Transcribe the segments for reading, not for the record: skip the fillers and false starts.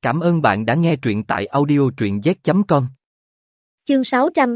Cảm ơn bạn đã nghe truyện tại audio truyện z.com. Chương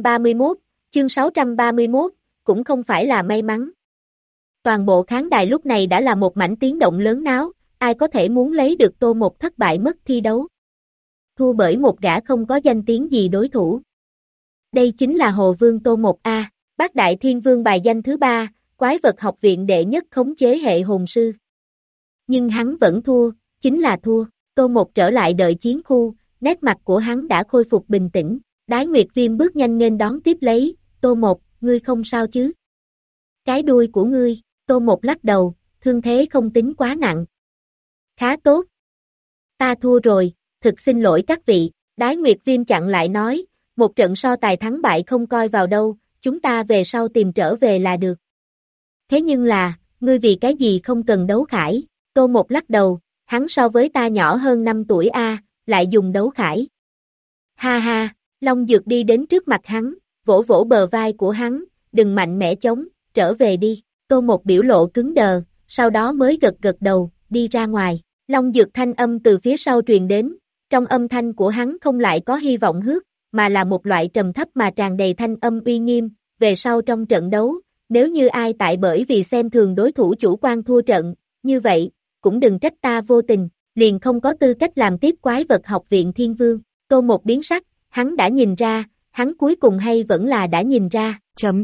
631, cũng không phải là may mắn. Toàn bộ khán đài lúc này đã là một mảnh tiếng động lớn náo, ai có thể muốn lấy được Tô Một thất bại mất thi đấu. Thua bởi một gã không có danh tiếng gì đối thủ. Đây chính là Hồ Vương Tô Một A, Bát Đại Thiên Vương bài danh thứ 3, quái vật học viện đệ nhất khống chế hệ hồn sư. Nhưng hắn vẫn thua, chính là thua. Tô Một trở lại đợi chiến khu, nét mặt của hắn đã khôi phục bình tĩnh. Đái Nguyệt Viêm bước nhanh nghênh đón tiếp lấy, Tô Một, ngươi không sao chứ? Cái đuôi của ngươi, Tô Một lắc đầu, thương thế không tính quá nặng. Khá tốt. Ta thua rồi, thực xin lỗi các vị. Đái Nguyệt Viêm chặn lại nói, một trận so tài thắng bại không coi vào đâu, chúng ta về sau tìm trở về là được. Thế nhưng là, ngươi vì cái gì không cần đấu khải? Tô Một lắc đầu, hắn so với ta nhỏ hơn 5 tuổi a, lại dùng đấu khải. Ha ha, Long Dược đi đến trước mặt hắn, vỗ vỗ bờ vai của hắn, đừng mạnh mẽ chống, trở về đi. Tô Một biểu lộ cứng đờ, sau đó mới gật gật đầu, đi ra ngoài. Long Dược thanh âm từ phía sau truyền đến, trong âm thanh của hắn không lại có hy vọng hước, mà là một loại trầm thấp mà tràn đầy thanh âm uy nghiêm, về sau trong trận đấu, nếu như ai tại bởi vì xem thường đối thủ chủ quan thua trận, như vậy, cũng đừng trách ta vô tình, liền không có tư cách làm tiếp quái vật học viện Thiên Vương. Tô Một biến sắc, hắn đã nhìn ra, hắn cuối cùng hay vẫn là đã nhìn ra, ...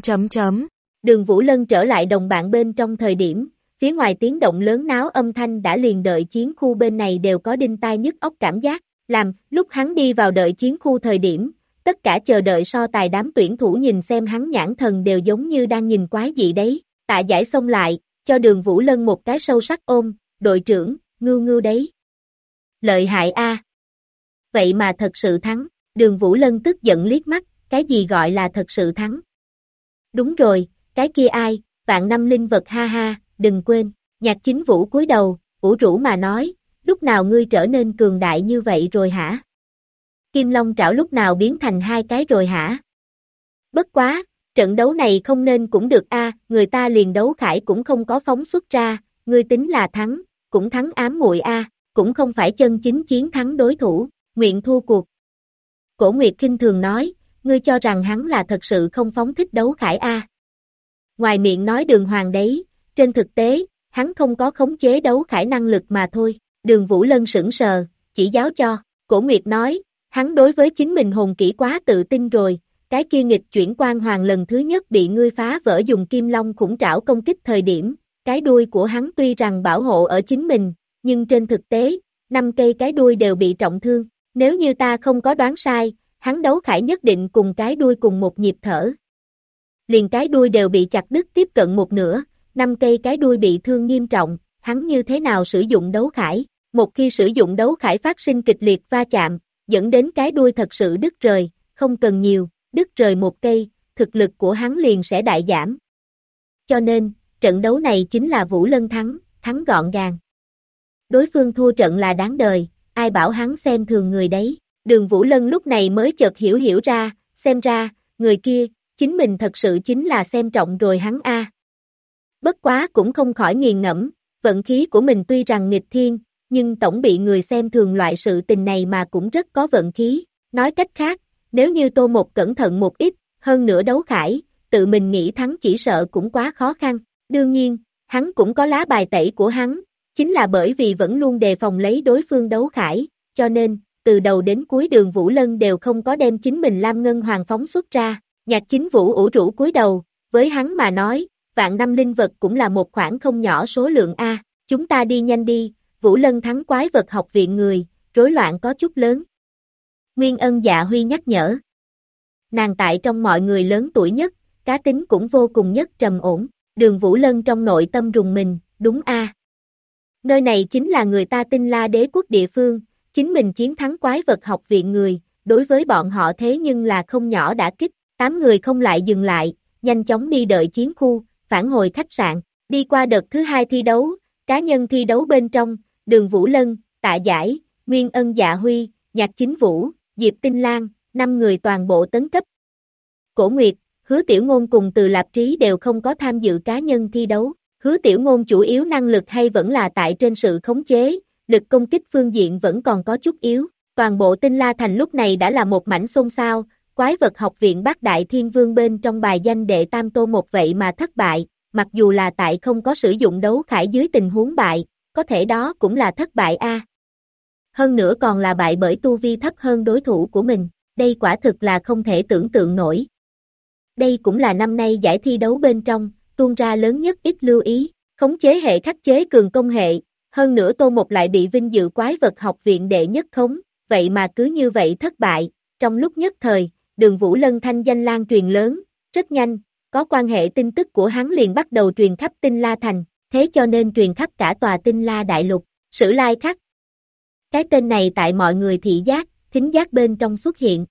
Đường Vũ Lân trở lại đồng bạn bên trong thời điểm, phía ngoài tiếng động lớn náo âm thanh đã liền đợi chiến khu bên này đều có đinh tai nhức óc cảm giác, lúc hắn đi vào đợi chiến khu thời điểm, tất cả chờ đợi so tài đám tuyển thủ nhìn xem hắn nhãn thần đều giống như đang nhìn quái dị đấy. Tạ Giải xông lại, cho Đường Vũ Lân một cái sâu sắc ôm, đội trưởng, ngưu đấy. Lợi hại a. Vậy mà thật sự thắng. Đường Vũ Lân tức giận liếc mắt, cái gì gọi là thật sự thắng? Đúng rồi, cái kia ai, vạn năm linh vật ha ha, đừng quên. Nhạc Chính Vũ cúi đầu, ủ rũ mà nói, lúc nào ngươi trở nên cường đại như vậy rồi hả? Kim Long trảo lúc nào biến thành 2 cái rồi hả? Bất quá, trận đấu này không nên cũng được a, người ta liền đấu khải cũng không có phóng xuất ra, ngươi tính là thắng, cũng thắng ám muội a, cũng không phải chân chính chiến thắng đối thủ, nguyện thua cuộc. Cổ Nguyệt khinh thường nói, ngươi cho rằng hắn là thật sự không phóng thích đấu khải a? Ngoài miệng nói đường hoàng đấy, trên thực tế, hắn không có khống chế đấu khải năng lực mà thôi. Đường Vũ Lân sững sờ, chỉ giáo cho. Cổ Nguyệt nói, hắn đối với chính mình hồn kỹ quá tự tin rồi, cái kia nghịch chuyển quan hoàng lần thứ nhất bị ngươi phá vỡ dùng kim long khủng trảo công kích thời điểm, cái đuôi của hắn tuy rằng bảo hộ ở chính mình, nhưng trên thực tế, 5 cây cái đuôi đều bị trọng thương. Nếu như ta không có đoán sai, hắn đấu khải nhất định cùng cái đuôi cùng một nhịp thở. Liền cái đuôi đều bị chặt đứt tiếp cận một nửa, 5 cây cái đuôi bị thương nghiêm trọng, hắn như thế nào sử dụng đấu khải? Một khi sử dụng đấu khải phát sinh kịch liệt va chạm, dẫn đến cái đuôi thật sự đứt rời, không cần nhiều, đứt rời 1 cây, thực lực của hắn liền sẽ đại giảm. Cho nên, trận đấu này chính là Vũ Lân thắng gọn gàng. Đối phương thua trận là đáng đời, ai bảo hắn xem thường người đấy. Đường Vũ Lân lúc này mới chợt hiểu ra, xem ra, người kia, chính mình thật sự chính là xem trọng rồi hắn a. Bất quá cũng không khỏi nghiền ngẫm, vận khí của mình tuy rằng nghịch thiên, nhưng tổng bị người xem thường loại sự tình này mà cũng rất có vận khí. Nói cách khác, nếu như Tô Một cẩn thận một ít, hơn nữa đấu khải, tự mình nghĩ thắng chỉ sợ cũng quá khó khăn. Đương nhiên, hắn cũng có lá bài tẩy của hắn, chính là bởi vì vẫn luôn đề phòng lấy đối phương đấu khải, cho nên, từ đầu đến cuối Đường Vũ Lân đều không có đem chính mình Lam Ngân Hoàng phóng xuất ra. Nhạc Chính Vũ ủ rũ cúi đầu, với hắn mà nói, vạn năm linh vật cũng là một khoản không nhỏ số lượng a. Chúng ta đi nhanh đi, Vũ Lân thắng quái vật học viện người, rối loạn có chút lớn. Nguyên Ân Dạ Huy nhắc nhở. Nàng tại trong mọi người lớn tuổi nhất, cá tính cũng vô cùng nhất trầm ổn. Đường Vũ Lân trong nội tâm rùng mình, đúng a. Nơi này chính là người ta Tinh La Đế quốc địa phương, chính mình chiến thắng quái vật học viện người, đối với bọn họ thế nhưng là không nhỏ đả kích. 8 người không lại dừng lại, nhanh chóng đi đợi chiến khu, phản hồi khách sạn, đi qua đợt thứ 2 thi đấu, cá nhân thi đấu bên trong, Đường Vũ Lân, Tạ Giải, Nguyên Ân Dạ Huy, Nhạc Chính Vũ, Diệp Tinh Lan, 5 người toàn bộ tấn cấp. Cổ Nguyệt, Hứa Tiểu Ngôn cùng Từ Lạp Trí đều không có tham dự cá nhân thi đấu, Hứa Tiểu Ngôn chủ yếu năng lực hay vẫn là tại trên sự khống chế, lực công kích phương diện vẫn còn có chút yếu, Toàn bộ Tinh La Thành lúc này đã là một mảnh xôn xao, quái vật học viện Bát Đại Thiên Vương bên trong bài danh đệ tam Tô Một vậy mà thất bại, mặc dù là tại không có sử dụng đấu khải dưới tình huống bại, có thể đó cũng là thất bại a. Hơn nữa còn là bại bởi tu vi thấp hơn đối thủ của mình, đây quả thực là không thể tưởng tượng nổi. Đây cũng là năm nay giải thi đấu bên trong, tuôn ra lớn nhất ít lưu ý, khống chế hệ khắc chế cường công hệ, hơn nữa Tô Một lại bị vinh dự quái vật học viện đệ nhất khống, vậy mà cứ như vậy thất bại, trong lúc nhất thời, Đường Vũ Lân thanh danh lan truyền lớn, rất nhanh, có quan hệ tin tức của hắn liền bắt đầu truyền khắp Tinh La Thành, thế cho nên truyền khắp cả tòa Tinh La Đại Lục, Sử Lai Khắc. Cái tên này tại mọi người thị giác, thính giác bên trong xuất hiện.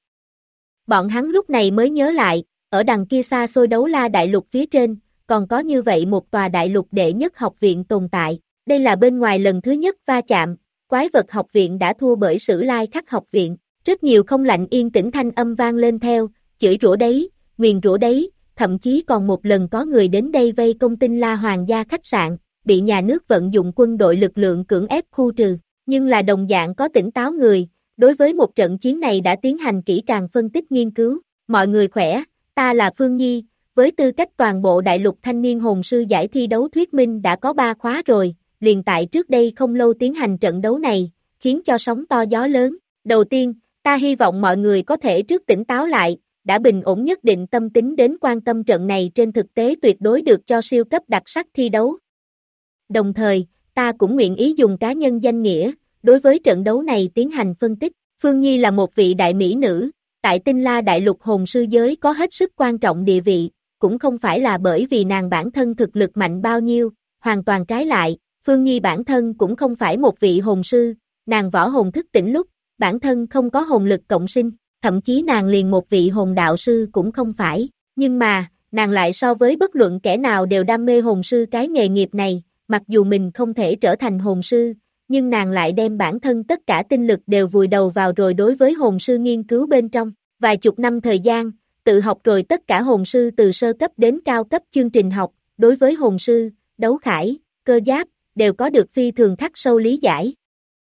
Bọn hắn lúc này mới nhớ lại, ở đằng kia xa xôi Đấu La Đại Lục phía trên, còn có như vậy một tòa đại lục đệ nhất học viện tồn tại. Đây là bên ngoài lần thứ nhất va chạm, quái vật học viện đã thua bởi Sử Lai Khắc học viện. Rất nhiều không lạnh yên tĩnh thanh âm vang lên theo, chửi rủa đấy, nguyền rủa đấy, thậm chí còn một lần có người đến đây vây công Tinh La Hoàng gia khách sạn, bị nhà nước vận dụng quân đội lực lượng cưỡng ép khu trừ. Nhưng là đồng dạng có tỉnh táo người, đối với một trận chiến này đã tiến hành kỹ càng phân tích nghiên cứu. Mọi người khỏe, ta là Phương Nhi, với tư cách toàn bộ đại lục thanh niên hồn sư giải thi đấu thuyết minh đã có 3 khóa rồi, liền tại trước đây không lâu tiến hành trận đấu này, khiến cho sóng to gió lớn. Đầu tiên, ta hy vọng mọi người có thể trước tỉnh táo lại, đã bình ổn nhất định tâm tính đến quan tâm trận này trên thực tế tuyệt đối được cho siêu cấp đặc sắc thi đấu. Đồng thời, ta cũng nguyện ý dùng cá nhân danh nghĩa, đối với trận đấu này tiến hành phân tích. Phương Nhi là một vị đại mỹ nữ, tại Tinh La Đại Lục hồn sư giới có hết sức quan trọng địa vị, cũng không phải là bởi vì nàng bản thân thực lực mạnh bao nhiêu, hoàn toàn trái lại, Phương Nhi bản thân cũng không phải một vị hồn sư, nàng võ hồn thức tỉnh lúc, bản thân không có hồn lực cộng sinh, thậm chí nàng liền một vị hồn đạo sư cũng không phải, nhưng mà, nàng lại so với bất luận kẻ nào đều đam mê hồn sư cái nghề nghiệp này, mặc dù mình không thể trở thành hồn sư, nhưng nàng lại đem bản thân tất cả tinh lực đều vùi đầu vào rồi đối với hồn sư nghiên cứu bên trong, vài chục năm thời gian, tự học rồi tất cả hồn sư từ sơ cấp đến cao cấp chương trình học, đối với hồn sư, đấu khải, cơ giáp, đều có được phi thường khắc sâu lý giải.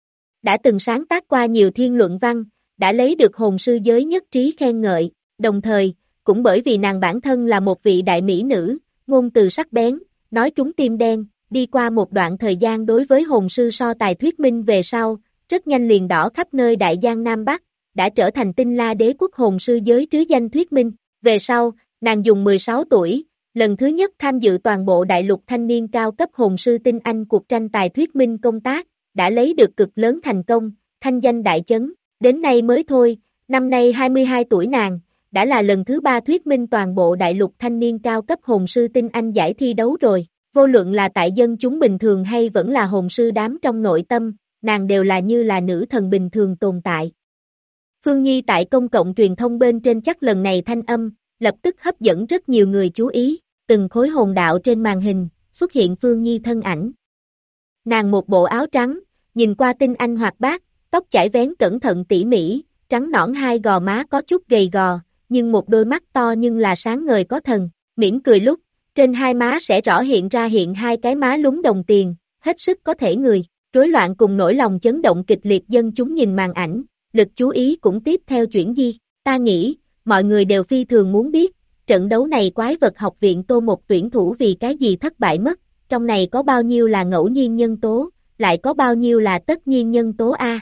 Đã từng sáng tác qua nhiều thiên luận văn, đã lấy được hồn sư giới nhất trí khen ngợi, đồng thời, cũng bởi vì nàng bản thân là một vị đại mỹ nữ, ngôn từ sắc bén, nói trúng tim đen, đi qua một đoạn thời gian đối với hồn sư so tài thuyết minh về sau, rất nhanh liền đỏ khắp nơi Đại Giang Nam Bắc, đã trở thành Tinh La Đế quốc hồn sư giới trứ danh thuyết minh. Về sau, nàng dùng 16 tuổi, lần thứ nhất tham dự toàn bộ đại lục thanh niên cao cấp hồn sư tinh anh cuộc tranh tài thuyết minh công tác, đã lấy được cực lớn thành công, thanh danh đại chấn, đến nay mới thôi, năm nay 22 tuổi nàng, đã là lần thứ 3 thuyết minh toàn bộ đại lục thanh niên cao cấp hồn sư tinh anh giải thi đấu rồi, vô luận là tại dân chúng bình thường hay vẫn là hồn sư đám trong nội tâm, nàng đều là như là nữ thần bình thường tồn tại. Phương Nhi tại công cộng truyền thông bên trên chắc lần này thanh âm, lập tức hấp dẫn rất nhiều người chú ý, từng khối hồn đạo trên màn hình, xuất hiện Phương Nhi thân ảnh. Nàng một bộ áo trắng, nhìn qua tinh anh hoạt bát, tóc chải vén cẩn thận tỉ mỉ, trắng nõn hai gò má có chút gầy gò, nhưng một đôi mắt to nhưng là sáng ngời có thần, mỉm cười lúc, trên hai má sẽ rõ hiện ra hiện hai cái má lúng đồng tiền, hết sức có thể người, rối loạn cùng nỗi lòng chấn động kịch liệt dân chúng nhìn màn ảnh, lực chú ý cũng tiếp theo chuyển di, ta nghĩ, mọi người đều phi thường muốn biết, trận đấu này quái vật học viện Tô Một tuyển thủ vì cái gì thất bại mất, trong này có bao nhiêu là ngẫu nhiên nhân tố, lại có bao nhiêu là tất nhiên nhân tố A.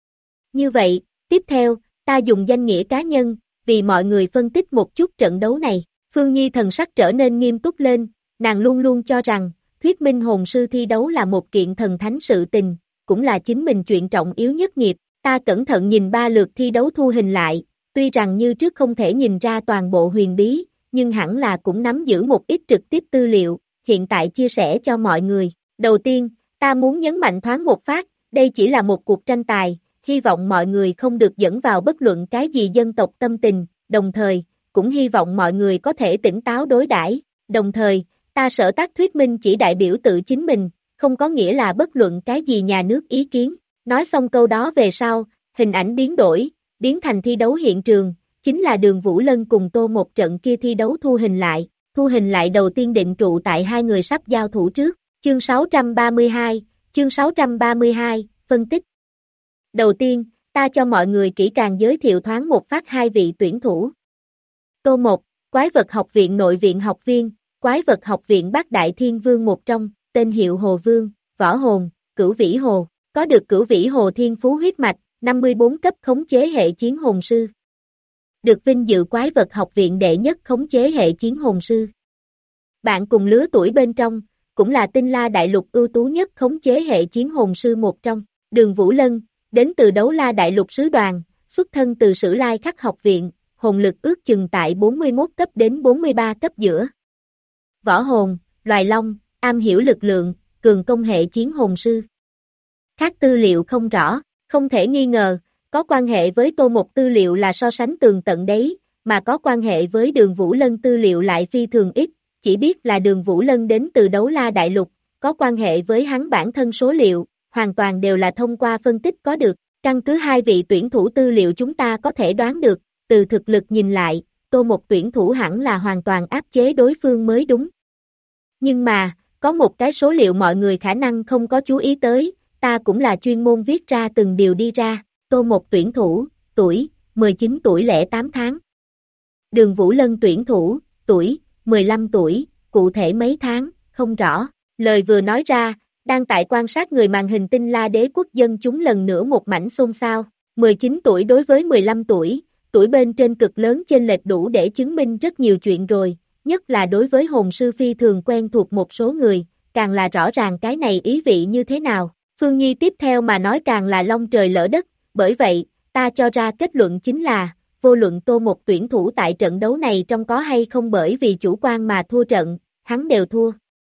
Như vậy, tiếp theo, ta dùng danh nghĩa cá nhân, vì mọi người phân tích một chút trận đấu này. Phương Nhi thần sắc trở nên nghiêm túc lên, nàng luôn luôn cho rằng, thuyết minh hồn sư thi đấu là một kiện thần thánh sự tình, cũng là chính mình chuyện trọng yếu nhất nghiệp. Ta cẩn thận nhìn 3 lượt thi đấu thu hình lại, tuy rằng như trước không thể nhìn ra toàn bộ huyền bí, nhưng hẳn là cũng nắm giữ một ít trực tiếp tư liệu, hiện tại chia sẻ cho mọi người. Đầu tiên, ta muốn nhấn mạnh thoáng một phát, đây chỉ là một cuộc tranh tài, hy vọng mọi người không được dẫn vào bất luận cái gì dân tộc tâm tình, đồng thời, cũng hy vọng mọi người có thể tỉnh táo đối đãi. Đồng thời, ta sở tác thuyết minh chỉ đại biểu tự chính mình, không có nghĩa là bất luận cái gì nhà nước ý kiến. Nói xong câu đó về sau, hình ảnh biến đổi, biến thành thi đấu hiện trường, chính là Đường Vũ Lân cùng Tô Một trận kia thi đấu thu hình lại đầu tiên định trụ tại hai người sắp giao thủ trước, chương 632, phân tích. Đầu tiên, ta cho mọi người kỹ càng giới thiệu thoáng một phát hai vị tuyển thủ. Tô 1, Quái vật học viện nội viện học viên, Quái vật học viện Bát Đại Thiên Vương một trong, tên hiệu Hồ Vương, võ hồn, Cửu Vĩ Hồ, có được Cửu Vĩ Hồ Thiên Phú huyết mạch, 54 cấp khống chế hệ chiến hồn sư. Được vinh dự Quái vật học viện đệ nhất khống chế hệ chiến hồn sư. Bạn cùng lứa tuổi bên trong, cũng là Tinh La Đại Lục ưu tú nhất khống chế hệ chiến hồn sư một trong, Đường Vũ Lân, đến từ Đấu La Đại Lục sứ đoàn, xuất thân từ Sử Lai Khắc học viện, hồn lực ước chừng tại 41 cấp đến 43 cấp giữa. Võ hồn, loài long, am hiểu lực lượng, cường công hệ chiến hồn sư. Khác tư liệu không rõ, không thể nghi ngờ, có quan hệ với Tô Một tư liệu là so sánh tường tận đấy, mà có quan hệ với Đường Vũ Lân tư liệu lại phi thường ít, chỉ biết là Đường Vũ Lân đến từ Đấu La Đại Lục, có quan hệ với hắn bản thân số liệu, hoàn toàn đều là thông qua phân tích có được, căn cứ hai vị tuyển thủ tư liệu chúng ta có thể đoán được, từ thực lực nhìn lại, Tô Một tuyển thủ hẳn là hoàn toàn áp chế đối phương mới đúng. Nhưng mà, có một cái số liệu mọi người khả năng không có chú ý tới, ta cũng là chuyên môn viết ra từng điều đi ra, Tô Một tuyển thủ, tuổi, 19 tuổi lẻ 8 tháng. Đường Vũ Lân tuyển thủ, tuổi, 15 tuổi, cụ thể mấy tháng, không rõ. Lời vừa nói ra, đang tại quan sát người màn hình Tinh La Đế quốc dân chúng lần nữa một mảnh xôn xao. 19 tuổi đối với 15 tuổi, tuổi bên trên cực lớn chênh lệch đủ để chứng minh rất nhiều chuyện rồi, nhất là đối với hồn sư phi thường quen thuộc một số người, càng là rõ ràng cái này ý vị như thế nào. Phương Nhi tiếp theo mà nói càng là long trời lỡ đất, bởi vậy, ta cho ra kết luận chính là, vô luận Tô Một tuyển thủ tại trận đấu này trong có hay không bởi vì chủ quan mà thua trận, hắn đều thua.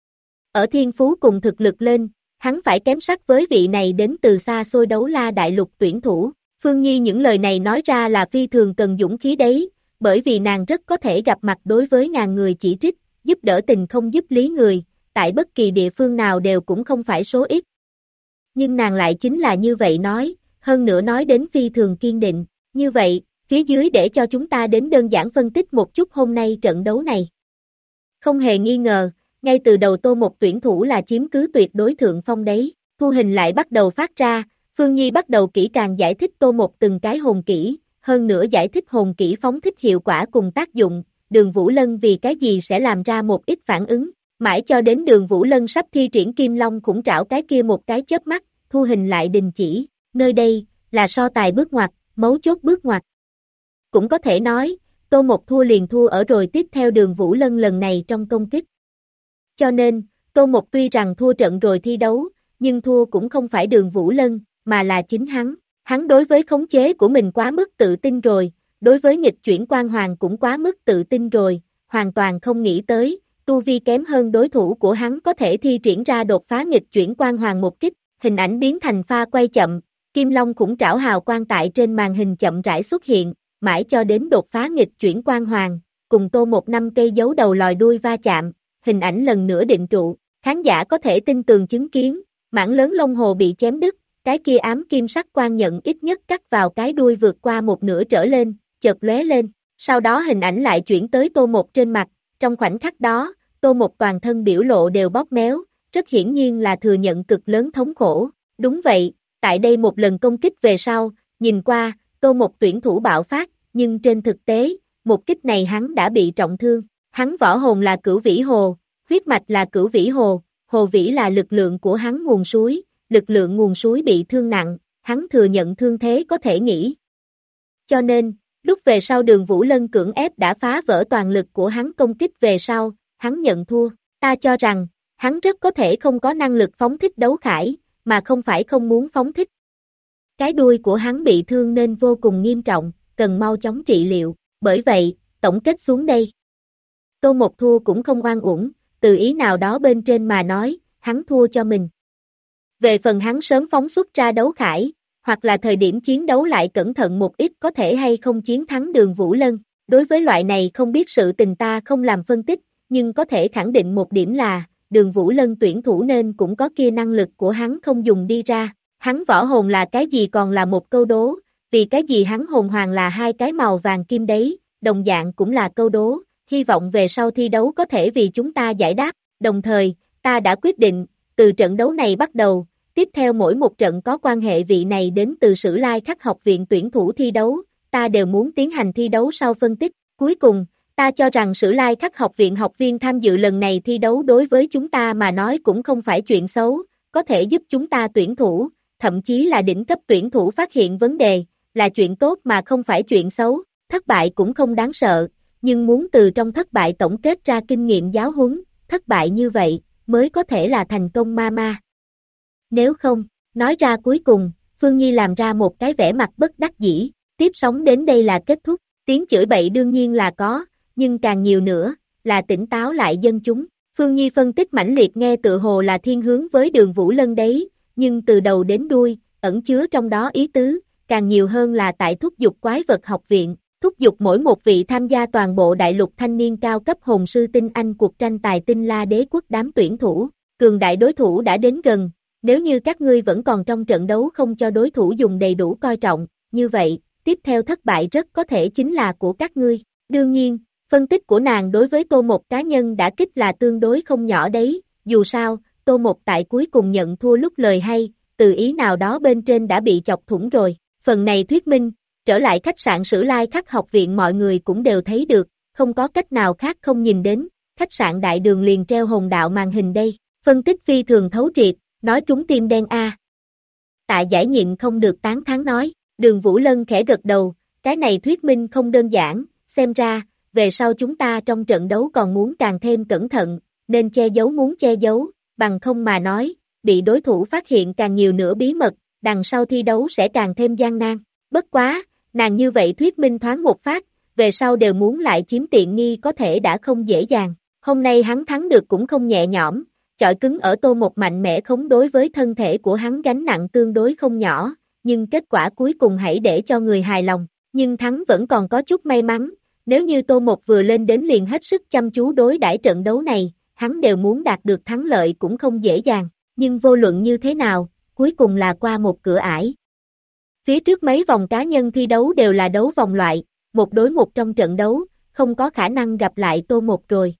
Ở thiên phú cùng thực lực lên, hắn phải kém sắc với vị này đến từ xa xôi Đấu La Đại Lục tuyển thủ. Phương Nhi những lời này nói ra là phi thường cần dũng khí đấy, bởi vì nàng rất có thể gặp mặt đối với ngàn người chỉ trích, giúp đỡ tình không giúp lý người, tại bất kỳ địa phương nào đều cũng không phải số ít. Nhưng nàng lại chính là như vậy nói, hơn nữa nói đến phi thường kiên định, như vậy, phía dưới để cho chúng ta đến đơn giản phân tích một chút hôm nay trận đấu này. Không hề nghi ngờ, ngay từ đầu Tô Một tuyển thủ là chiếm cứ tuyệt đối thượng phong đấy, thu hình lại bắt đầu phát ra, Phương Nhi bắt đầu kỹ càng giải thích Tô Một từng cái hồn kỹ, hơn nữa giải thích hồn kỹ phóng thích hiệu quả cùng tác dụng, Đường Vũ Lân vì cái gì sẽ làm ra một ít phản ứng, mãi cho đến Đường Vũ Lân sắp thi triển Kim Long khủng trảo cái kia một cái chớp mắt, thu hình lại đình chỉ, nơi đây, là so tài bước ngoặt, mấu chốt bước ngoặt. Cũng có thể nói, Tô Một thua liền thua ở rồi tiếp theo Đường Vũ Lân lần này trong công kích. Cho nên, Tô Một tuy rằng thua trận rồi thi đấu, nhưng thua cũng không phải Đường Vũ Lân, mà là chính hắn. Hắn đối với khống chế của mình quá mức tự tin rồi, đối với nghịch chuyển quan hoàng cũng quá mức tự tin rồi, hoàn toàn không nghĩ tới, tu vi kém hơn đối thủ của hắn có thể thi triển ra đột phá nghịch chuyển quan hoàng một kích, hình ảnh biến thành pha quay chậm, Kim Long khủng trảo hào quang tại trên màn hình chậm rãi xuất hiện, mãi cho đến đột phá nghịch chuyển quan hoàng, cùng Tô Một 5 cây giấu đầu lòi đuôi va chạm, hình ảnh lần nữa định trụ, khán giả có thể tin tường chứng kiến, mảng lớn lông hồ bị chém đứt, cái kia ám kim sắc quan nhận ít nhất cắt vào cái đuôi vượt qua một nửa trở lên, chợt lóe lên, sau đó hình ảnh lại chuyển tới Tô Một trên mặt, trong khoảnh khắc đó, Tô Một toàn thân biểu lộ đều bóp méo, rất hiển nhiên là thừa nhận cực lớn thống khổ, đúng vậy, tại đây một lần công kích về sau, nhìn qua, Tô Một tuyển thủ bạo phát, nhưng trên thực tế, một kích này hắn đã bị trọng thương, hắn võ hồn là Cửu Vĩ Hồ, huyết mạch là Cửu Vĩ Hồ, Hồ Vĩ là lực lượng của hắn nguồn suối, lực lượng nguồn suối bị thương nặng, hắn thừa nhận thương thế có thể nghĩ. Cho nên, lúc về sau Đường Vũ Lân cưỡng ép đã phá vỡ toàn lực của hắn công kích về sau, hắn nhận thua, ta cho rằng, hắn rất có thể không có năng lực phóng thích đấu khải, mà không phải không muốn phóng thích. Cái đuôi của hắn bị thương nên vô cùng nghiêm trọng, cần mau chóng trị liệu, bởi vậy, tổng kết xuống đây. Tô Một thua cũng không oan uổng, từ ý nào đó bên trên mà nói, hắn thua cho mình. Về phần hắn sớm phóng xuất ra đấu khải, hoặc là thời điểm chiến đấu lại cẩn thận một ít có thể hay không chiến thắng Đường Vũ Lân, đối với loại này không biết sự tình ta không làm phân tích, nhưng có thể khẳng định một điểm là, Đường Vũ Lân tuyển thủ nên cũng có kia năng lực của hắn không dùng đi ra, hắn võ hồn là cái gì còn là một câu đố, vì cái gì hắn hồn hoàng là hai cái màu vàng kim đấy, đồng dạng cũng là câu đố, hy vọng về sau thi đấu có thể vì chúng ta giải đáp, đồng thời, ta đã quyết định, từ trận đấu này bắt đầu, tiếp theo mỗi một trận có quan hệ vị này đến từ Sử Lai Khắc học viện tuyển thủ thi đấu, ta đều muốn tiến hành thi đấu sau phân tích. Cuối cùng, ta cho rằng Sử Lai Khắc học viện học viên tham dự lần này thi đấu đối với chúng ta mà nói cũng không phải chuyện xấu, có thể giúp chúng ta tuyển thủ, thậm chí là đỉnh cấp tuyển thủ phát hiện vấn đề, là chuyện tốt mà không phải chuyện xấu. Thất bại cũng không đáng sợ, nhưng muốn từ trong thất bại tổng kết ra kinh nghiệm giáo huấn, thất bại như vậy mới có thể là thành công ma. Nếu không, nói ra cuối cùng, Phương Nhi làm ra một cái vẻ mặt bất đắc dĩ, tiếp sống đến đây là kết thúc, tiếng chửi bậy đương nhiên là có, nhưng càng nhiều nữa, là tỉnh táo lại dân chúng. Phương Nhi phân tích mãnh liệt nghe tự hồ là thiên hướng với Đường Vũ Lân đấy, nhưng từ đầu đến đuôi, ẩn chứa trong đó ý tứ, càng nhiều hơn là tại thúc giục quái vật học viện, thúc giục mỗi một vị tham gia toàn bộ đại lục thanh niên cao cấp hồn sư tinh anh cuộc tranh tài Tinh La Đế Quốc đám tuyển thủ, cường đại đối thủ đã đến gần, nếu như các ngươi vẫn còn trong trận đấu không cho đối thủ dùng đầy đủ coi trọng, như vậy, tiếp theo thất bại rất có thể chính là của các ngươi. Đương nhiên, phân tích của nàng đối với Tô Một cá nhân đã kích là tương đối không nhỏ đấy, dù sao, Tô Một tại cuối cùng nhận thua lúc lời hay, từ ý nào đó bên trên đã bị chọc thủng rồi, phần này thuyết minh, trở lại khách sạn Sử Lai Khắc học viện mọi người cũng đều thấy được, không có cách nào khác không nhìn đến, khách sạn đại đường liền treo hồn đạo màn hình đây, phân tích phi thường thấu triệt, nói trúng tim đen a. Tạ Giải nhịn không được tán thán nói, Đường Vũ Lân khẽ gật đầu, cái này thuyết minh không đơn giản, xem ra, về sau chúng ta trong trận đấu còn muốn càng thêm cẩn thận, nên che giấu muốn che giấu, bằng không mà nói, bị đối thủ phát hiện càng nhiều nữa bí mật, đằng sau thi đấu sẽ càng thêm gian nan. Bất quá, nàng như vậy thuyết minh thoáng một phát, về sau đều muốn lại chiếm tiện nghi có thể đã không dễ dàng. Hôm nay hắn thắng được cũng không nhẹ nhõm, chọi cứng ở Tô Một mạnh mẽ khống đối với thân thể của hắn gánh nặng tương đối không nhỏ, nhưng kết quả cuối cùng hãy để cho người hài lòng, nhưng thắng vẫn còn có chút may mắn, nếu như Tô Một vừa lên đến liền hết sức chăm chú đối đãi trận đấu này, hắn đều muốn đạt được thắng lợi cũng không dễ dàng, nhưng vô luận như thế nào, cuối cùng là qua một cửa ải. Phía trước mấy vòng cá nhân thi đấu đều là đấu vòng loại, một đối một trong trận đấu, không có khả năng gặp lại Tô Một rồi.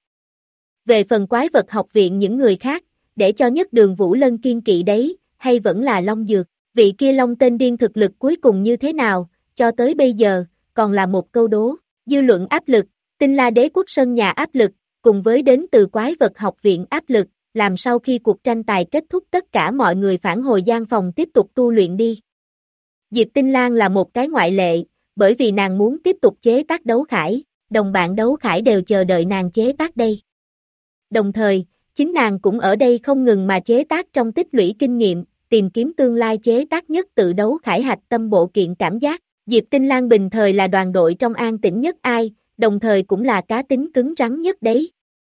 Về phần quái vật học viện những người khác, để cho nhất Đường Vũ Lân kiên kỵ đấy, hay vẫn là Long Dược, vị kia Long tên điên thực lực cuối cùng như thế nào, cho tới bây giờ, còn là một câu đố, dư luận áp lực, Tinh La Đế Quốc sân nhà áp lực, cùng với đến từ quái vật học viện áp lực, làm sau khi cuộc tranh tài kết thúc tất cả mọi người phản hồi gian phòng tiếp tục tu luyện đi. Diệp Tinh Lan là một cái ngoại lệ, bởi vì nàng muốn tiếp tục chế tác đấu khải, đồng bạn đấu khải đều chờ đợi nàng chế tác đây. Đồng thời, chính nàng cũng ở đây không ngừng mà chế tác trong tích lũy kinh nghiệm, tìm kiếm tương lai chế tác nhất tự đấu khải hạch tâm bộ kiện cảm giác. Diệp Tinh Lan bình thời là đoàn đội trong an tĩnh nhất ai, đồng thời cũng là cá tính cứng rắn nhất đấy.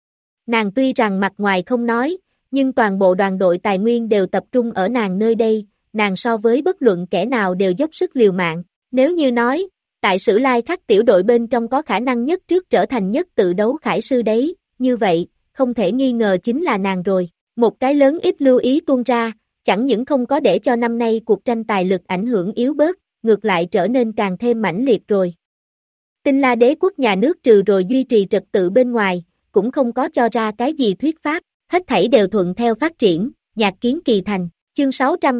Nàng tuy rằng mặt ngoài không nói, nhưng toàn bộ đoàn đội tài nguyên đều tập trung ở nàng nơi đây, nàng so với bất luận kẻ nào đều dốc sức liều mạng. Nếu như nói, tại Sử Lai Khắc tiểu đội bên trong có khả năng nhất trước trở thành nhất tự đấu khải sư đấy, như vậy, không thể nghi ngờ chính là nàng rồi. Một cái lớn ít lưu ý tuôn ra, chẳng những không có để cho năm nay cuộc tranh tài lực ảnh hưởng yếu bớt, ngược lại trở nên càng thêm mãnh liệt rồi. Tinh La Đế Quốc nhà nước trừ rồi duy trì trật tự bên ngoài, cũng không có cho ra cái gì thuyết pháp, hết thảy đều thuận theo phát triển, nhạc kiến kỳ thành, chương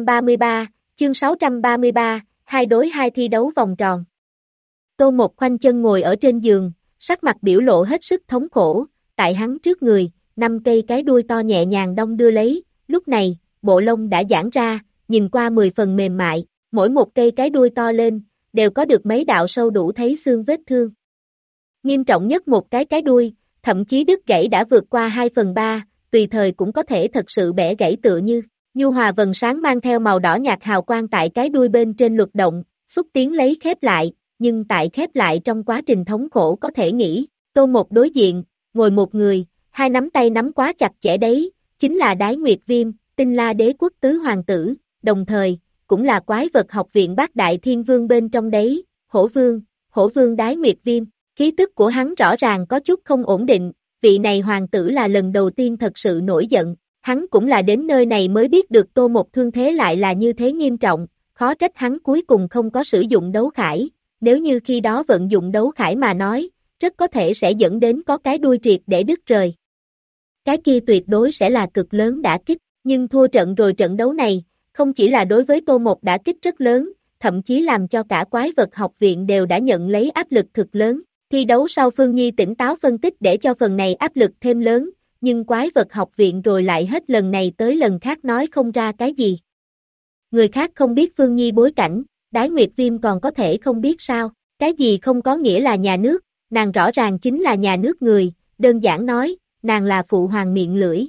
633, 2 đối 2 thi đấu vòng tròn. Tô Một khoanh chân ngồi ở trên giường, sắc mặt biểu lộ hết sức thống khổ, tại hắn trước người, 5 cây cái đuôi to nhẹ nhàng đong đưa lấy, lúc này, bộ lông đã giãn ra, nhìn qua 10 phần mềm mại, mỗi một cây cái đuôi to lên, đều có được mấy đạo sâu đủ thấy xương vết thương. Nghiêm trọng nhất một cái đuôi, thậm chí đứt gãy đã vượt qua 2/3, tùy thời cũng có thể thật sự bẻ gãy tựa như, nhu hòa vầng sáng mang theo màu đỏ nhạt hào quang tại cái đuôi bên trên luật động, xúc tiến lấy khép lại, nhưng tại khép lại trong quá trình thống khổ có thể nghĩ, Tô Một đối diện, ngồi một người, hai nắm tay nắm quá chặt chẽ đấy, chính là Đái Nguyệt Viêm, Tinh La Đế Quốc tứ hoàng tử, đồng thời, cũng là quái vật học viện bát đại thiên vương bên trong đấy, Hổ Vương Đái Nguyệt Viêm, khí tức của hắn rõ ràng có chút không ổn định, vị này hoàng tử là lần đầu tiên thật sự nổi giận, hắn cũng là đến nơi này mới biết được Tô Một thương thế lại là như thế nghiêm trọng, khó trách hắn cuối cùng không có sử dụng đấu khải, nếu như khi đó vận dụng đấu khải mà nói, rất có thể sẽ dẫn đến có cái đuôi triệt để đứt rời. Cái kia tuyệt đối sẽ là cực lớn đả kích, nhưng thua trận rồi trận đấu này, không chỉ là đối với Tô Mộc đả kích rất lớn, thậm chí làm cho cả quái vật học viện đều đã nhận lấy áp lực thực lớn. Thi đấu sau Phương Nhi tỉnh táo phân tích để cho phần này áp lực thêm lớn, nhưng quái vật học viện rồi lại hết lần này tới lần khác nói không ra cái gì. Người khác không biết Phương Nhi bối cảnh, Đái Nguyệt Viêm còn có thể không biết sao, cái gì không có nghĩa là nhà nước, nàng rõ ràng chính là nhà nước người, đơn giản nói, nàng là phụ hoàng miệng lưỡi.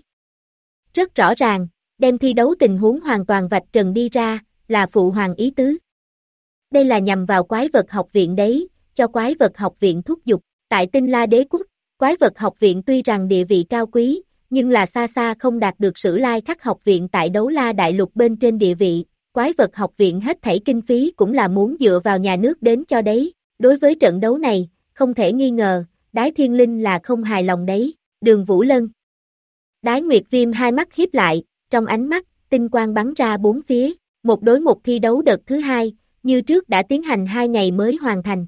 Rất rõ ràng, đem thi đấu tình huống hoàn toàn vạch trần đi ra, là phụ hoàng ý tứ. Đây là nhằm vào quái vật học viện đấy, cho quái vật học viện thúc giục, tại Tinh La Đế Quốc, quái vật học viện tuy rằng địa vị cao quý, nhưng là xa xa không đạt được Sử Lai Khắc học viện tại Đấu La Đại Lục bên trên địa vị, quái vật học viện hết thảy kinh phí cũng là muốn dựa vào nhà nước đến cho đấy, đối với trận đấu này, không thể nghi ngờ, Đái Thiên Linh là không hài lòng đấy, Đường Vũ Lân. Đái Nguyệt Viêm hai mắt híp lại, trong ánh mắt, tinh quang bắn ra bốn phía, một đối một thi đấu đợt thứ hai, như trước đã tiến hành 2 ngày mới hoàn thành.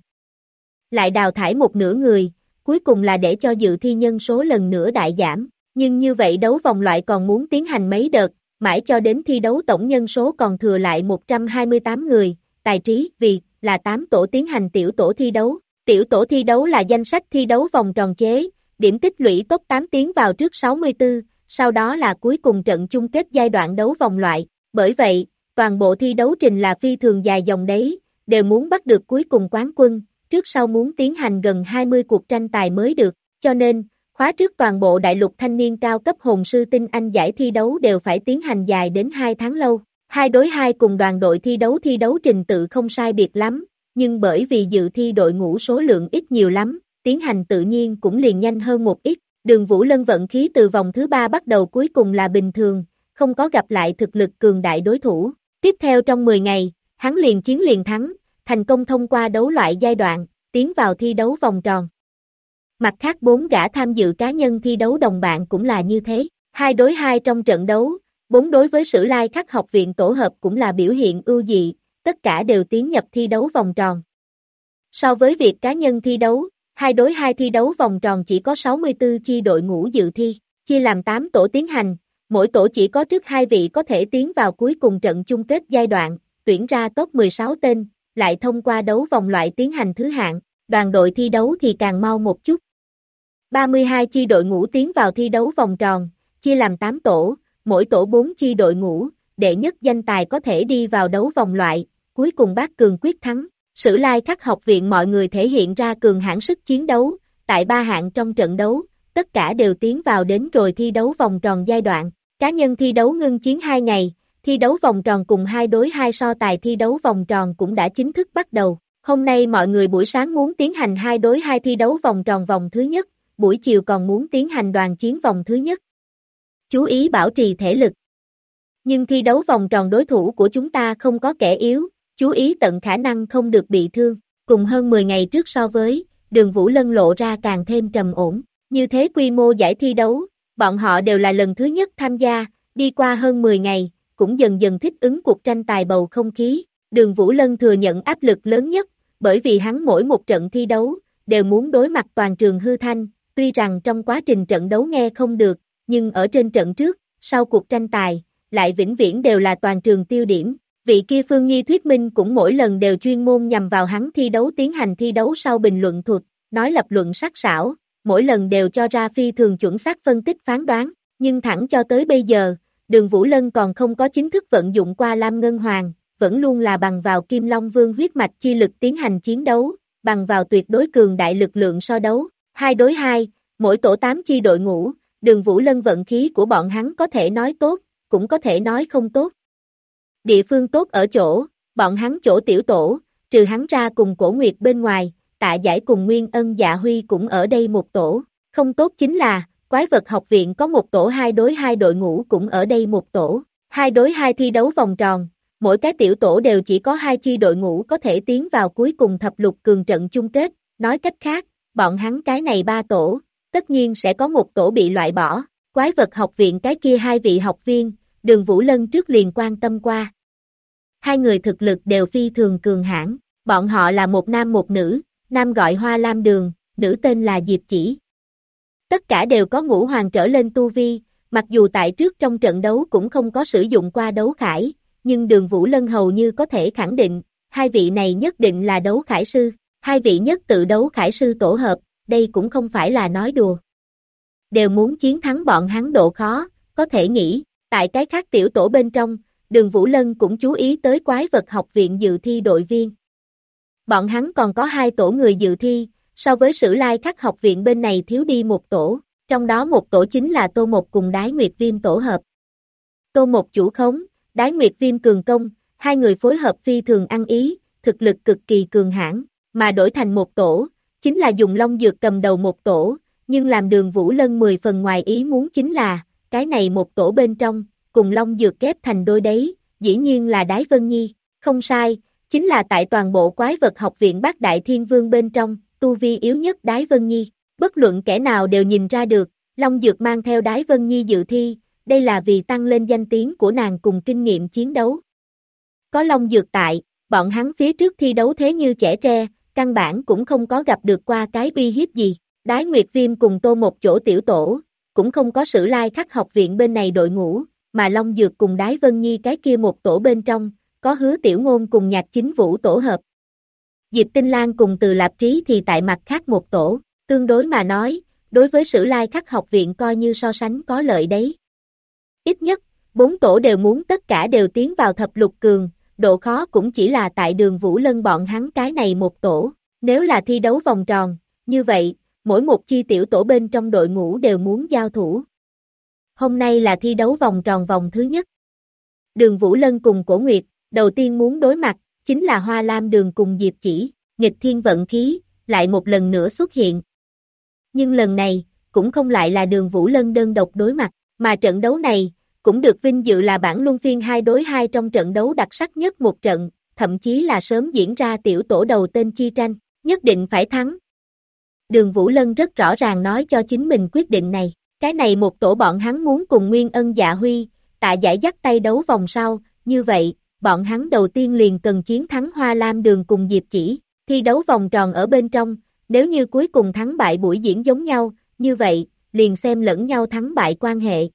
Lại đào thải một nửa người, cuối cùng là để cho dự thi nhân số lần nữa đại giảm, nhưng như vậy đấu vòng loại còn muốn tiến hành mấy đợt, mãi cho đến thi đấu tổng nhân số còn thừa lại 128 người, tài trí vì là 8 tổ tiến hành tiểu tổ thi đấu. Tiểu tổ thi đấu là danh sách thi đấu vòng tròn chế, điểm tích lũy top 8 tiến vào trước 64, sau đó là cuối cùng trận chung kết giai đoạn đấu vòng loại, bởi vậy, toàn bộ thi đấu trình là phi thường dài dòng đấy, đều muốn bắt được cuối cùng quán quân, trước sau muốn tiến hành gần 20 cuộc tranh tài mới được, cho nên, khóa trước toàn bộ đại lục thanh niên cao cấp hồn sư tinh anh giải thi đấu đều phải tiến hành dài đến 2 tháng lâu. 2 đối 2 cùng đoàn đội thi đấu trình tự không sai biệt lắm, nhưng bởi vì dự thi đội ngũ số lượng ít nhiều lắm, tiến hành tự nhiên cũng liền nhanh hơn một ít. Đường Vũ Lân vận khí từ vòng thứ 3 bắt đầu cuối cùng là bình thường, không có gặp lại thực lực cường đại đối thủ. Tiếp theo trong 10 ngày, hắn liền chiến liền thắng, thành công thông qua đấu loại giai đoạn, tiến vào thi đấu vòng tròn. Mặt khác 4 gã tham dự cá nhân thi đấu đồng bạn cũng là như thế. 2 đối 2 trong trận đấu, 4 đối với Sử Lai Khắc học viện tổ hợp cũng là biểu hiện ưu dị, tất cả đều tiến nhập thi đấu vòng tròn. So với việc cá nhân thi đấu, 2 đối 2 thi đấu vòng tròn chỉ có 64 chi đội ngũ dự thi, chia làm 8 tổ tiến hành, mỗi tổ chỉ có trước 2 vị có thể tiến vào cuối cùng trận chung kết giai đoạn, tuyển ra top 16 tên, lại thông qua đấu vòng loại tiến hành thứ hạng, đoàn đội thi đấu thì càng mau một chút. 32 chi đội ngũ tiến vào thi đấu vòng tròn, chia làm 8 tổ, mỗi tổ 4 chi đội ngũ, đệ nhất danh tài có thể đi vào đấu vòng loại, cuối cùng bát cường quyết thắng. Sử Lai Khắc học viện mọi người thể hiện ra cường hãn sức chiến đấu, tại 3 hạng trong trận đấu, tất cả đều tiến vào đến rồi thi đấu vòng tròn giai đoạn. Cá nhân thi đấu ngưng chiến 2 ngày, thi đấu vòng tròn cùng 2 đối 2 so tài thi đấu vòng tròn cũng đã chính thức bắt đầu. Hôm nay mọi người buổi sáng muốn tiến hành 2 đối 2 thi đấu vòng tròn vòng thứ nhất, buổi chiều còn muốn tiến hành đoàn chiến vòng thứ nhất. Chú ý bảo trì thể lực. Nhưng thi đấu vòng tròn đối thủ của chúng ta không có kẻ yếu, chú ý tận khả năng không được bị thương, cùng hơn 10 ngày trước so với, Đường Vũ Lân lộ ra càng thêm trầm ổn. Như thế quy mô giải thi đấu, bọn họ đều là lần thứ nhất tham gia, đi qua hơn 10 ngày, cũng dần dần thích ứng cuộc tranh tài bầu không khí. Đường Vũ Lân thừa nhận áp lực lớn nhất, bởi vì hắn mỗi một trận thi đấu, đều muốn đối mặt toàn trường hư thanh, tuy rằng trong quá trình trận đấu nghe không được, nhưng ở trên trận trước, sau cuộc tranh tài, lại vĩnh viễn đều là toàn trường tiêu điểm. Vị kia Phương Nhi thuyết minh cũng mỗi lần đều chuyên môn nhằm vào hắn thi đấu tiến hành thi đấu sau bình luận thuật, nói lập luận sắc sảo, mỗi lần đều cho ra phi thường chuẩn xác phân tích phán đoán, nhưng thẳng cho tới bây giờ, Đường Vũ Lân còn không có chính thức vận dụng qua Lam Ngân Hoàng, vẫn luôn là bằng vào Kim Long Vương huyết mạch chi lực tiến hành chiến đấu, bằng vào tuyệt đối cường đại lực lượng so đấu, 2 đối 2, mỗi tổ 8 chi đội ngũ, Đường Vũ Lân vận khí của bọn hắn có thể nói tốt, cũng có thể nói không tốt. Địa phương tốt ở chỗ, bọn hắn chỗ tiểu tổ, trừ hắn ra cùng Cổ Nguyệt bên ngoài, Tạ Giải cùng Nguyên Ân Dạ Huy cũng ở đây một tổ, không tốt chính là, quái vật học viện có một tổ 2 đối 2 đội ngũ cũng ở đây một tổ, 2 đối 2 thi đấu vòng tròn, mỗi cái tiểu tổ đều chỉ có 2 chi đội ngũ có thể tiến vào cuối cùng thập lục cường trận chung kết, nói cách khác, bọn hắn cái này 3 tổ, tất nhiên sẽ có một tổ bị loại bỏ, quái vật học viện cái kia 2 vị học viên, Đường Vũ Lân trước liền quan tâm qua. 2 người thực lực đều phi thường cường hãn, bọn họ là một nam một nữ, nam gọi Hoa Lam Đường, nữ tên là Diệp Chỉ. Tất cả đều có ngũ hoàng trở lên tu vi, mặc dù tại trước trong trận đấu cũng không có sử dụng qua đấu khải, nhưng Đường Vũ Lân hầu như có thể khẳng định, hai vị này nhất định là đấu khải sư, hai vị nhất tự đấu khải sư tổ hợp, đây cũng không phải là nói đùa. Đều muốn chiến thắng bọn hắn độ khó, có thể nghĩ, tại cái khác tiểu tổ bên trong, Đường Vũ Lân cũng chú ý tới quái vật học viện dự thi đội viên. Bọn hắn còn có hai tổ người dự thi, so với Sử Lai Khắc học viện bên này thiếu đi một tổ, trong đó một tổ chính là Tô Một cùng Đái Nguyệt Viêm tổ hợp. Tô Một chủ khống, Đái Nguyệt Viêm cường công, hai người phối hợp phi thường ăn ý, thực lực cực kỳ cường hãn, mà đổi thành một tổ, chính là dùng Long Dược cầm đầu một tổ, nhưng làm Đường Vũ Lân 10 phần ngoài ý muốn chính là, cái này một tổ bên trong, cùng Long Dược kép thành đôi đấy, dĩ nhiên là Đái Vân Nhi, không sai, chính là tại toàn bộ quái vật học viện Bát Đại Thiên Vương bên trong, tu vi yếu nhất Đái Vân Nhi, bất luận kẻ nào đều nhìn ra được, Long Dược mang theo Đái Vân Nhi dự thi, đây là vì tăng lên danh tiếng của nàng cùng kinh nghiệm chiến đấu. Có Long Dược tại, bọn hắn phía trước thi đấu thế như chẻ tre, căn bản cũng không có gặp được qua cái uy hiếp gì, Đái Nguyệt Viêm cùng Tô một chỗ tiểu tổ, cũng không có Sử Lai Khắc học viện bên này đội ngũ, mà Long Dược cùng Đái Vân Nhi cái kia một tổ bên trong, có Hứa Tiểu Ngôn cùng Nhạc Chính Vũ tổ hợp. Diệp Tinh Lan cùng Từ Lạp Trí thì tại mặt khác một tổ, tương đối mà nói, đối với Sử Lai Khắc học viện coi như so sánh có lợi đấy. Ít nhất, 4 tổ đều muốn tất cả đều tiến vào thập lục cường, độ khó cũng chỉ là tại Đường Vũ Lân bọn hắn cái này một tổ, nếu là thi đấu vòng tròn, như vậy, mỗi một chi tiểu tổ bên trong đội ngũ đều muốn giao thủ. Hôm nay là thi đấu vòng tròn vòng thứ nhất. Đường Vũ Lân cùng Cổ Nguyệt, đầu tiên muốn đối mặt, chính là Hoa Lam Đường cùng Diệp Chỉ, nghịch thiên vận khí, lại một lần nữa xuất hiện. Nhưng lần này, cũng không lại là Đường Vũ Lân đơn độc đối mặt, mà trận đấu này, cũng được vinh dự là bản luân phiên 2 đối 2 trong trận đấu đặc sắc nhất một trận, thậm chí là sớm diễn ra tiểu tổ đầu tên chi tranh, nhất định phải thắng. Đường Vũ Lân rất rõ ràng nói cho chính mình quyết định này, cái này một tổ bọn hắn muốn cùng Nguyên Ân Dạ Huy, Tạ Giải dắt tay đấu vòng sau, như vậy, bọn hắn đầu tiên liền cần chiến thắng Hoa Lam Đường cùng Diệp Chỉ, thi đấu vòng tròn ở bên trong, nếu như cuối cùng thắng bại buổi diễn giống nhau, như vậy, liền xem lẫn nhau thắng bại quan hệ.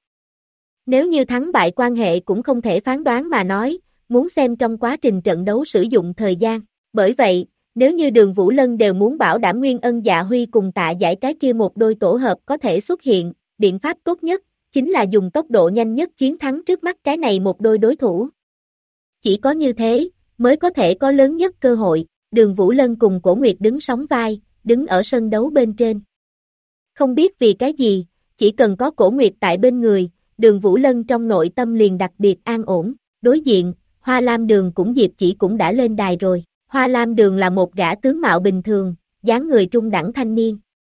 Nếu như thắng bại quan hệ cũng không thể phán đoán mà nói, muốn xem trong quá trình trận đấu sử dụng thời gian, bởi vậy, nếu như Đường Vũ Lân đều muốn bảo đảm Nguyên Ân Dạ Huy cùng Tạ Giải cái kia một đôi tổ hợp có thể xuất hiện, biện pháp tốt nhất, chính là dùng tốc độ nhanh nhất chiến thắng trước mắt cái này một đôi đối thủ. Chỉ có như thế, mới có thể có lớn nhất cơ hội, Đường Vũ Lân cùng Cổ Nguyệt đứng sóng vai, đứng ở sân đấu bên trên. Không biết vì cái gì, chỉ cần có Cổ Nguyệt tại bên người, Đường Vũ Lân trong nội tâm liền đặc biệt an ổn, đối diện, Hoa Lam Đường cũng Diệp Chỉ cũng đã lên đài rồi, Hoa Lam Đường là một gã tướng mạo bình thường, dáng người trung đẳng thanh niên.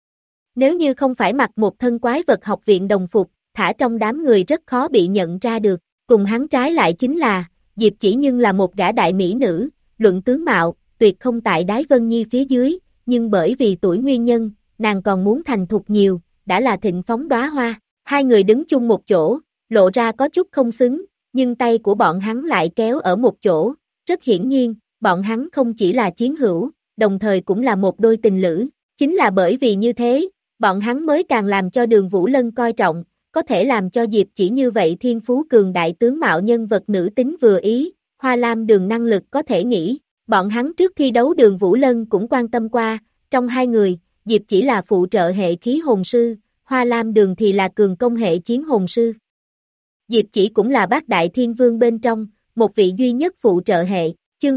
Nếu như không phải mặc một thân quái vật học viện đồng phục, thả trong đám người rất khó bị nhận ra được, cùng hắn trái lại chính là, Diệp Chỉ nhưng là một gã đại mỹ nữ, luận tướng mạo, tuyệt không tại Đái Vân Nhi phía dưới, nhưng bởi vì tuổi nguyên nhân, nàng còn muốn thành thục nhiều, đã là thịnh phóng đóa hoa, hai người đứng chung một chỗ, lộ ra có chút không xứng, nhưng tay của bọn hắn lại kéo ở một chỗ, rất hiển nhiên, bọn hắn không chỉ là chiến hữu, đồng thời cũng là một đôi tình lữ, chính là bởi vì như thế, bọn hắn mới càng làm cho Đường Vũ Lân coi trọng, có thể làm cho Diệp Chỉ như vậy thiên phú cường đại tướng mạo nhân vật nữ tính vừa ý, Hoa Lam Đường năng lực có thể nghĩ, bọn hắn trước thi đấu Đường Vũ Lân cũng quan tâm qua, trong hai người, Diệp Chỉ là phụ trợ hệ khí hồn sư, Hoa Lam Đường thì là cường công hệ chiến hồn sư. Diệp Chỉ cũng là Bát Đại Thiên Vương bên trong, một vị duy nhất phụ trợ hệ, chương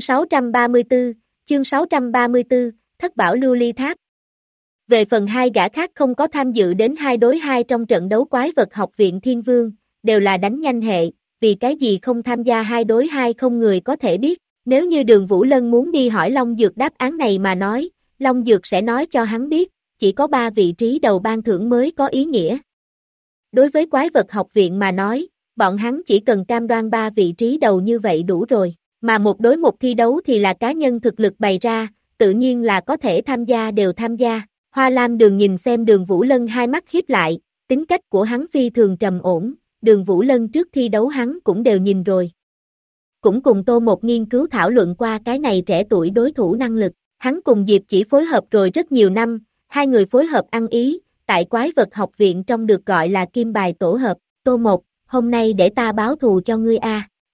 634, Thất Bảo Lưu Ly Tháp. Về phần hai gã khác không có tham dự đến 2 đối 2 trong trận đấu quái vật học viện Thiên Vương, đều là đánh nhanh hệ, vì cái gì không tham gia 2 đối 2 không người có thể biết, nếu như Đường Vũ Lân muốn đi hỏi Long Dược đáp án này mà nói, Long Dược sẽ nói cho hắn biết, chỉ có 3 vị trí đầu ban thưởng mới có ý nghĩa. Đối với quái vật học viện mà nói, bọn hắn chỉ cần cam đoan 3 vị trí đầu như vậy đủ rồi, mà một đối một thi đấu thì là cá nhân thực lực bày ra, tự nhiên là có thể tham gia đều tham gia. Hoa Lam Đường nhìn xem Đường Vũ Lân hai mắt híp lại, tính cách của hắn phi thường trầm ổn, Đường Vũ Lân trước thi đấu hắn cũng đều nhìn rồi. Cũng cùng Tô Một nghiên cứu thảo luận qua cái này trẻ tuổi đối thủ năng lực, hắn cùng Diệp Chỉ phối hợp rồi rất nhiều năm, hai người phối hợp ăn ý, tại quái vật học viện trong được gọi là kim bài tổ hợp, Tô Một, hôm nay để ta báo thù cho ngươi a.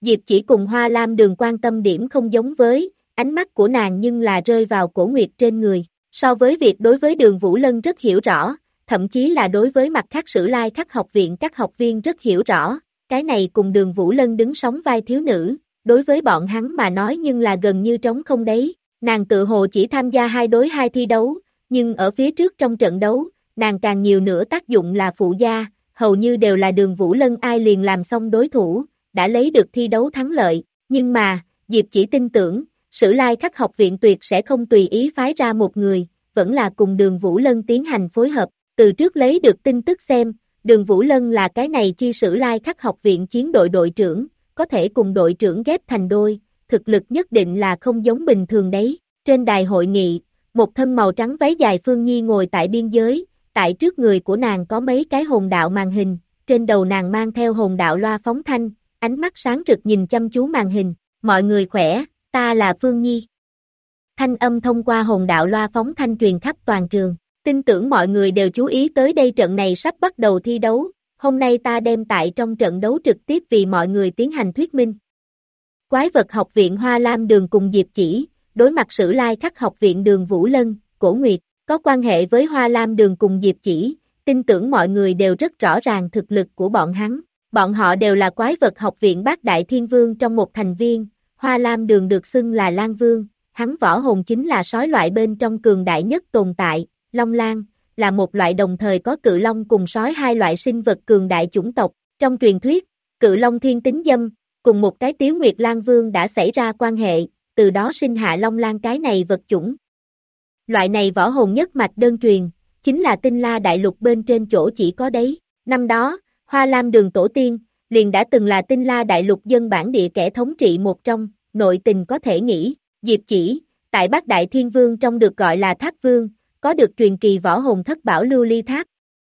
Diệp Chỉ cùng Hoa Lam Đường quan tâm điểm không giống với, ánh mắt của nàng nhưng là rơi vào Cổ Nguyệt trên người. So với việc đối với Đường Vũ Lân rất hiểu rõ, thậm chí là đối với mặt khác Sử Lai Khắc học viện các học viên rất hiểu rõ, cái này cùng Đường Vũ Lân đứng sóng vai thiếu nữ, đối với bọn hắn mà nói nhưng là gần như trống không đấy. Nàng tự hồ chỉ tham gia 2 đối 2 thi đấu, nhưng ở phía trước trong trận đấu, nàng càng nhiều nữa tác dụng là phụ gia, hầu như đều là Đường Vũ Lân ai liền làm xong đối thủ, đã lấy được thi đấu thắng lợi, nhưng mà, Diệp Chỉ tin tưởng, Sử Lai Khắc học viện tuyệt sẽ không tùy ý phái ra một người, vẫn là cùng Đường Vũ Lân tiến hành phối hợp, từ trước lấy được tin tức xem, Đường Vũ Lân là cái này chi Sử Lai Khắc học viện chiến đội đội trưởng, có thể cùng đội trưởng ghép thành đôi, thực lực nhất định là không giống bình thường đấy. Trên đài hội nghị, một thân màu trắng váy dài Phương Nhi ngồi tại biên giới, tại trước người của nàng có mấy cái hồn đạo màn hình, trên đầu nàng mang theo hồn đạo loa phóng thanh, ánh mắt sáng rực nhìn chăm chú màn hình, mọi người khỏe, ta là Phương Nhi. Thanh âm thông qua hồn đạo loa phóng thanh truyền khắp toàn trường, tin tưởng mọi người đều chú ý tới đây trận này sắp bắt đầu thi đấu, hôm nay ta đem tại trong trận đấu trực tiếp vì mọi người tiến hành thuyết minh. Quái vật học viện Hoa Lam Đường cùng Diệp Chỉ, đối mặt Sử Lai Khắc học viện Đường Vũ Lân, Cổ Nguyệt, có quan hệ với Hoa Lam Đường cùng Diệp Chỉ, tin tưởng mọi người đều rất rõ ràng thực lực của bọn hắn. Bọn họ đều là quái vật học viện Bát Đại Thiên Vương trong một thành viên, Hoa Lam Đường được xưng là Lang Vương, hắn võ hồn chính là sói loại bên trong cường đại nhất tồn tại, Long Lang, là một loại đồng thời có cự long cùng sói hai loại sinh vật cường đại chủng tộc, trong truyền thuyết, cự long thiên tính dâm, cùng một cái Tiếu Nguyệt Lang Vương đã xảy ra quan hệ, từ đó sinh hạ Long Lang cái này vật chủng. Loại này võ hồn nhất mạch đơn truyền, chính là Tinh La Đại Lục bên trên chỗ chỉ có đấy, năm đó, Hoa Lam Đường tổ tiên, liền đã từng là Tinh La Đại Lục dân bản địa kẻ thống trị một trong, nội tình có thể nghĩ, Diệp Chỉ, tại Bát Đại Thiên Vương trong được gọi là Tháp Vương, có được truyền kỳ võ hồn thất bảo lưu ly tháp.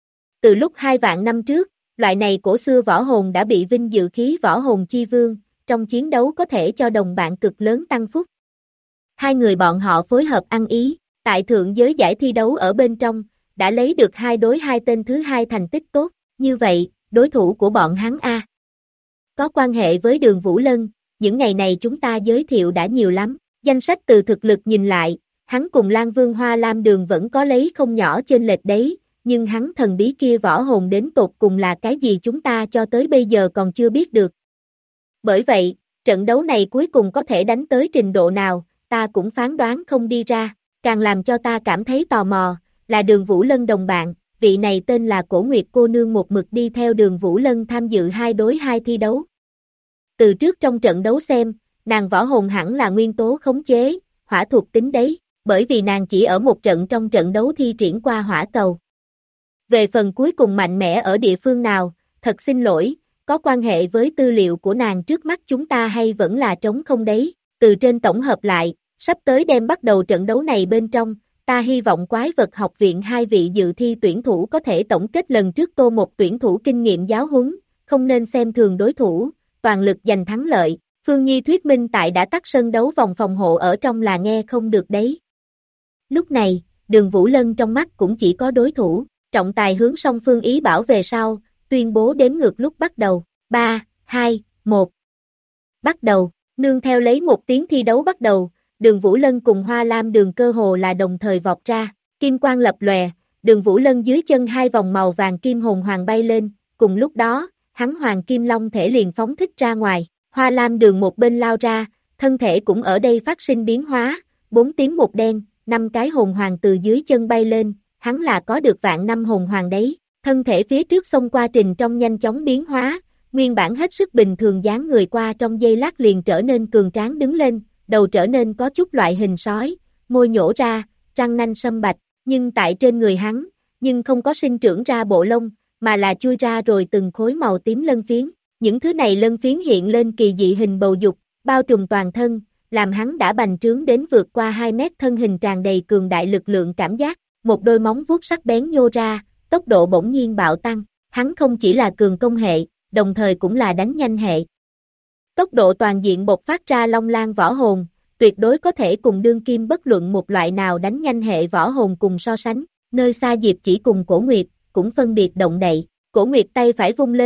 Từ lúc 2 vạn năm trước, loại này cổ xưa võ hồn đã bị vinh dự khí võ hồn chi vương, trong chiến đấu có thể cho đồng bạn cực lớn tăng phúc. Hai người bọn họ phối hợp ăn ý, tại thượng giới giải thi đấu ở bên trong, đã lấy được 2 đối 2 tên thứ 2 thành tích tốt, như vậy, đối thủ của bọn hắn A. Có quan hệ với Đường Vũ Lân, những ngày này chúng ta giới thiệu đã nhiều lắm, danh sách từ thực lực nhìn lại, hắn cùng Lang Vương Hoa Lam Đường vẫn có lấy không nhỏ chênh lệch đấy, nhưng hắn thần bí kia võ hồn đến tột cùng là cái gì chúng ta cho tới bây giờ còn chưa biết được. Bởi vậy, trận đấu này cuối cùng có thể đánh tới trình độ nào, ta cũng phán đoán không đi ra, càng làm cho ta cảm thấy tò mò, là Đường Vũ Lân đồng bạn, vị này tên là Cổ Nguyệt cô nương một mực đi theo Đường Vũ Lân tham dự 2 đối 2 thi đấu. Từ trước trong trận đấu xem, nàng võ hồn hẳn là nguyên tố khống chế, hỏa thuộc tính đấy, bởi vì nàng chỉ ở một trận trong trận đấu thi triển qua hỏa cầu. Về phần cuối cùng mạnh mẽ ở địa phương nào, thật xin lỗi, có quan hệ với tư liệu của nàng trước mắt chúng ta hay vẫn là trống không đấy, từ trên tổng hợp lại, sắp tới đem bắt đầu trận đấu này bên trong, ta hy vọng quái vật học viện 2 vị dự thi tuyển thủ có thể tổng kết lần trước tô một tuyển thủ kinh nghiệm giáo huấn, không nên xem thường đối thủ, toàn lực giành thắng lợi, Phương Nhi thuyết minh tại đã tắt sân đấu vòng phòng hộ ở trong là nghe không được đấy. Lúc này, Đường Vũ Lân trong mắt cũng chỉ có đối thủ, trọng tài hướng song phương ý bảo về sau, tuyên bố đếm ngược lúc bắt đầu, 3, 2, 1. Bắt đầu, nương theo lấy một tiếng thi đấu bắt đầu, Đường Vũ Lân cùng Hoa Lam Đường cơ hồ là đồng thời vọt ra, kim quang lập lòe, Đường Vũ Lân dưới chân 2 vòng màu vàng kim hồn hoàng bay lên, cùng lúc đó, hắn hoàng kim long thể liền phóng thích ra ngoài, Hoa Lam Đường một bên lao ra, thân thể cũng ở đây phát sinh biến hóa, 4 tím một đen, 5 cái hồn hoàng từ dưới chân bay lên, hắn là có được vạn năm hồn hoàng đấy, thân thể phía trước xông qua trình trong nhanh chóng biến hóa, nguyên bản hết sức bình thường dáng người qua trong giây lát liền trở nên cường tráng đứng lên, đầu trở nên có chút loại hình sói, môi nhổ ra, răng nanh sâm bạch, nhưng tại trên người hắn, nhưng không có sinh trưởng ra bộ lông, mà là chui ra rồi từng khối màu tím lân phiến, những thứ này lân phiến hiện lên kỳ dị hình bầu dục, bao trùm toàn thân, làm hắn đã bành trướng đến vượt qua 2 mét thân hình tràn đầy cường đại lực lượng cảm giác, một đôi móng vuốt sắc bén nhô ra, tốc độ bỗng nhiên bạo tăng, hắn không chỉ là cường công hệ, đồng thời cũng là đánh nhanh hệ. Tốc độ toàn diện bộc phát ra Long Lang võ hồn, tuyệt đối có thể cùng đương kim bất luận một loại nào đánh nhanh hệ võ hồn cùng so sánh, nơi xa Diệp Chỉ cùng Cổ Nguyệt, cũng phân biệt động đậy, Cổ Nguyệt tay phải vung lên,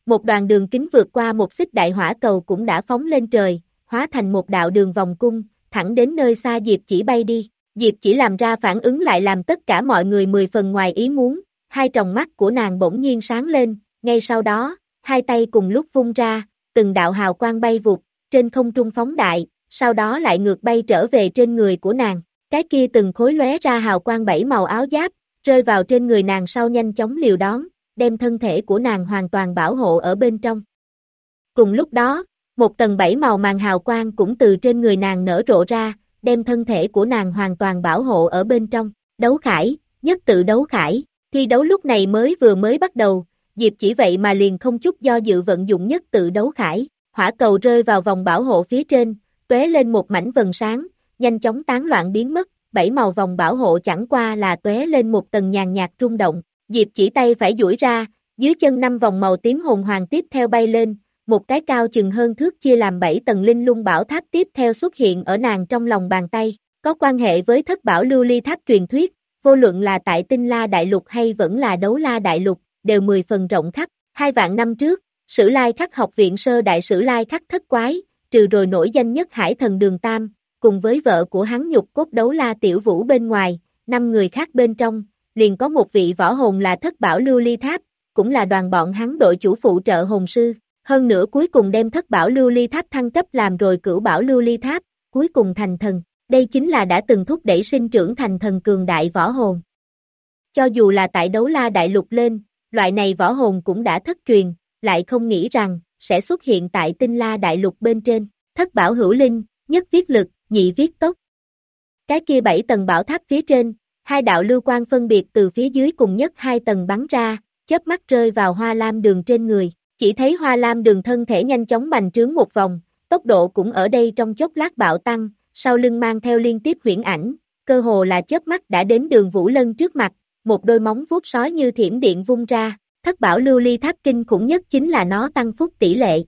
Một đoàn đường kính vượt qua một xích đại hỏa cầu cũng đã phóng lên trời, hóa thành một đạo đường vòng cung, thẳng đến nơi xa Diệp Chỉ bay đi. Diệp Chỉ làm ra phản ứng lại làm tất cả mọi người 10 phần ngoài ý muốn, hai tròng mắt của nàng bỗng nhiên sáng lên, ngay sau đó, hai tay cùng lúc vung ra, từng đạo hào quang bay vụt, trên không trung phóng đại, sau đó lại ngược bay trở về trên người của nàng. Cái kia từng khối lóe ra hào quang 7 màu áo giáp, rơi vào trên người nàng sau nhanh chóng liều đón, đem thân thể của nàng hoàn toàn bảo hộ ở bên trong. Cùng lúc đó, một tầng 7 màu màn hào quang cũng từ trên người nàng nở rộ ra, đem thân thể của nàng hoàn toàn bảo hộ ở bên trong. Đấu khải, nhất tự đấu khải, thi đấu lúc này mới bắt đầu, Diệp Chỉ vậy mà liền không chút do dự vận dụng nhất tự đấu khải, hỏa cầu rơi vào vòng bảo hộ phía trên, tóe lên một mảnh vầng sáng, nhanh chóng tán loạn biến mất, 7 màu vòng bảo hộ chẳng qua là tóe lên một tầng nhàn nhạt rung động. Diệp Chỉ tay phải duỗi ra, dưới chân 5 vòng màu tím hồn hoàng tiếp theo bay lên, một cái cao chừng hơn thước chia làm 7 tầng linh lung bảo tháp tiếp theo xuất hiện ở nàng trong lòng bàn tay, có quan hệ với thất bảo lưu ly tháp truyền thuyết, vô luận là tại Tinh La Đại Lục hay vẫn là Đấu La Đại Lục, đều 10 phần rộng khắp. 2 vạn năm trước, Sử Lai Khắc học viện sơ đại Sử Lai Khắc thất quái, trừ rồi nổi danh nhất Hải Thần Đường Tam, cùng với vợ của hắn nhục cốt Đấu La Tiểu Vũ bên ngoài, 5 người khác bên trong, liền có một vị võ hồn là thất bảo lưu ly tháp, cũng là đoàn bọn hắn đội chủ phụ trợ hồn sư, hơn nữa cuối cùng đem thất bảo lưu ly tháp thăng cấp làm rồi cửu bảo lưu ly tháp, cuối cùng thành thần, đây chính là đã từng thúc đẩy sinh trưởng thành thần cường đại võ hồn. Cho dù là tại Đấu La Đại Lục lên, loại này võ hồn cũng đã thất truyền, lại không nghĩ rằng, sẽ xuất hiện tại Tinh La Đại Lục bên trên, thất bảo hữu linh, nhất viết lực, nhị viết tốc. Cái kia 7 tầng bảo tháp phía trên, 2 đạo lưu quang phân biệt từ phía dưới cùng nhất 2 tầng bắn ra, chớp mắt rơi vào Hoa Lam Đường trên người, chỉ thấy Hoa Lam Đường thân thể nhanh chóng bành trướng một vòng, tốc độ cũng ở đây trong chốc lát bạo tăng, sau lưng mang theo liên tiếp huyễn ảnh, cơ hồ là chớp mắt đã đến Đường Vũ Lân trước mặt, một đôi móng vuốt sói như thiểm điện vung ra, thất bảo lưu ly tháp kinh khủng nhất chính là nó tăng phúc tỷ lệ.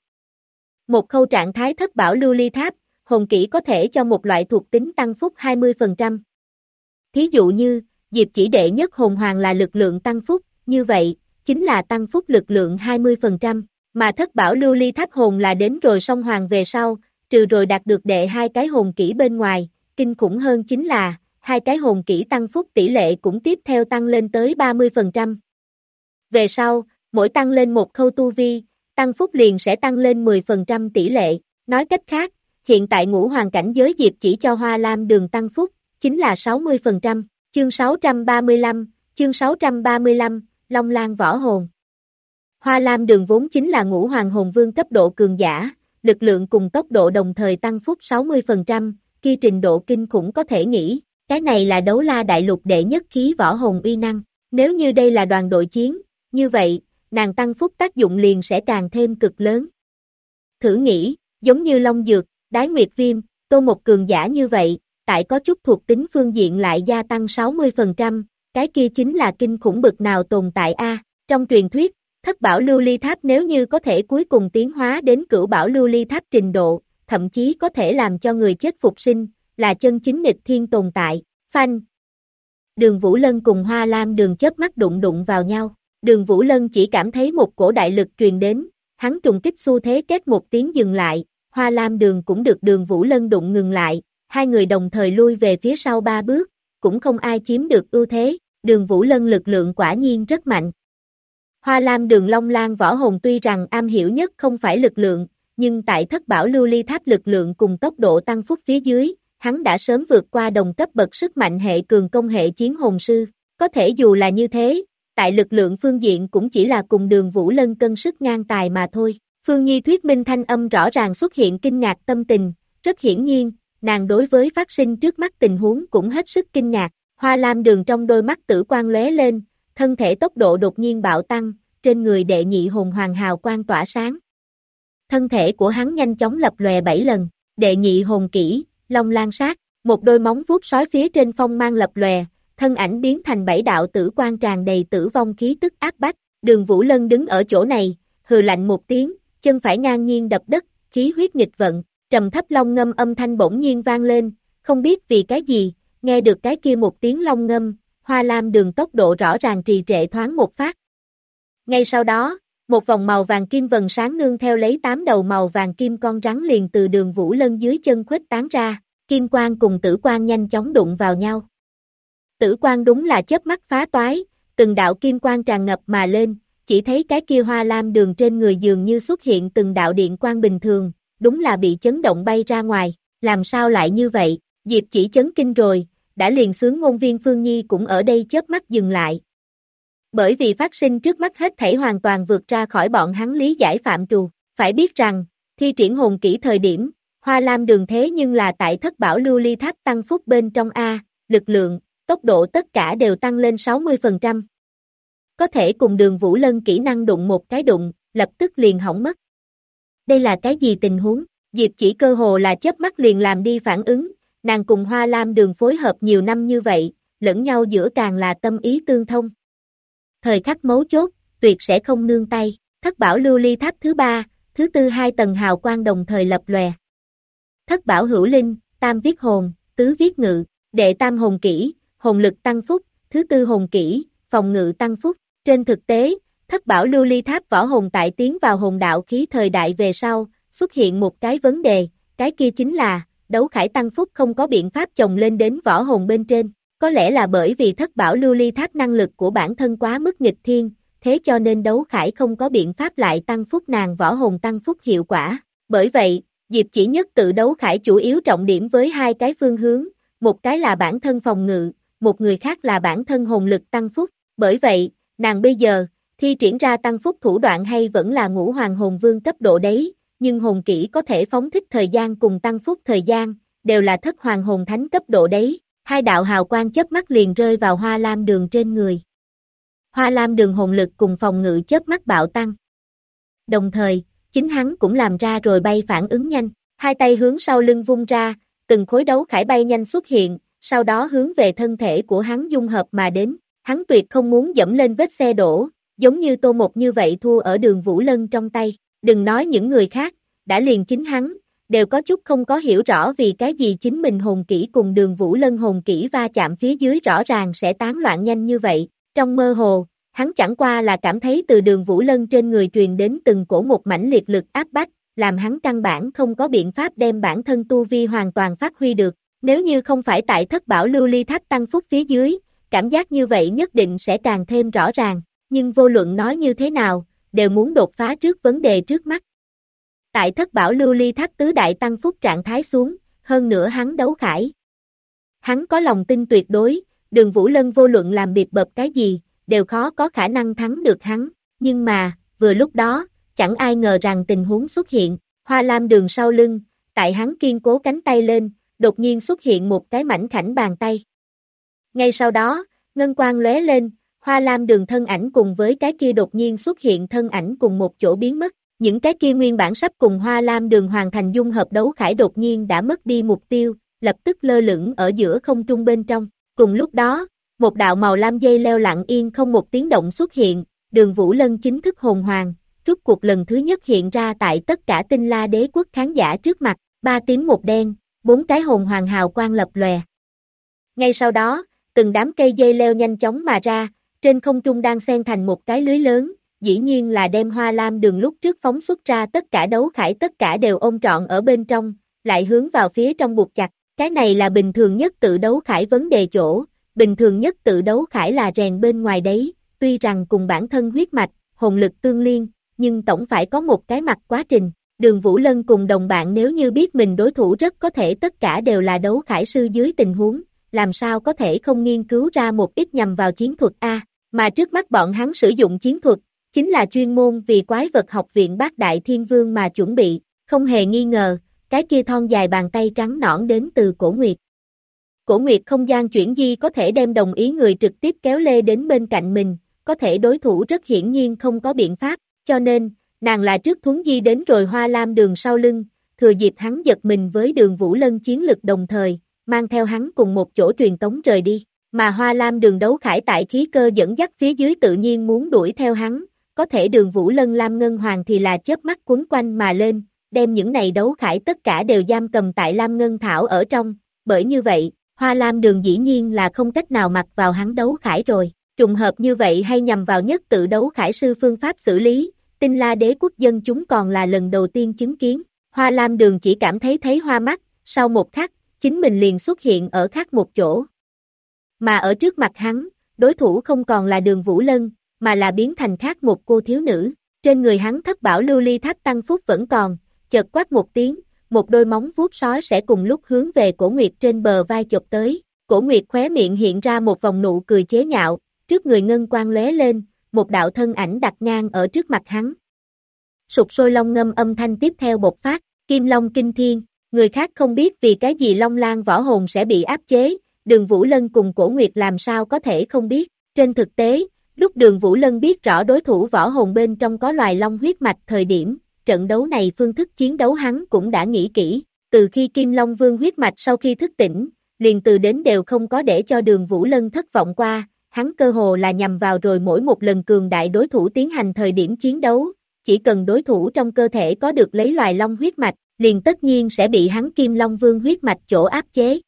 Một khâu trạng thái thất bảo lưu ly tháp, hồn kỹ có thể cho một loại thuộc tính tăng phúc 20%. Thí dụ như, Diệp Chỉ đệ nhất hồn hoàng là lực lượng tăng phúc, như vậy, chính là tăng phúc lực lượng 20%, mà thất bảo lưu ly tháp hồn là đến rồi song hoàng về sau, trừ rồi đạt được đệ 2 cái hồn kỹ bên ngoài, kinh khủng hơn chính là, 2 cái hồn kỹ tăng phúc tỷ lệ cũng tiếp theo tăng lên tới 30%. Về sau, mỗi tăng lên một khâu tu vi, tăng phúc liền sẽ tăng lên 10% tỷ lệ, nói cách khác, hiện tại ngũ hoàng cảnh giới Diệp Chỉ cho Hoa Lam Đường tăng phúc, chính là 60%, chương 635, Long Lang võ hồn. Hoa Lam Đường vốn chính là ngũ hoàng hồn vương cấp độ cường giả, lực lượng cùng tốc độ đồng thời tăng phúc 60%, khi trình độ kinh khủng có thể nghĩ, cái này là Đấu La Đại Lục đệ nhất khí võ hồn uy năng, nếu như đây là đoàn đội chiến, như vậy, nàng tăng phúc tác dụng liền sẽ càng thêm cực lớn. Thử nghĩ, giống như Long Dược, Đái Nguyệt Viêm, Tô Một cường giả như vậy, tại có chút thuộc tính phương diện lại gia tăng 60%, cái kia chính là kinh khủng bực nào tồn tại a. Trong truyền thuyết, thất bảo lưu ly tháp nếu như có thể cuối cùng tiến hóa đến cửu bảo lưu ly tháp trình độ, thậm chí có thể làm cho người chết phục sinh, là chân chính nghịch thiên tồn tại. Phanh. Đường Vũ Lân cùng Hoa Lam Đường chớp mắt đụng vào nhau. Đường Vũ Lân chỉ cảm thấy một cổ đại lực truyền đến, hắn trùng kích xu thế kết một tiếng dừng lại, Hoa Lam Đường cũng được Đường Vũ Lân đụng ngừng lại, hai người đồng thời lui về phía sau 3 bước, cũng không ai chiếm được ưu thế, Đường Vũ Lân lực lượng quả nhiên rất mạnh. Hoa Lam Đường Long Lang võ hồn tuy rằng am hiểu nhất không phải lực lượng, nhưng tại thất bảo lưu ly tháp lực lượng cùng tốc độ tăng phúc phía dưới, hắn đã sớm vượt qua đồng cấp bậc sức mạnh hệ cường công hệ chiến hồn sư, có thể dù là như thế, tại lực lượng phương diện cũng chỉ là cùng Đường Vũ Lân cân sức ngang tài mà thôi. Phương Nhi thuyết minh thanh âm rõ ràng xuất hiện kinh ngạc tâm tình, rất hiển nhiên, nàng đối với phát sinh trước mắt tình huống cũng hết sức kinh ngạc. Hoa Lam Đường trong đôi mắt tử quang lóe lên, thân thể tốc độ đột nhiên bạo tăng, trên người đệ nhị hồn hoàng hào quang tỏa sáng. Thân thể của hắn nhanh chóng lập lòe 7 lần, đệ nhị hồn kỹ, Long Lang sát, một đôi móng vuốt sói phía trên phong mang lập lòe, thân ảnh biến thành 7 đạo tử quang tràn đầy tử vong khí tức áp bách. Đường Vũ Lân đứng ở chỗ này, hừ lạnh một tiếng, chân phải ngang nhiên đập đất, khí huyết nghịch vận, trầm thấp long ngâm âm thanh bỗng nhiên vang lên, không biết vì cái gì, nghe được cái kia một tiếng long ngâm, Hoa Lam Đường tốc độ rõ ràng trì trệ thoáng một phát. Ngay sau đó, Một vòng màu vàng kim vầng sáng nương theo lấy 8 đầu màu vàng kim con rắn liền từ Đường Vũ Lân dưới chân khuếch tán ra, kim quang cùng tử quang nhanh chóng đụng vào nhau. Tử quang đúng là chớp mắt phá toái, từng đạo kim quang tràn ngập mà lên, chỉ thấy cái kia Hoa Lam Đường trên người dường như xuất hiện từng đạo điện quang bình thường, đúng là bị chấn động bay ra ngoài, làm sao lại như vậy, Diệp Chỉ chấn kinh rồi, đã liền xướng ngôn viên Phương Nhi cũng ở đây chớp mắt dừng lại. Bởi vì phát sinh trước mắt hết thảy hoàn toàn vượt ra khỏi bọn hắn lý giải phạm trù, phải biết rằng, thi triển hồn kỹ thời điểm, Hoa Lam Đường thế nhưng là tại Thất Bảo Lưu Ly Tháp tăng phúc bên trong A, lực lượng, tốc độ tất cả đều tăng lên 60%. Có thể cùng Đường Vũ Lân kỹ năng đụng một cái đụng, lập tức liền hỏng mất. Đây là cái gì tình huống? Diệp Chỉ cơ hồ là chớp mắt liền làm đi phản ứng, nàng cùng Hoa Lam Đường phối hợp nhiều năm như vậy, lẫn nhau giữa càng là tâm ý tương thông. Thời khắc mấu chốt, tuyệt sẽ không nương tay, Thất Bảo Lưu Ly Tháp thứ 3, thứ 4 hai tầng hào quang đồng thời lập lòe. Thất Bảo Hữu Linh, tam viết hồn, tứ viết ngự, đệ tam hồn kỹ, hồn lực tăng phúc, thứ 4 hồn kỹ, phòng ngự tăng phúc. Trên thực tế, Thất Bảo Lưu Ly Tháp võ hồn tại tiến vào hồn đạo khí thời đại về sau, xuất hiện một cái vấn đề, cái kia chính là, đấu khải tăng phúc không có biện pháp chồng lên đến võ hồn bên trên. Có lẽ là bởi vì Thất Bảo Lưu Ly Tháp năng lực của bản thân quá mức nghịch thiên, thế cho nên đấu khải không có biện pháp lại tăng phúc nàng võ hồn tăng phúc hiệu quả. Bởi vậy, Diệp Chỉ nhất tự đấu khải chủ yếu trọng điểm với hai cái phương hướng, một cái là bản thân phòng ngự, một người khác là bản thân hồn lực tăng phúc. Bởi vậy, nàng bây giờ, thi triển ra tăng phúc thủ đoạn hay vẫn là ngũ hoàng hồn vương cấp độ đấy, nhưng hồn kỹ có thể phóng thích thời gian cùng tăng phúc thời gian, đều là thất hoàng hồn thánh cấp độ đấy. Hai đạo hào quang chớp mắt liền rơi vào Hoa Lam Đường trên người. Hoa Lam Đường hồn lực cùng phòng ngự chớp mắt bạo tăng. Đồng thời, chính hắn cũng làm ra rồi bay phản ứng nhanh, hai tay hướng sau lưng vung ra, từng khối đấu khải bay nhanh xuất hiện, sau đó hướng về thân thể của hắn dung hợp mà đến. Hắn tuyệt không muốn dẫm lên vết xe đổ, giống như Tô Một như vậy thua ở Đường Vũ Lân trong tay. Đừng nói những người khác, đã liền chính hắn, đều có chút không có hiểu rõ vì cái gì chính mình hồn kỹ cùng Đường Vũ Lân hồn kỹ va chạm phía dưới rõ ràng sẽ tán loạn nhanh như vậy. Trong mơ hồ, hắn chẳng qua là cảm thấy từ Đường Vũ Lân trên người truyền đến từng cổ một mãnh liệt lực áp bách, làm hắn căn bản không có biện pháp đem bản thân tu vi hoàn toàn phát huy được. Nếu như không phải tại Thất Bảo Lưu Ly Tháp tăng phúc phía dưới, cảm giác như vậy nhất định sẽ càng thêm rõ ràng, nhưng vô luận nói như thế nào, đều muốn đột phá trước vấn đề trước mắt. Tại Thất Bảo Lưu Ly Tháp tứ đại tăng phúc trạng thái xuống, hơn nữa hắn đấu khải. Hắn có lòng tin tuyệt đối, Đường Vũ Lân vô luận làm bịp bợp cái gì, đều khó có khả năng thắng được hắn, nhưng mà, vừa lúc đó, chẳng ai ngờ rằng tình huống xuất hiện, Hoa Lam Đường sau lưng, tại hắn kiên cố cánh tay lên, đột nhiên xuất hiện một cái mảnh khảnh bàn tay. Ngay sau đó, ngân quang lóe lên, Hoa Lam Đường thân ảnh cùng với cái kia đột nhiên xuất hiện thân ảnh cùng một chỗ biến mất. Những cái kia nguyên bản sắp cùng Hoa Lam Đường hoàn thành dung hợp đấu khải đột nhiên đã mất đi mục tiêu, lập tức lơ lửng ở giữa không trung bên trong. Cùng lúc đó, một đạo màu lam dây leo lặng yên không một tiếng động xuất hiện, Đường Vũ Lân chính thức hồn hoàng, rút cuộc lần thứ nhất hiện ra tại tất cả Tinh La Đế quốc khán giả trước mặt, 3 tím 1 đen, 4 cái hồn hoàng hào quang lập lòe. Ngay sau đó, từng đám cây dây leo nhanh chóng mà ra, trên không trung đang xen thành một cái lưới lớn, dĩ nhiên là đem Hoa Lam Đường lúc trước phóng xuất ra tất cả đấu khải tất cả đều ôm trọn ở bên trong, lại hướng vào phía trong buộc chặt. Cái này là bình thường nhất tự đấu khải vấn đề chỗ, bình thường nhất tự đấu khải là rèn bên ngoài đấy, tuy rằng cùng bản thân huyết mạch, hồn lực tương liên, nhưng tổng phải có một cái mặt quá trình. Đường Vũ Lân cùng đồng bạn nếu như biết mình đối thủ rất có thể tất cả đều là đấu khải sư dưới tình huống, làm sao có thể không nghiên cứu ra một ít nhằm vào chiến thuật A, mà trước mắt bọn hắn sử dụng chiến thuật, chính là chuyên môn vì quái vật học viện Bát Đại Thiên Vương mà chuẩn bị, không hề nghi ngờ, cái kia thon dài bàn tay trắng nõn đến từ Cổ Nguyệt. Cổ Nguyệt không gian chuyển di có thể đem đồng ý người trực tiếp kéo lê đến bên cạnh mình, có thể đối thủ rất hiển nhiên không có biện pháp, cho nên, nàng là trước thuấn di đến rồi Hoa Lam Đường sau lưng, thừa dịp hắn giật mình với Đường Vũ Lân chiến lực đồng thời, mang theo hắn cùng một chỗ truyền tống rời đi, mà Hoa Lam Đường đấu khải tại khí cơ dẫn dắt phía dưới tự nhiên muốn đuổi theo hắn, có thể Đường Vũ Lân Lam Ngân Hoàng thì là chớp mắt quấn quanh mà lên, đem những này đấu khải tất cả đều giam cầm tại Lam Ngân Thảo ở trong, bởi như vậy, Hoa Lam Đường dĩ nhiên là không cách nào mặc vào hắn đấu khải rồi, trùng hợp như vậy hay nhằm vào nhất tự đấu khải sư phương pháp xử lý, Tinh La Đế quốc dân chúng còn là lần đầu tiên chứng kiến. Hoa Lam Đường chỉ cảm thấy hoa mắt, sau một khắc, chính mình liền xuất hiện ở khác một chỗ. Mà ở trước mặt hắn, đối thủ không còn là Đường Vũ Lân, mà là biến thành khác một cô thiếu nữ. Trên người hắn thất bảo lưu ly tháp tăng phúc vẫn còn, chợt quát một tiếng, một đôi móng vuốt sói sẽ cùng lúc hướng về Cổ Nguyệt trên bờ vai chộp tới. Cổ Nguyệt khóe miệng hiện ra một vòng nụ cười chế nhạo, trước người ngân quang lóe lên, một đạo thân ảnh đặt ngang ở trước mặt hắn. Sục sôi long ngâm âm thanh tiếp theo bộc phát, Kim Long kinh thiên, người khác không biết vì cái gì Long Lang võ hồn sẽ bị áp chế, Đường Vũ Lân cùng Cổ Nguyệt làm sao có thể không biết. Trên thực tế, lúc Đường Vũ Lân biết rõ đối thủ võ hồn bên trong có loài long huyết mạch thời điểm, trận đấu này phương thức chiến đấu hắn cũng đã nghĩ kỹ, từ khi Kim Long Vương huyết mạch sau khi thức tỉnh, liền từ đến đều không có để cho Đường Vũ Lân thất vọng qua, hắn cơ hồ là nhằm vào rồi mỗi một lần cường đại đối thủ tiến hành thời điểm chiến đấu, chỉ cần đối thủ trong cơ thể có được lấy loài long huyết mạch, liền tất nhiên sẽ bị hắn Kim Long Vương huyết mạch chỗ áp chế.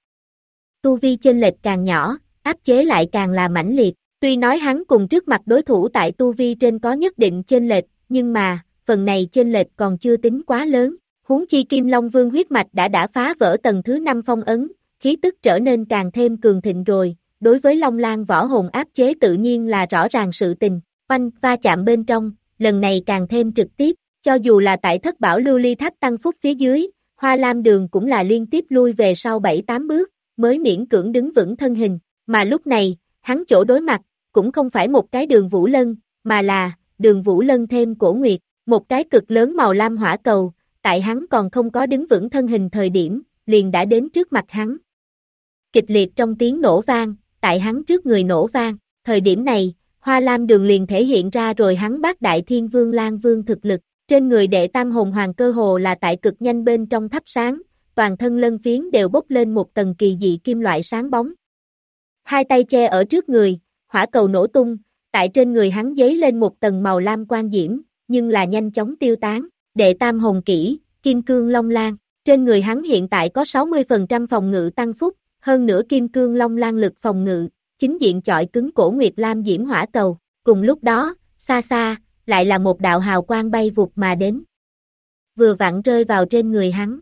Tu vi chênh lệch càng nhỏ, áp chế lại càng là mãnh liệt, tuy nói hắn cùng trước mặt đối thủ tại tu vi trên có nhất định chênh lệch, nhưng mà, phần này chênh lệch còn chưa tính quá lớn, huống chi Kim Long Vương huyết mạch đã phá vỡ tầng thứ 5 phong ấn, khí tức trở nên càng thêm cường thịnh rồi, đối với Long Lang võ hồn áp chế tự nhiên là rõ ràng sự tình, oanh va chạm bên trong, lần này càng thêm trực tiếp, cho dù là tại thất bảo lưu ly tháp tăng phúc phía dưới, Hoa Lam Đường cũng là liên tiếp lui về sau 7-8 bước, mới miễn cưỡng đứng vững thân hình, mà lúc này, hắn chỗ đối mặt, cũng không phải một cái Đường Vũ Lân, mà là, Đường Vũ Lân thêm Cổ Nguyệt, một cái cực lớn màu lam hỏa cầu, tại hắn còn không có đứng vững thân hình thời điểm, liền đã đến trước mặt hắn. Kịch liệt trong tiếng nổ vang, tại hắn trước người nổ vang, thời điểm này, Hoa Lam Đường liền thể hiện ra rồi hắn bát đại thiên vương Lang Vương thực lực, trên người đệ tam hồn hoàng cơ hồ là tại cực nhanh bên trong thắp sáng, toàn thân lân phiến đều bốc lên một tầng kỳ dị kim loại sáng bóng. Hai tay che ở trước người, hỏa cầu nổ tung, tại trên người hắn giấy lên một tầng màu lam quang diễm, nhưng là nhanh chóng tiêu tán, đệ tam hồn kỹ, Kim Cương Long Lang, trên người hắn hiện tại có 60% phòng ngự tăng phúc, hơn nữa Kim Cương Long Lang lực phòng ngự, chính diện chọi cứng Cổ Nguyệt Lam diễm hỏa cầu, cùng lúc đó, xa xa, lại là một đạo hào quang bay vụt mà đến. Vừa vặn rơi vào trên người hắn.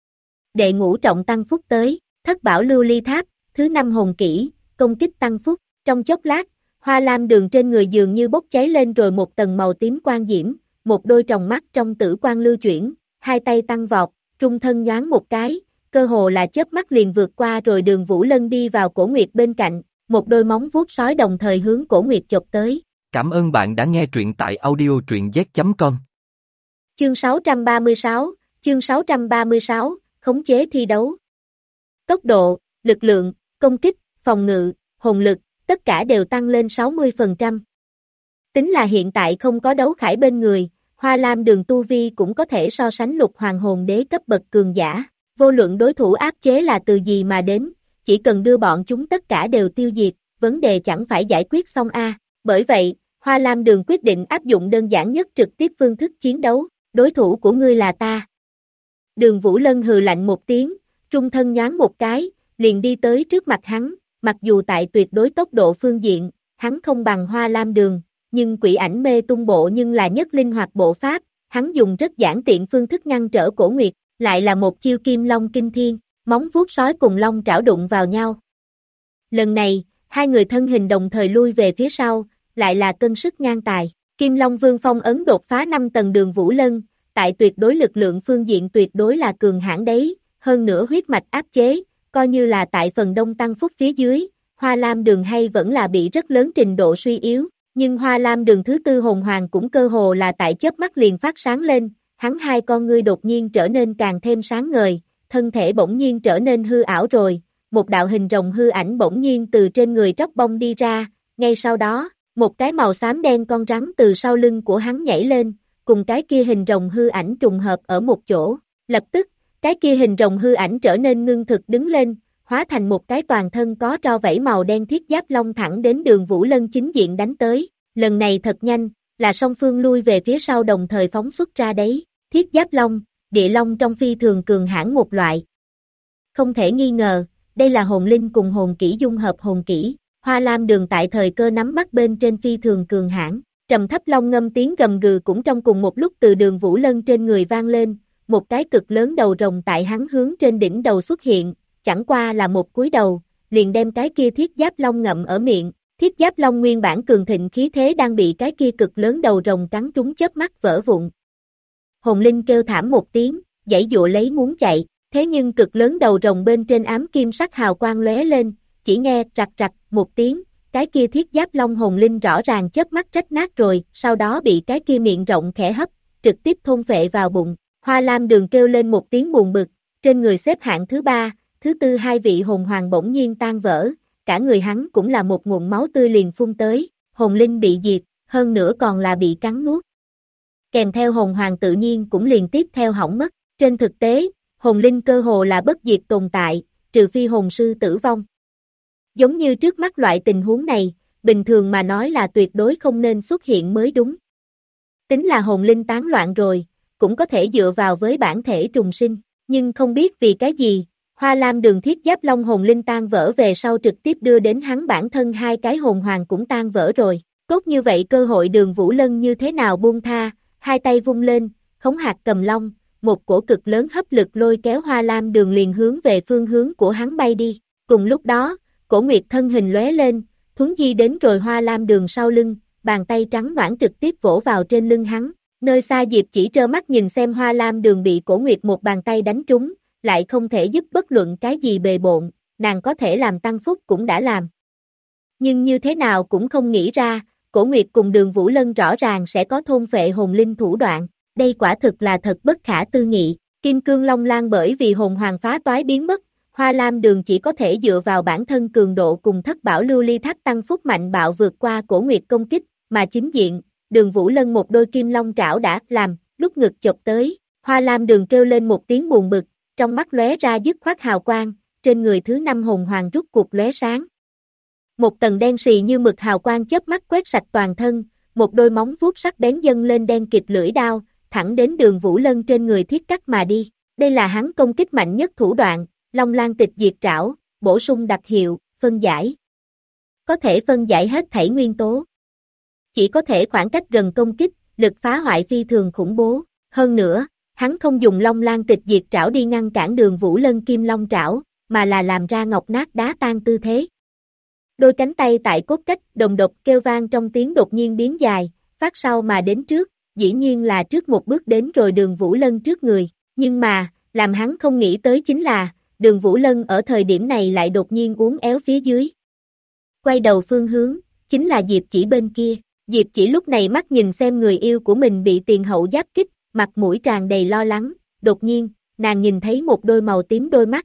Đệ ngũ trọng tăng phúc tới, thất bảo lưu ly tháp, thứ 5 hồn kỹ, công kích tăng phúc, trong chốc lát, Hoa Lam Đường trên người dường như bốc cháy lên rồi một tầng màu tím quang diễm, một đôi tròng mắt trong tử quang lưu chuyển, hai tay tăng vọt, trung thân nhoáng một cái, cơ hồ là chớp mắt liền vượt qua rồi Đường Vũ Lân đi vào Cổ Nguyệt bên cạnh, một đôi móng vuốt sói đồng thời hướng Cổ Nguyệt chộp tới. Cảm ơn bạn đã nghe truyện tại audio truyện z.com. Chương 636, khống chế thi đấu. Tốc độ, lực lượng, công kích, phòng ngự, hồn lực, tất cả đều tăng lên 60%. Tính là hiện tại không có đấu khải bên người, Hoa Lam Đường tu vi cũng có thể so sánh Lục Hoàng hồn đế cấp bậc cường giả, vô luận đối thủ áp chế là từ gì mà đến, chỉ cần đưa bọn chúng tất cả đều tiêu diệt, vấn đề chẳng phải giải quyết xong a. Bởi vậy, Hoa Lam Đường quyết định áp dụng đơn giản nhất trực tiếp phương thức chiến đấu, đối thủ của ngươi là ta. Đường Vũ Lân hừ lạnh một tiếng, trung thân nhoáng một cái, liền đi tới trước mặt hắn, mặc dù tại tuyệt đối tốc độ phương diện, hắn không bằng Hoa Lam Đường, nhưng quỷ ảnh mê tung bộ nhưng là nhất linh hoạt bộ pháp, hắn dùng rất giản tiện phương thức ngăn trở Cổ Nguyệt, lại là một chiêu Kim Long kinh thiên, móng vuốt sói cùng long trảo đụng vào nhau. Lần này, hai người thân hình đồng thời lui về phía sau, lại là cân sức ngang tài. Kim Long Vương phong ấn đột phá 5 tầng Đường Vũ Lân, tại tuyệt đối lực lượng phương diện tuyệt đối là cường hãn đấy, hơn nữa huyết mạch áp chế, coi như là tại phần đông tăng phúc phía dưới, Hoa Lam Đường hay vẫn là bị rất lớn trình độ suy yếu, nhưng Hoa Lam Đường thứ 4 hồn hoàng cũng cơ hồ là tại chớp mắt liền phát sáng lên, hắn hai con ngươi đột nhiên trở nên càng thêm sáng ngời, thân thể bỗng nhiên trở nên hư ảo rồi, một đạo hình rồng hư ảnh bỗng nhiên từ trên người tróc bông đi ra, ngay sau đó, một cái màu xám đen con rắn từ sau lưng của hắn nhảy lên, cùng cái kia hình rồng hư ảnh trùng hợp ở một chỗ, lập tức, cái kia hình rồng hư ảnh trở nên ngưng thực đứng lên, hóa thành một cái toàn thân có tro vảy màu đen thiết giáp long thẳng đến Đường Vũ Lân chính diện đánh tới, lần này thật nhanh, là song phương lui về phía sau đồng thời phóng xuất ra đấy, thiết giáp long, địa long trong phi thường cường hãn một loại. Không thể nghi ngờ, đây là hồn linh cùng hồn kỹ dung hợp hồn kỹ, Hoa Lam Đường tại thời cơ nắm bắt bên trên phi thường cường hãn, Trầm thấp long ngâm tiếng gầm gừ cũng trong cùng một lúc từ Đường Vũ Lân trên người vang lên, một cái cực lớn đầu rồng tại hắn hướng trên đỉnh đầu xuất hiện, chẳng qua là một cúi đầu, liền đem cái kia thiết giáp long ngậm ở miệng. Thiết giáp long nguyên bản cường thịnh khí thế đang bị cái kia cực lớn đầu rồng cắn trúng chớp mắt vỡ vụn. Hồn Linh kêu thảm một tiếng, giãy giụa lấy muốn chạy, thế nhưng cực lớn đầu rồng bên trên ám kim sắc hào quang lóe lên, chỉ nghe rạch rạch một tiếng, cái kia thiết giáp long hồn linh rõ ràng chớp mắt rách nát rồi, sau đó bị cái kia miệng rộng khẽ hấp, trực tiếp thôn phệ vào bụng. Hoa Lam Đường kêu lên một tiếng buồn bực, trên người xếp hạng thứ 3, thứ 4 hai vị hồn hoàng bỗng nhiên tan vỡ, cả người hắn cũng là một nguồn máu tươi liền phun tới, hồn linh bị diệt, hơn nữa còn là bị cắn nuốt. Kèm theo hồn hoàng tự nhiên cũng liền tiếp theo hỏng mất, trên thực tế, hồn linh cơ hồ là bất diệt tồn tại, trừ phi hồn sư tử vong. Giống như trước mắt loại tình huống này, bình thường mà nói là tuyệt đối không nên xuất hiện mới đúng. Tính là hồn linh tán loạn rồi, cũng có thể dựa vào với bản thể trùng sinh, nhưng không biết vì cái gì, Hoa Lam Đường thiết giáp long hồn linh tan vỡ về sau trực tiếp đưa đến hắn bản thân hai cái hồn hoàng cũng tan vỡ rồi. Tốt như vậy cơ hội Đường Vũ Lân như thế nào buông tha, hai tay vung lên, khống hạt cầm long, một cổ cực lớn hấp lực lôi kéo Hoa Lam Đường liền hướng về phương hướng của hắn bay đi. Cùng lúc đó, Cổ Nguyệt thân hình lóe lên, thuấn di đến rồi Hoa Lam Đường sau lưng, bàn tay trắng nõn trực tiếp vỗ vào trên lưng hắn. Nơi xa Diệp Chỉ trơ mắt nhìn xem Hoa Lam Đường bị Cổ Nguyệt một bàn tay đánh trúng, lại không thể giúp bất luận cái gì bề bộn, nàng có thể làm tăng phúc cũng đã làm. Nhưng như thế nào cũng không nghĩ ra, Cổ Nguyệt cùng Đường Vũ Lân rõ ràng sẽ có thôn phệ hồn linh thủ đoạn, đây quả thực là thật bất khả tư nghị. Kim Cương Long Lan bởi vì hồn hoàng phá toái biến mất, Hoa Lam Đường chỉ có thể dựa vào bản thân cường độ cùng thất bảo lưu ly tháp tăng phúc mạnh bạo vượt qua Cổ Nguyệt công kích, mà chính diện, Đường Vũ Lân một đôi kim long trảo đã làm, lúc ngực chộp tới, Hoa Lam Đường kêu lên một tiếng buồn bực, trong mắt lóe ra dứt khoát hào quang, trên người thứ 5 hồn hoàng rút cuộc lóe sáng. Một tầng đen xì như mực hào quang chớp mắt quét sạch toàn thân, một đôi móng vuốt sắc bén dâng lên đen kịt lưỡi đao, thẳng đến Đường Vũ Lân trên người thiết cắt mà đi. Đây là hắn công kích mạnh nhất thủ đoạn, Long Lan Tịch Diệt Trảo, bổ sung đặc hiệu, phân giải. Có thể phân giải hết thảy nguyên tố. Chỉ có thể khoảng cách gần công kích, lực phá hoại phi thường khủng bố. Hơn nữa, hắn không dùng Long Lan Tịch Diệt Trảo đi ngăn cản Đường Vũ Lân Kim Long Trảo, mà là làm ra ngọc nát đá tan tư thế. Đôi cánh tay tại cốt cách đồng độc kêu vang trong tiếng đột nhiên biến dài, phát sau mà đến trước, dĩ nhiên là trước một bước đến rồi Đường Vũ Lân trước người. Nhưng mà, làm hắn không nghĩ tới chính là, Đường Vũ Lân ở thời điểm này lại đột nhiên uốn éo phía dưới. Quay đầu phương hướng, chính là Diệp Chỉ bên kia. Diệp Chỉ lúc này mắt nhìn xem người yêu của mình bị tiền hậu giáp kích, mặt mũi tràn đầy lo lắng, đột nhiên, nàng nhìn thấy một đôi màu tím đôi mắt.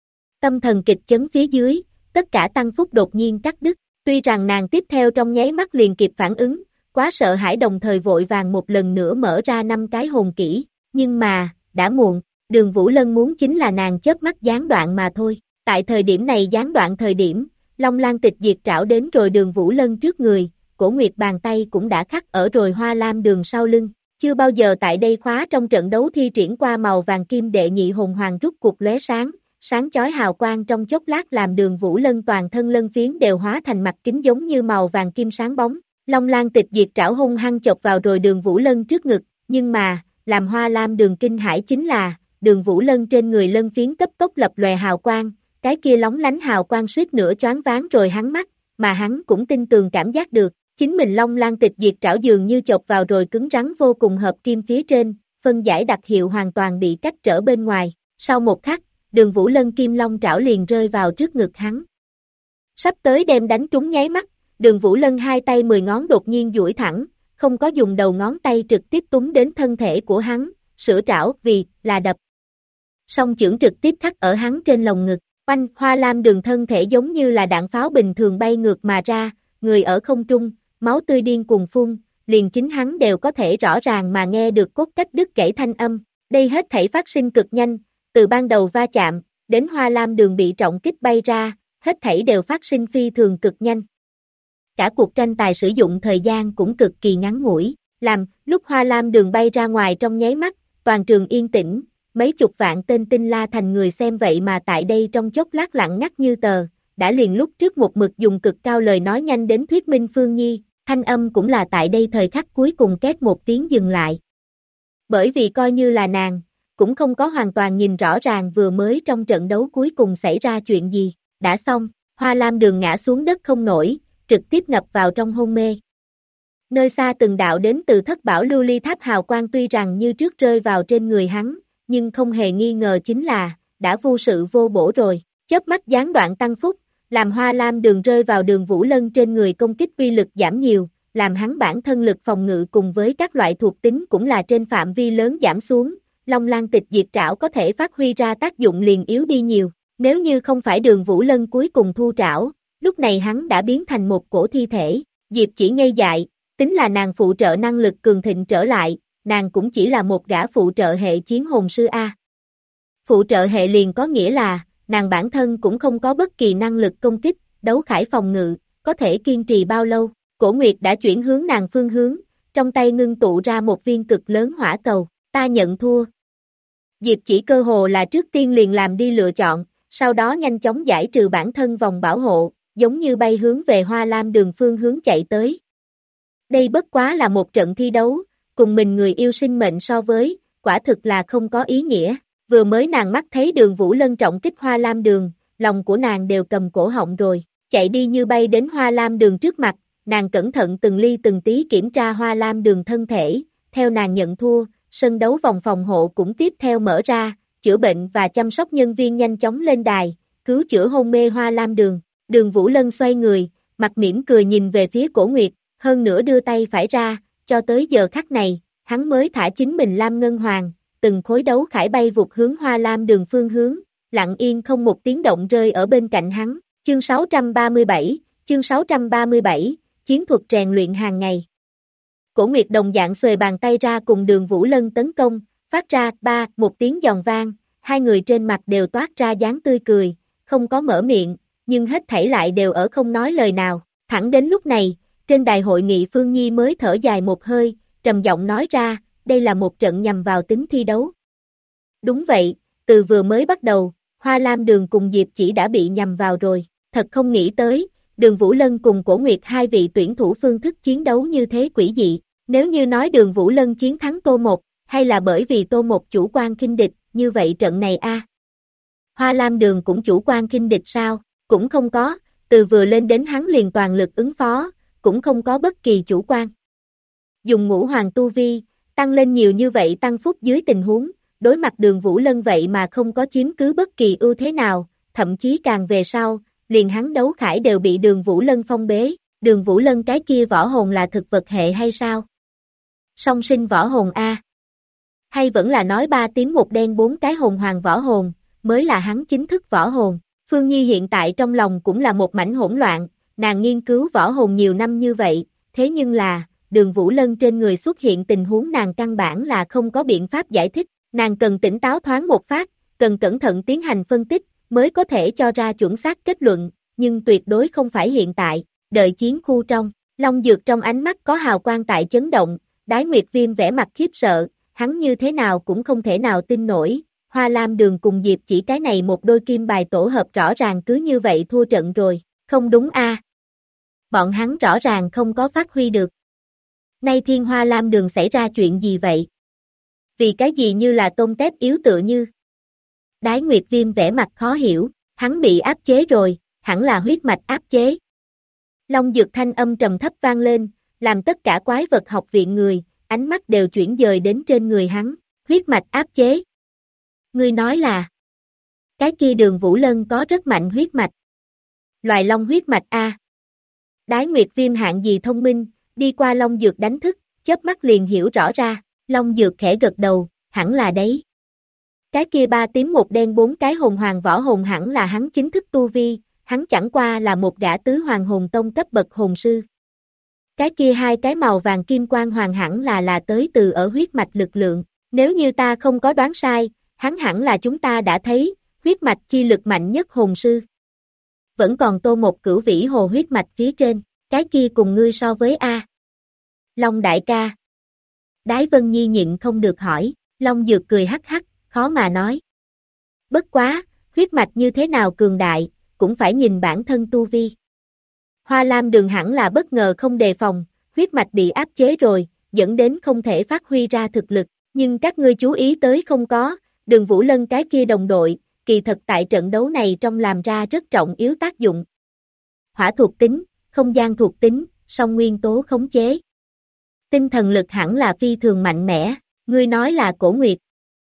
Tâm thần kịch chấn phía dưới, tất cả tăng phúc đột nhiên cắt đứt, tuy rằng nàng tiếp theo trong nháy mắt liền kịp phản ứng, quá sợ hãi đồng thời vội vàng một lần nữa mở ra 5 cái hồn kỹ, nhưng mà, đã muộn, Đường Vũ Lân muốn chính là nàng chớp mắt gián đoạn mà thôi. Tại thời điểm này gián đoạn thời điểm, Long Lan Tịch Diệt Trảo đến rồi Đường Vũ Lân trước người, Cổ Nguyệt bàn tay cũng đã khắc ở rồi Hoa Lam Đường sau lưng. Chưa bao giờ tại đây khóa trong trận đấu thi triển qua màu vàng kim đệ nhị hồn hoàng rút cuộc lóe sáng, sáng chói hào quang trong chốc lát làm Đường Vũ Lân toàn thân lân phiến đều hóa thành mặt kính giống như màu vàng kim sáng bóng. Long Lan Tịch Diệt Trảo hung hăng chọc vào rồi Đường Vũ Lân trước ngực, nhưng mà, làm Hoa Lam Đường kinh hãi chính là, Đường Vũ Lân trên người lân phiến cấp tốc lập lòe hào quang, cái kia lóng lánh hào quang suýt nữa choáng váng rồi hắn mắt, mà hắn cũng tin tường cảm giác được, chính mình Long Lan Tịch Diệt Trảo dường như chọc vào rồi cứng rắn vô cùng hợp kim phía trên, phân giải đặc hiệu hoàn toàn bị cách trở bên ngoài. Sau một khắc, Đường Vũ Lân Kim Long Trảo liền rơi vào trước ngực hắn. Sắp tới đem đánh trúng nháy mắt, Đường Vũ Lân hai tay 10 ngón đột nhiên duỗi thẳng, không có dùng đầu ngón tay trực tiếp túm đến thân thể của hắn, sửa trảo vì là đập. Song chưởng trực tiếp khắc ở hắn trên lồng ngực, oanh, Hoa Lam Đường thân thể giống như là đạn pháo bình thường bay ngược mà ra, người ở không trung, máu tươi điên cuồng phun, liền chính hắn đều có thể rõ ràng mà nghe được cốt cách đứt gãy thanh âm. Đây hết thảy phát sinh cực nhanh, từ ban đầu va chạm, đến Hoa Lam Đường bị trọng kích bay ra, hết thảy đều phát sinh phi thường cực nhanh. Cả cuộc tranh tài sử dụng thời gian cũng cực kỳ ngắn ngủi, làm, lúc Hoa Lam Đường bay ra ngoài trong nháy mắt, toàn trường yên tĩnh, mấy chục vạn tên tinh la thành người xem vậy mà tại đây trong chốc lát lặng ngắt như tờ, đã liền lúc trước một mực dùng cực cao lời nói nhanh đến thuyết minh Phương Nhi, Thanh âm cũng là tại đây thời khắc cuối cùng két một tiếng dừng lại. Bởi vì coi như là nàng, cũng không có hoàn toàn nhìn rõ ràng vừa mới trong trận đấu cuối cùng xảy ra chuyện gì. Đã xong, Hoa Lam Đường ngã xuống đất không nổi, trực tiếp ngập vào trong hôn mê. Nơi xa từng đạo đến từ Thất Bảo Lưu Ly Tháp hào quang tuy rằng như trước rơi vào trên người hắn, nhưng không hề nghi ngờ chính là, đã vô sự vô bổ rồi. Chớp mắt gián đoạn tăng phúc, làm Hoa Lam Đường rơi vào Đường Vũ Lân trên người công kích uy lực giảm nhiều, làm hắn bản thân lực phòng ngự cùng với các loại thuộc tính cũng là trên phạm vi lớn giảm xuống, Long Lan Tịch Diệt Trảo có thể phát huy ra tác dụng liền yếu đi nhiều. Nếu như không phải Đường Vũ Lân cuối cùng thu trảo, lúc này hắn đã biến thành một cổ thi thể. Diệp Chỉ ngây dại, tính là nàng phụ trợ năng lực cường thịnh trở lại, nàng cũng chỉ là một gã phụ trợ hệ chiến hồn sư A. Phụ trợ hệ liền có nghĩa là, nàng bản thân cũng không có bất kỳ năng lực công kích, đấu khải phòng ngự, có thể kiên trì bao lâu. Cổ Nguyệt đã chuyển hướng nàng phương hướng, trong tay ngưng tụ ra một viên cực lớn hỏa cầu, ta nhận thua. Diệp Chỉ cơ hồ là trước tiên liền làm đi lựa chọn, sau đó nhanh chóng giải trừ bản thân vòng bảo hộ, giống như bay hướng về Hoa Lam Đường phương hướng chạy tới. Đây bất quá là một trận thi đấu, cùng mình người yêu sinh mệnh so với, quả thực là không có ý nghĩa. Vừa mới nàng mắt thấy Đường Vũ Lân trọng kích Hoa Lam Đường, lòng của nàng đều cầm cổ họng rồi, chạy đi như bay đến Hoa Lam Đường trước mặt, nàng cẩn thận từng ly từng tí kiểm tra Hoa Lam Đường thân thể, theo nàng nhận thua, sân đấu vòng phòng hộ cũng tiếp theo mở ra, chữa bệnh và chăm sóc nhân viên nhanh chóng lên đài, cứu chữa hôn mê Hoa Lam Đường. Đường Vũ Lân xoay người, mặt mỉm cười nhìn về phía Cổ Nguyệt, hơn nữa đưa tay phải ra, cho tới giờ khắc này, hắn mới thả chính mình Lam Ngân Hoàng, từng khối đấu khải bay vụt hướng Hoa Lam Đường phương hướng, lặng yên không một tiếng động rơi ở bên cạnh hắn. Chương 637, chiến thuật rèn luyện hàng ngày. Cổ Nguyệt đồng dạng xuề bàn tay ra cùng Đường Vũ Lân tấn công, phát ra một tiếng giòn vang, hai người trên mặt đều toát ra dáng tươi cười, không có mở miệng, nhưng hết thảy lại đều ở không nói lời nào. Thẳng đến lúc này, trên đài hội nghị Phương Nhi mới thở dài một hơi, trầm giọng nói ra, đây là một trận nhằm vào tính thi đấu. Đúng vậy, từ vừa mới bắt đầu, Hoa Lam Đường cùng Diệp Chỉ đã bị nhằm vào rồi, thật không nghĩ tới, Đường Vũ Lân cùng Cổ Nguyệt hai vị tuyển thủ phương thức chiến đấu như thế quỷ dị. Nếu như nói Đường Vũ Lân chiến thắng Tô Một, hay là bởi vì Tô Một chủ quan khinh địch, như vậy trận này Hoa Lam Đường cũng chủ quan khinh địch sao? Cũng không có, từ vừa lên đến hắn liền toàn lực ứng phó, cũng không có bất kỳ chủ quan. Dùng ngũ hoàng tu vi, tăng lên nhiều như vậy tăng phúc dưới tình huống, đối mặt Đường Vũ Lân vậy mà không có chiếm cứ bất kỳ ưu thế nào, thậm chí càng về sau, liền hắn đấu khải đều bị Đường Vũ Lân phong bế. Đường Vũ Lân cái kia võ hồn là thực vật hệ hay sao? Song sinh võ hồn A. Hay vẫn là nói 3 tím 1 đen 4 cái hồn hoàng võ hồn, mới là hắn chính thức võ hồn. Phương Nhi hiện tại trong lòng cũng là một mảnh hỗn loạn, nàng nghiên cứu võ hồn nhiều năm như vậy, thế nhưng là, Đường Vũ Lân trên người xuất hiện tình huống nàng căn bản là không có biện pháp giải thích, nàng cần tỉnh táo thoáng một phát, cần cẩn thận tiến hành phân tích, mới có thể cho ra chuẩn xác kết luận, nhưng tuyệt đối không phải hiện tại. Đợi chiến khu trong, Long Dược trong ánh mắt có hào quang tại chấn động, Đái Nguyệt Viêm vẻ mặt khiếp sợ, hắn như thế nào cũng không thể nào tin nổi, Hoa Lam Đường cùng Diệp Chỉ cái này một đôi kim bài tổ hợp rõ ràng cứ như vậy thua trận rồi, không đúng a? Bọn hắn rõ ràng không có phát huy được. Nay Thiên Hoa Lam Đường xảy ra chuyện gì vậy? Vì cái gì như là tôm tép yếu tựa như? Đái Nguyệt Viêm vẻ mặt khó hiểu, hắn bị áp chế rồi, hẳn là huyết mạch áp chế. Long Dược thanh âm trầm thấp vang lên, làm tất cả quái vật học viện người, ánh mắt đều chuyển dời đến trên người hắn, huyết mạch áp chế. Ngươi nói là, cái kia Đường Vũ Lân có rất mạnh huyết mạch. Loài long huyết mạch A. Đái Nguyệt Viêm hạng gì thông minh, đi qua Long Dược đánh thức, chớp mắt liền hiểu rõ ra, Long Dược khẽ gật đầu, hẳn là đấy. Cái kia 3 tím 1 đen 4 cái hồn hoàng võ hồn hẳn là hắn chính thức tu vi, hắn chẳng qua là một gã tứ hoàng hồn tông cấp bậc hồn sư. Cái kia 2 cái màu vàng kim quang hoàng hẳn là tới từ ở huyết mạch lực lượng, nếu như ta không có đoán sai, hắn hẳn là chúng ta đã thấy, huyết mạch chi lực mạnh nhất hồn sư. Vẫn còn Tô Một Cửu Vĩ Hồ huyết mạch phía trên, cái kia cùng ngươi so với A. Long đại ca. Đái Vân Nhi nhịn không được hỏi, Long Dược cười hắc hắc, khó mà nói. Bất quá, huyết mạch như thế nào cường đại, cũng phải nhìn bản thân tu vi. Hoa Lam Đường hẳn là bất ngờ không đề phòng, huyết mạch bị áp chế rồi, dẫn đến không thể phát huy ra thực lực, nhưng các ngươi chú ý tới không có, Đường Vũ Lân cái kia đồng đội, kỳ thật tại trận đấu này trong làm ra rất trọng yếu tác dụng. Hỏa thuộc tính, không gian thuộc tính, song nguyên tố khống chế. Tinh thần lực hẳn là phi thường mạnh mẽ, ngươi nói là Cổ Nguyệt.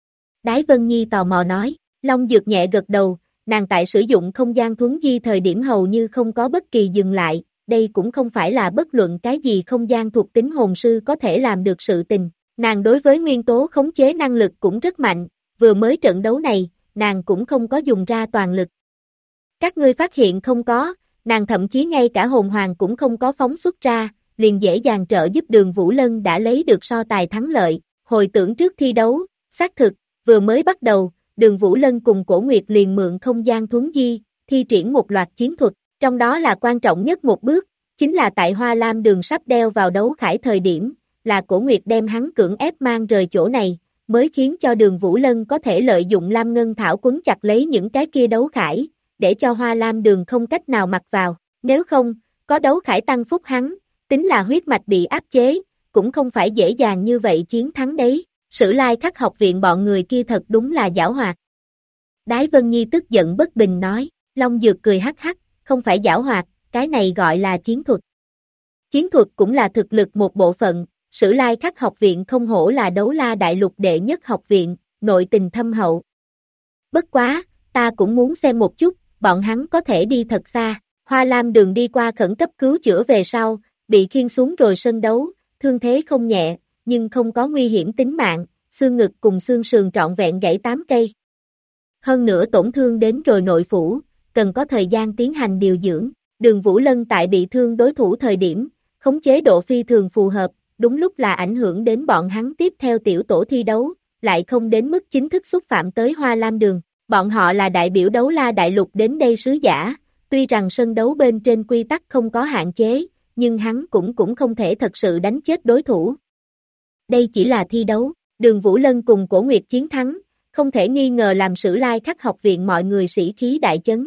Đái Vân Nhi tò mò nói, Long Dược nhẹ gật đầu, nàng tại sử dụng không gian thuấn di thời điểm hầu như không có bất kỳ dừng lại, đây cũng không phải là bất luận cái gì không gian thuộc tính hồn sư có thể làm được sự tình, nàng đối với nguyên tố khống chế năng lực cũng rất mạnh, vừa mới trận đấu này, nàng cũng không có dùng ra toàn lực. Các ngươi phát hiện không có, nàng thậm chí ngay cả hồn hoàng cũng không có phóng xuất ra, liền dễ dàng trợ giúp Đường Vũ Lân đã lấy được so tài thắng lợi, hồi tưởng trước thi đấu, xác thực, vừa mới bắt đầu, Đường Vũ Lân cùng Cổ Nguyệt liền mượn không gian thuấn di, thi triển một loạt chiến thuật, trong đó là quan trọng nhất một bước, chính là tại Hoa Lam Đường sắp đeo vào đấu khải thời điểm, là Cổ Nguyệt đem hắn cưỡng ép mang rời chỗ này, mới khiến cho Đường Vũ Lân có thể lợi dụng Lam Ngân Thảo quấn chặt lấy những cái kia đấu khải, để cho Hoa Lam Đường không cách nào mặc vào, nếu không, có đấu khải tăng phúc hắn, tính là huyết mạch bị áp chế, cũng không phải dễ dàng như vậy chiến thắng đấy. Sử Lai Khắc học viện bọn người kia thật đúng là giảo hoạt. Đái Vân Nhi tức giận bất bình nói, Long Dược cười hắc hắc, không phải giảo hoạt, cái này gọi là chiến thuật. Chiến thuật cũng là thực lực một bộ phận, Sử Lai Khắc học viện không hổ là Đấu La Đại Lục đệ nhất học viện, nội tình thâm hậu. Bất quá, ta cũng muốn xem một chút, bọn hắn có thể đi thật xa, Hoa Lam Đường đi qua khẩn cấp cứu chữa về sau, bị khiêng xuống rồi sân đấu, thương thế không nhẹ, nhưng không có nguy hiểm tính mạng, xương ngực cùng xương sườn trọn vẹn gãy 8 cây. Hơn nữa tổn thương đến rồi nội phủ, cần có thời gian tiến hành điều dưỡng, Đường Vũ Lân tại bị thương đối thủ thời điểm, khống chế độ phi thường phù hợp, đúng lúc là ảnh hưởng đến bọn hắn tiếp theo tiểu tổ thi đấu, lại không đến mức chính thức xúc phạm tới Hoa Lam Đường, bọn họ là đại biểu Đấu La Đại Lục đến đây sứ giả, tuy rằng sân đấu bên trên quy tắc không có hạn chế, nhưng hắn cũng không thể thật sự đánh chết đối thủ. Đây chỉ là thi đấu, Đường Vũ Lân cùng Cổ Nguyệt chiến thắng, không thể nghi ngờ làm Sử Lai Khắc học viện mọi người sĩ khí đại chấn.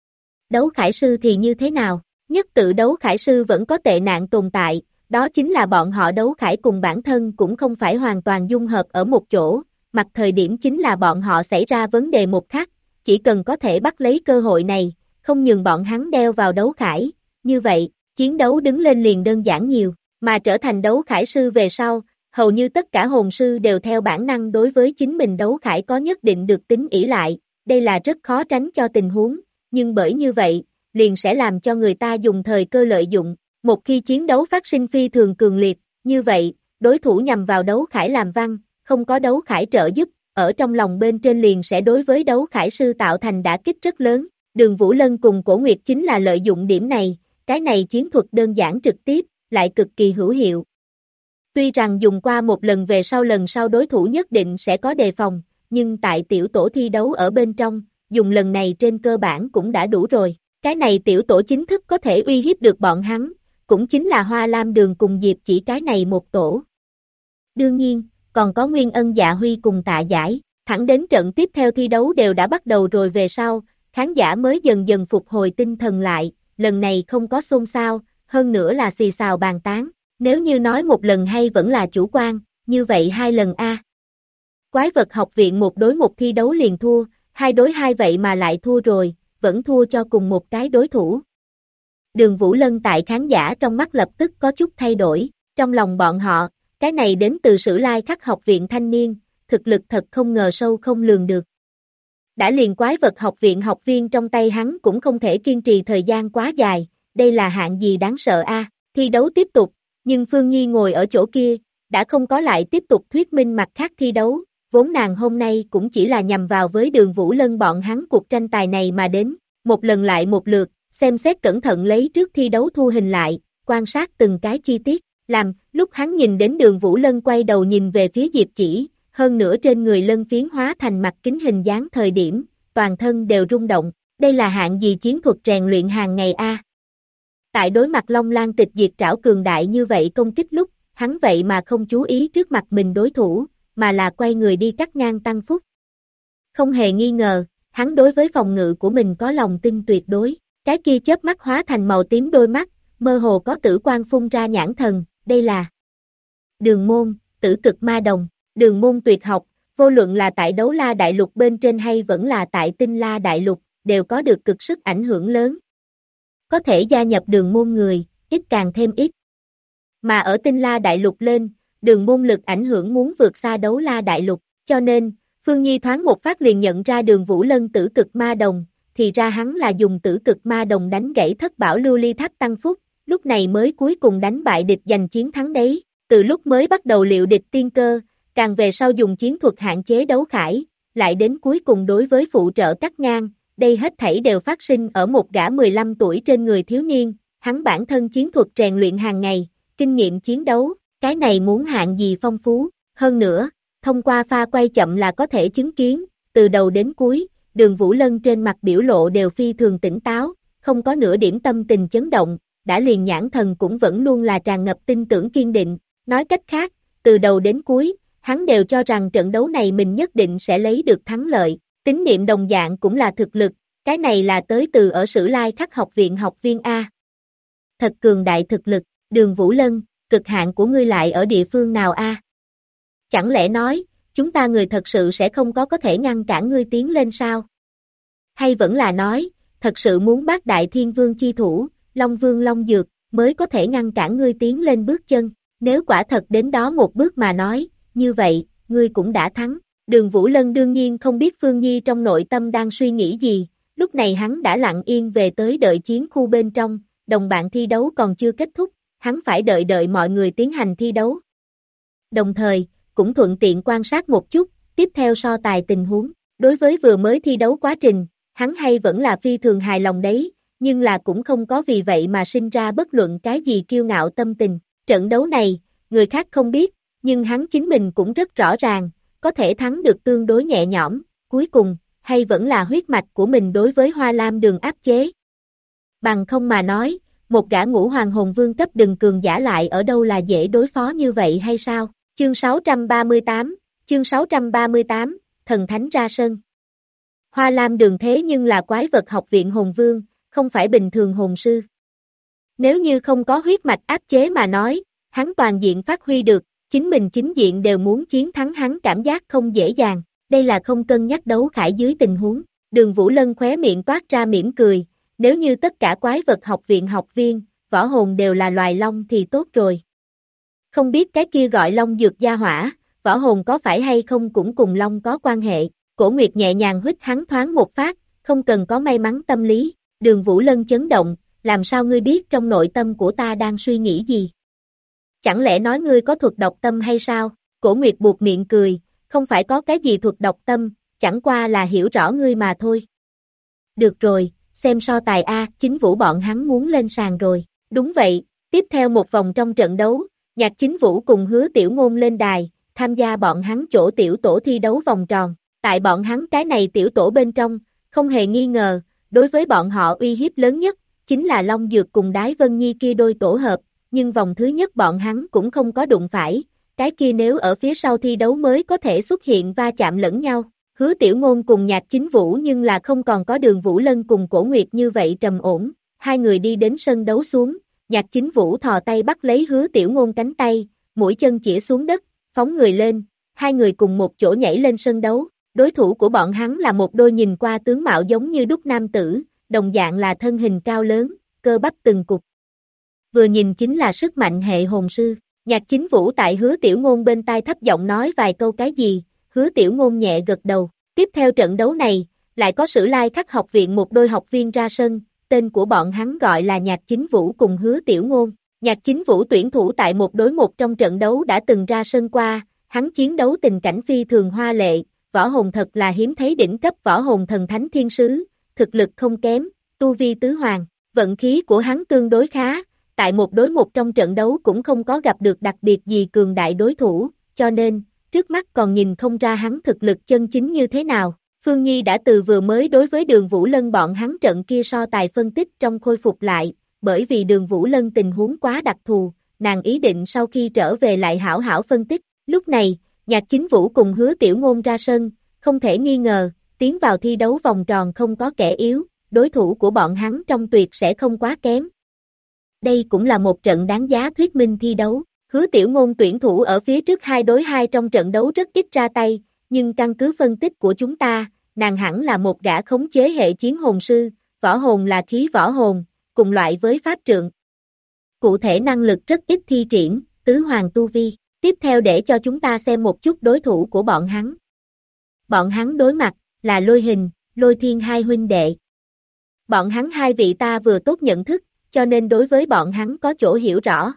Đấu khải sư thì như thế nào? Nhất tự đấu khải sư vẫn có tệ nạn tồn tại, đó chính là bọn họ đấu khải cùng bản thân cũng không phải hoàn toàn dung hợp ở một chỗ, mặt thời điểm chính là bọn họ xảy ra vấn đề một khắc, chỉ cần có thể bắt lấy cơ hội này, không nhường bọn hắn đeo vào đấu khải, như vậy, chiến đấu đứng lên liền đơn giản nhiều, mà trở thành đấu khải sư về sau, hầu như tất cả hồn sư đều theo bản năng đối với chính mình đấu khải có nhất định được tính ỷ lại, đây là rất khó tránh cho tình huống, nhưng bởi như vậy, liền sẽ làm cho người ta dùng thời cơ lợi dụng, một khi chiến đấu phát sinh phi thường cường liệt, như vậy, đối thủ nhằm vào đấu khải làm văn, không có đấu khải trợ giúp, ở trong lòng bên trên liền sẽ đối với đấu khải sư tạo thành đả kích rất lớn, Đường Vũ Lân cùng Cổ Nguyệt chính là lợi dụng điểm này, cái này chiến thuật đơn giản trực tiếp, lại cực kỳ hữu hiệu. Tuy rằng dùng qua một lần về sau lần sau đối thủ nhất định sẽ có đề phòng, nhưng tại tiểu tổ thi đấu ở bên trong, dùng lần này trên cơ bản cũng đã đủ rồi. Cái này tiểu tổ chính thức có thể uy hiếp được bọn hắn, cũng chính là Hoa Lam Đường cùng Diệp Chỉ cái này một tổ. Đương nhiên, còn có Nguyên Ân Dạ Huy cùng Tạ Giải, thẳng đến trận tiếp theo thi đấu đều đã bắt đầu rồi về sau, khán giả mới dần dần phục hồi tinh thần lại, lần này không có xôn xao, hơn nữa là xì xào bàn tán. Nếu như nói một lần hay vẫn là chủ quan, như vậy 2 lần a. Quái vật học viện 1 đối 1 thi đấu liền thua, 2 đối 2 vậy mà lại thua rồi, vẫn thua cho cùng một cái đối thủ. Đường Vũ Lân tại khán giả trong mắt lập tức có chút thay đổi, trong lòng bọn họ, cái này đến từ Sử Lai Khắc học viện thanh niên, thực lực thật không ngờ sâu không lường được. Đã liền quái vật học viện học viên trong tay hắn cũng không thể kiên trì thời gian quá dài, đây là hạng gì đáng sợ a. Thi đấu tiếp tục. Nhưng Phương Nhi ngồi ở chỗ kia, đã không có lại tiếp tục thuyết minh mặt khác thi đấu, vốn nàng hôm nay cũng chỉ là nhằm vào với Đường Vũ Lân bọn hắn cuộc tranh tài này mà đến, một lần lại một lượt, xem xét cẩn thận lấy trước thi đấu thu hình lại, quan sát từng cái chi tiết, làm, lúc hắn nhìn đến Đường Vũ Lân quay đầu nhìn về phía Diệp Chỉ, hơn nữa trên người lân phiến hóa thành mặt kính hình dáng thời điểm, toàn thân đều rung động, đây là hạng gì chiến thuật rèn luyện hàng ngày a. Tại đối mặt Long Lan Tịch Diệt Trảo cường đại như vậy công kích lúc, hắn vậy mà không chú ý trước mặt mình đối thủ, mà là quay người đi cắt ngang tăng phúc. Không hề nghi ngờ, hắn đối với phòng ngự của mình có lòng tin tuyệt đối, cái kia chớp mắt hóa thành màu tím đôi mắt, mơ hồ có tử quang phun ra nhãn thần, đây là Đường môn, tử cực ma đồng, đường môn tuyệt học, vô luận là tại Đấu La Đại Lục bên trên hay vẫn là tại Tinh La Đại Lục, đều có được cực sức ảnh hưởng lớn. Có thể gia nhập đường môn người, ít càng thêm ít. Mà ở Tinh La Đại Lục lên, đường môn lực ảnh hưởng muốn vượt xa Đấu La Đại Lục, cho nên, Phương Nhi thoáng một phát liền nhận ra Đường Vũ Lân tử cực ma đồng, thì ra hắn là dùng tử cực ma đồng đánh gãy thất bảo lưu ly tháp tăng phúc, lúc này mới cuối cùng đánh bại địch giành chiến thắng đấy, từ lúc mới bắt đầu liệu địch tiên cơ, càng về sau dùng chiến thuật hạn chế đấu khải, lại đến cuối cùng đối với phụ trợ cắt ngang, đây hết thảy đều phát sinh ở một gã 15 tuổi trên người thiếu niên, hắn bản thân chiến thuật rèn luyện hàng ngày, kinh nghiệm chiến đấu, cái này muốn hạng gì phong phú, hơn nữa, thông qua pha quay chậm là có thể chứng kiến, từ đầu đến cuối, Đường Vũ Lân trên mặt biểu lộ đều phi thường tỉnh táo, không có nửa điểm tâm tình chấn động, đã liền nhãn thần cũng vẫn luôn là tràn ngập tin tưởng kiên định, nói cách khác, từ đầu đến cuối, hắn đều cho rằng trận đấu này mình nhất định sẽ lấy được thắng lợi, tín niệm đồng dạng cũng là thực lực, cái này là tới từ ở Sử Lai Khắc học viện học viên A. Thật cường đại thực lực, Đường Vũ Lân, cực hạn của ngươi lại ở địa phương nào A? Chẳng lẽ nói, chúng ta người thật sự sẽ không có thể ngăn cản ngươi tiến lên sao? Hay vẫn là nói, thật sự muốn bác đại thiên vương chi thủ, Long Vương Long Dược, mới có thể ngăn cản ngươi tiến lên bước chân, nếu quả thật đến đó một bước mà nói, như vậy, ngươi cũng đã thắng. Đường Vũ Lân đương nhiên không biết Phương Nhi trong nội tâm đang suy nghĩ gì, lúc này hắn đã lặng yên về tới đợi chiến khu bên trong, đồng bạn thi đấu còn chưa kết thúc, hắn phải đợi mọi người tiến hành thi đấu. Đồng thời, cũng thuận tiện quan sát một chút, tiếp theo so tài tình huống, đối với vừa mới thi đấu quá trình, hắn hay vẫn là phi thường hài lòng đấy, nhưng là cũng không có vì vậy mà sinh ra bất luận cái gì kiêu ngạo tâm tình, trận đấu này, người khác không biết, nhưng hắn chính mình cũng rất rõ ràng, có thể thắng được tương đối nhẹ nhõm, cuối cùng, hay vẫn là huyết mạch của mình đối với Hoa Lam Đường áp chế. Bằng không mà nói, một gã ngũ hoàng hồn vương cấp đừng cường giả lại ở đâu là dễ đối phó như vậy hay sao? Chương 638, Thần Thánh ra sân. Hoa Lam Đường thế nhưng là quái vật học viện hồn vương, không phải bình thường hồn sư. Nếu như không có huyết mạch áp chế mà nói, hắn toàn diện phát huy được, chính mình chính diện đều muốn chiến thắng hắn cảm giác không dễ dàng, đây là không cân nhắc đấu khải dưới tình huống. Đường Vũ Lân khóe miệng toát ra mỉm cười, nếu như tất cả quái vật học viện học viên, võ hồn đều là loài long thì tốt rồi. Không biết cái kia gọi long dược gia hỏa, võ hồn có phải hay không cũng cùng long có quan hệ, Cổ Nguyệt nhẹ nhàng hít hắn thoáng một phát, không cần có may mắn tâm lý, Đường Vũ Lân chấn động, làm sao ngươi biết trong nội tâm của ta đang suy nghĩ gì? Chẳng lẽ nói ngươi có thuật đọc tâm hay sao? Cổ Nguyệt buột miệng cười, không phải có cái gì thuật đọc tâm, chẳng qua là hiểu rõ ngươi mà thôi. Được rồi, xem so tài A, Chính Vũ bọn hắn muốn lên sàn rồi. Đúng vậy, tiếp theo một vòng trong trận đấu, Nhạc Chính Vũ cùng Hứa Tiểu Ngôn lên đài, tham gia bọn hắn chỗ tiểu tổ thi đấu vòng tròn. Tại bọn hắn cái này tiểu tổ bên trong, không hề nghi ngờ, đối với bọn họ uy hiếp lớn nhất, chính là Long Dược cùng Đái Vân Nhi kia đôi tổ hợp, nhưng vòng thứ nhất bọn hắn cũng không có đụng phải, cái kia nếu ở phía sau thi đấu mới có thể xuất hiện va chạm lẫn nhau. Hứa Tiểu Ngôn cùng Nhạc Chính Vũ nhưng là không còn có Đường Vũ Lân cùng Cổ Nguyệt như vậy trầm ổn, hai người đi đến sân đấu xuống, Nhạc Chính Vũ thò tay bắt lấy Hứa Tiểu Ngôn cánh tay, mũi chân chĩa xuống đất, phóng người lên, hai người cùng một chỗ nhảy lên sân đấu, đối thủ của bọn hắn là một đôi nhìn qua tướng mạo giống như đúc nam tử, đồng dạng là thân hình cao lớn, cơ bắp từng cục. Vừa nhìn chính là sức mạnh hệ hồn sư, Nhạc Chính Vũ tại Hứa Tiểu Ngôn bên tai thấp giọng nói vài câu cái gì, Hứa Tiểu Ngôn nhẹ gật đầu. Tiếp theo trận đấu này, lại có Sử Lai Khắc học viện một đôi học viên ra sân, tên của bọn hắn gọi là Nhạc Chính Vũ cùng Hứa Tiểu Ngôn. Nhạc Chính Vũ tuyển thủ tại 1-đối-1 trong trận đấu đã từng ra sân qua, hắn chiến đấu tình cảnh phi thường hoa lệ, võ hồn thật là hiếm thấy đỉnh cấp võ hồn thần thánh thiên sứ, thực lực không kém, tu vi tứ hoàng, vận khí của hắn tương đối khá, tại 1-đối-1 trong trận đấu cũng không có gặp được đặc biệt gì cường đại đối thủ, cho nên, trước mắt còn nhìn không ra hắn thực lực chân chính như thế nào. Phương Nhi đã từ vừa mới đối với Đường Vũ Lân bọn hắn trận kia so tài phân tích trong khôi phục lại, bởi vì Đường Vũ Lân tình huống quá đặc thù, nàng ý định sau khi trở về lại hảo hảo phân tích. Lúc này, Nhạc Chính Vũ cùng Hứa Tiểu Ngôn ra sân, không thể nghi ngờ, tiến vào thi đấu vòng tròn không có kẻ yếu, đối thủ của bọn hắn trong tuyệt sẽ không quá kém. Đây cũng là một trận đáng giá thuyết minh thi đấu, Hứa Tiểu Ngôn tuyển thủ ở phía trước 2 đối 2 trong trận đấu rất ít ra tay, nhưng căn cứ phân tích của chúng ta, nàng hẳn là một gã khống chế hệ chiến hồn sư, võ hồn là khí võ hồn, cùng loại với pháp trượng. Cụ thể năng lực rất ít thi triển, tứ hoàng tu vi. Tiếp theo để cho chúng ta xem một chút đối thủ của bọn hắn. Bọn hắn đối mặt là Lôi Hình, Lôi Thiên hai huynh đệ. Bọn hắn hai vị ta vừa tốt nhận thức, cho nên đối với bọn hắn có chỗ hiểu rõ.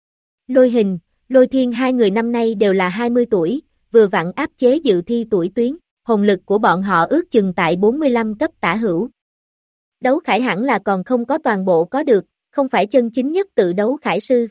Lôi Hình, Lôi Thiên hai người năm nay đều là 20 tuổi, vừa vặn áp chế dự thi tuổi tuyến, hồn lực của bọn họ ước chừng tại 45 cấp tả hữu. Đấu khải hẳn là còn không có toàn bộ có được, không phải chân chính nhất tự đấu khải sư.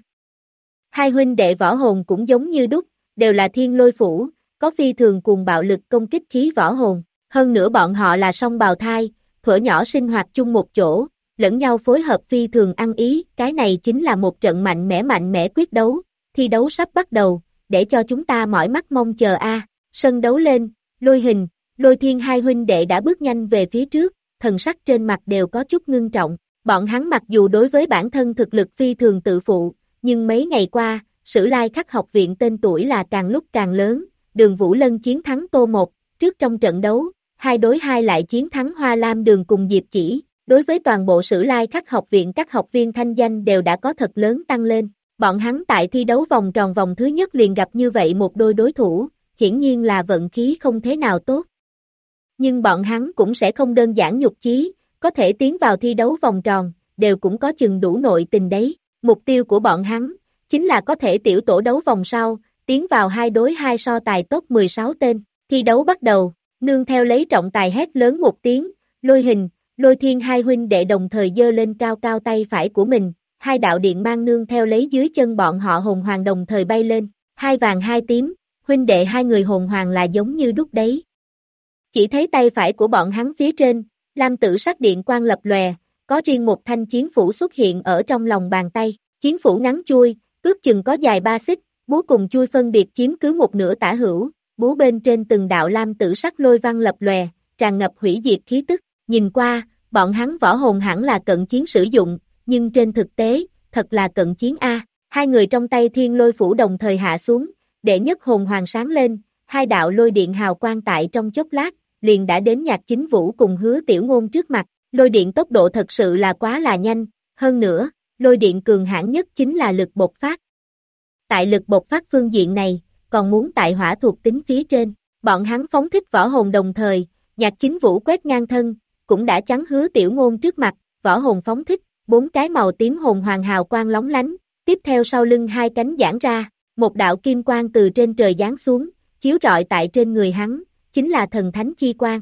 Hai huynh đệ võ hồn cũng giống như đúc, đều là thiên lôi phủ, có phi thường cuồng bạo lực công kích khí võ hồn. Hơn nữa bọn họ là song bào thai, thuở nhỏ sinh hoạt chung một chỗ, lẫn nhau phối hợp phi thường ăn ý, cái này chính là một trận mạnh mẽ quyết đấu. Thi đấu sắp bắt đầu, để cho chúng ta mỏi mắt mong chờ a. Sân đấu lên, Lôi Hình, Lôi Thiên hai huynh đệ đã bước nhanh về phía trước, thần sắc trên mặt đều có chút ngưng trọng. Bọn hắn mặc dù đối với bản thân thực lực phi thường tự phụ, nhưng mấy ngày qua, Sử Lai Khắc học viện tên tuổi là càng lúc càng lớn, Đường Vũ Lân chiến thắng Tô Một, trước trong trận đấu, 2 đối 2 lại chiến thắng Hoa Lam Đường cùng Diệp Chỉ, đối với toàn bộ Sử Lai Khắc học viện các học viên thanh danh đều đã có thật lớn tăng lên. Bọn hắn tại thi đấu vòng tròn vòng thứ nhất liền gặp như vậy một đôi đối thủ, hiển nhiên là vận khí không thế nào tốt. Nhưng bọn hắn cũng sẽ không đơn giản nhục chí, có thể tiến vào thi đấu vòng tròn, đều cũng có chừng đủ nội tình đấy. Mục tiêu của bọn hắn, chính là có thể tiểu tổ đấu vòng sau, tiến vào 2 đối 2 so tài top 16 tên. Thi đấu bắt đầu, nương theo lấy trọng tài hét lớn một tiếng, Lôi Hình, Lôi Thiên hai huynh đệ đồng thời giơ lên cao cao tay phải của mình, hai đạo điện mang nương theo lấy dưới chân bọn họ hồn hoàng đồng thời bay lên, 2 vàng 2 tím, huynh đệ hai người hồn hoàng là giống như đúc đấy. Chỉ thấy tay phải của bọn hắn phía trên, lam tử sắc điện quang lập lòe, có riêng một thanh chiến phủ xuất hiện ở trong lòng bàn tay, chiến phủ ngắn chui, ước chừng có dài 3 xích, búa cùng chui phân biệt chiếm cứ một nửa tả hữu, búa bên trên từng đạo lam tử sắc lôi văn lập lòe, tràn ngập hủy diệt khí tức, nhìn qua, bọn hắn võ hồn hẳn là cận chiến sử dụng, nhưng trên thực tế, thật là cận chiến a. Hai người trong tay thiên lôi phủ đồng thời hạ xuống, đệ nhất hồn hoàng sáng lên, 2 đạo lôi điện hào quang tại trong chốc lát, liền đã đến Nhạc Chính Vũ cùng Hứa Tiểu Ngôn trước mặt, lôi điện tốc độ thật sự là quá là nhanh, hơn nữa, lôi điện cường hãn nhất chính là lực bộc phát. Tại lực bộc phát phương diện này, còn muốn tại hỏa thuộc tính phía trên, bọn hắn phóng thích võ hồn đồng thời, Nhạc Chính Vũ quét ngang thân, cũng đã chắn Hứa Tiểu Ngôn trước mặt, võ hồn phóng thích, 4 cái màu tím hồn hoàng hào quang lóng lánh, tiếp theo sau lưng 2 cánh giãn ra, một đạo kim quang từ trên trời giáng xuống, chiếu rọi tại trên người hắn, chính là thần thánh chi quang.